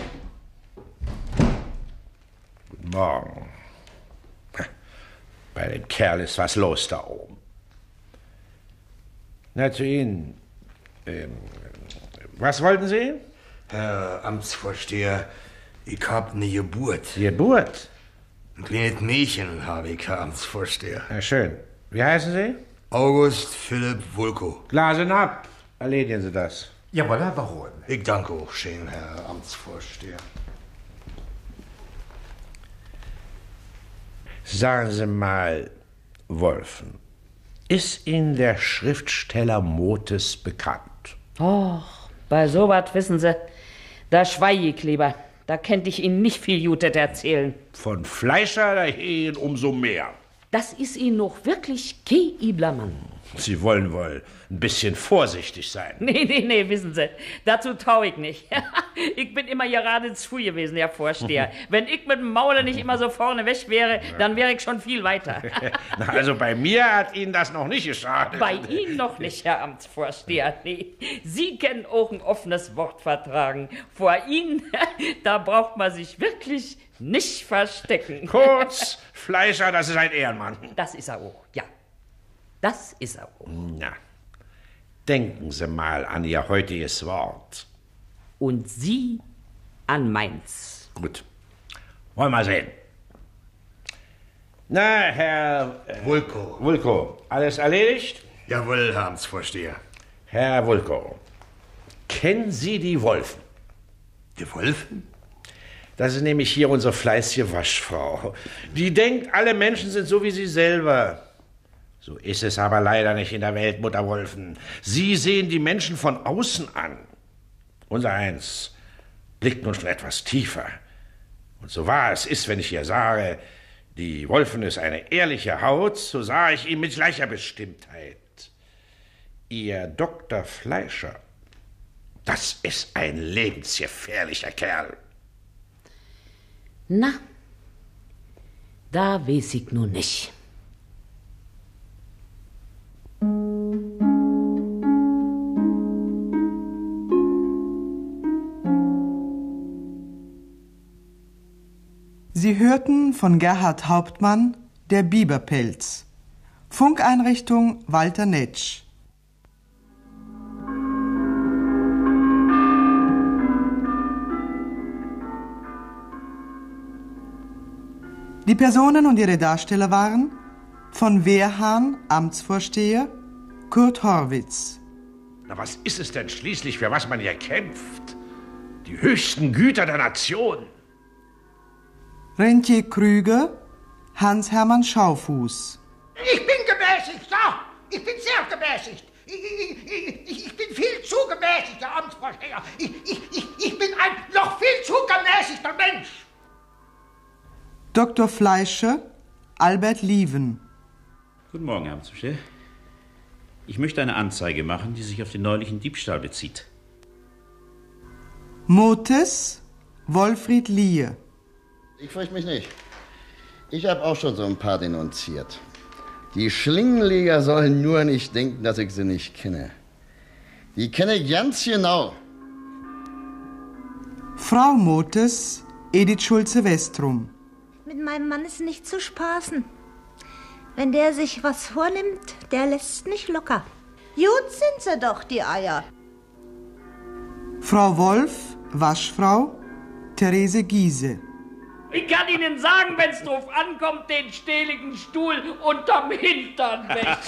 S10: Guten Morgen. Bei dem Kerl ist was los da oben. Na, zu Ihnen. Ähm, was wollten Sie?
S6: Herr Amtsvorsteher, ich hab ne Geburt.
S10: Geburt?
S6: Ein kleines Mädchen habe ich, Herr Amtsvorsteher.
S10: Ja, schön. Wie heißen Sie?
S6: August Philipp Wulko.
S10: Glasen ab. Erledigen Sie das.
S6: Jawohl, Herr Baron. Ich danke auch schön, Herr Amtsvorsteher.
S10: Sagen Sie mal, Wolfen, ist Ihnen der Schriftsteller Motes bekannt?
S14: Och, bei sowas wissen Sie, da schweige ich lieber. Da kennt ich Ihnen nicht viel Jutet erzählen.
S10: Von Fleischer dahin umso mehr.
S14: Das ist Ihnen noch wirklich kein übler Mann.
S10: Sie wollen wohl ein bisschen vorsichtig sein.
S14: Nee, nee, nee, wissen Sie, dazu tau ich nicht. Ich bin immer geradezu gewesen, Herr Vorsteher. Wenn ich mit dem Maule nicht immer so vorne weg wäre, dann wäre ich schon viel weiter.
S10: Na, also bei mir hat Ihnen das noch nicht geschadet.
S14: Bei Ihnen noch nicht, Herr Amtsvorsteher, nee. Sie können auch ein offenes Wort vertragen. Vor Ihnen, da braucht man sich wirklich nicht verstecken.
S10: Kurz, Fleischer, das ist ein Ehrenmann.
S14: Das ist er auch, ja. Das ist er auch.
S10: Na, denken Sie mal an Ihr heutiges Wort.
S14: Und Sie an meins.
S10: Gut. Wollen wir mal sehen. Na, Herr... Äh,
S6: Wulko.
S10: Wulko, alles erledigt?
S6: Jawohl, Herr Amtsvorsteher.
S10: Herr Wulko, kennen Sie die Wolfen?
S6: Die Wolfen?
S10: Das ist nämlich hier unsere fleißige Waschfrau. Die denkt, alle Menschen sind so wie sie selber. So ist es aber leider nicht in der Welt, Mutter Wolfen. Sie sehen die Menschen von außen an. Unser Eins blickt nun schon etwas tiefer. Und so wahr es ist, wenn ich hier sage, die Wolfen ist eine ehrliche Haut, so sah ich ihn mit gleicher Bestimmtheit. Ihr Doktor Fleischer, das ist ein lebensgefährlicher Kerl.
S14: Na, da weiß ich nun nicht.
S20: hörten von Gerhard Hauptmann Der Biberpelz. Funkeinrichtung Walter Netsch. Die Personen und ihre Darsteller waren von Wehrhahn, Amtsvorsteher, Kurt Horwitz.
S11: Na, was ist es denn schließlich, für was man hier kämpft? Die höchsten Güter der Nation.
S20: Rentier Krüger, Hans-Hermann Schaufuß.
S12: Ich bin gemäßigt, ja. Ich bin sehr gemäßigt. Ich, ich, ich, ich bin viel zu gemäßigt, Herr Amtsvorsteher. Ich, ich, ich, ich bin ein noch viel zu gemäßigter Mensch.
S20: Doktor Fleischer, Albert Lieven.
S19: Guten Morgen, Herr Amtsvorsteher. Ich möchte eine Anzeige machen, die sich auf den neulichen Diebstahl bezieht.
S20: Motes, Wolfried Liehe.
S8: Ich fürchte mich nicht. Ich habe auch schon so ein paar denunziert. Die Schlingenleger sollen nur nicht denken, dass ich sie nicht kenne. Die kenne ich ganz genau.
S20: Frau Motes, Edith Schulze-Westrum.
S3: Mit meinem Mann ist nicht zu spaßen. Wenn der sich was vornimmt, der lässt nicht locker.
S21: Gut sind sie doch, die Eier.
S20: Frau Wolf, Waschfrau, Therese Giese.
S7: Ich kann Ihnen sagen, wenn's drauf ankommt, den stehligen Stuhl unterm Hintern weg.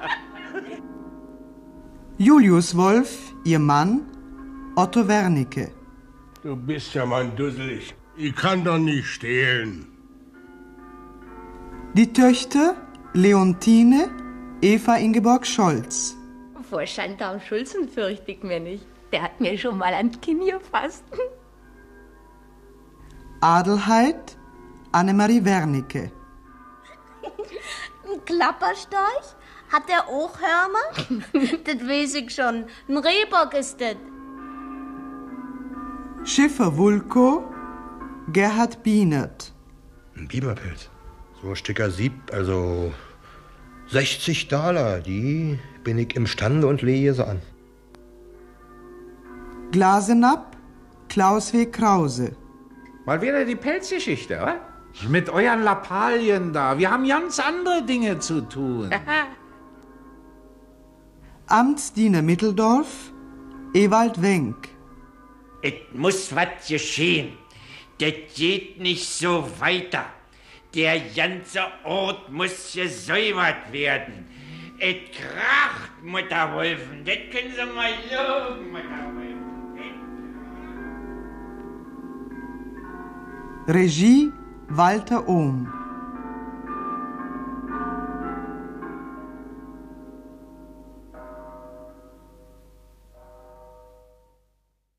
S20: Julius Wolf, ihr Mann, Otto Wernicke.
S2: Du bist ja mal dusselig. Ich kann doch nicht stehlen.
S20: Die Töchter Leontine, Eva Ingeborg Scholz.
S5: Vor Schandam Schulzen fürchte ich mir nicht. Der hat mir schon mal ans Kinn gefasst.
S20: Adelheid, Annemarie Wernicke.
S4: Ein Klapperstorch? Hat der auch Hörner? Das weiß ich schon. Ein Rehbock ist das.
S20: Schiffer Wulko, Gerhard Bienert.
S6: Ein Biberpelz. So ein Stücker Sieb, also sechzig Dollar, die bin ich imstande und lege sie an.
S20: Glasenapp, Klaus W. Krause.
S10: Mal wieder die Pelzgeschichte, wa? Mit euren Lappalien da. Wir haben ganz andere Dinge zu tun.
S20: Amtsdiener Mitteldorf, Ewald Wenck.
S9: Es muss was geschehen. Das geht nicht so weiter. Der ganze Ort muss gesäubert werden. Es kracht, Mutterwolfen. Das können Sie mal loben, Mutterwolfen.
S20: Regie Walter Ohm.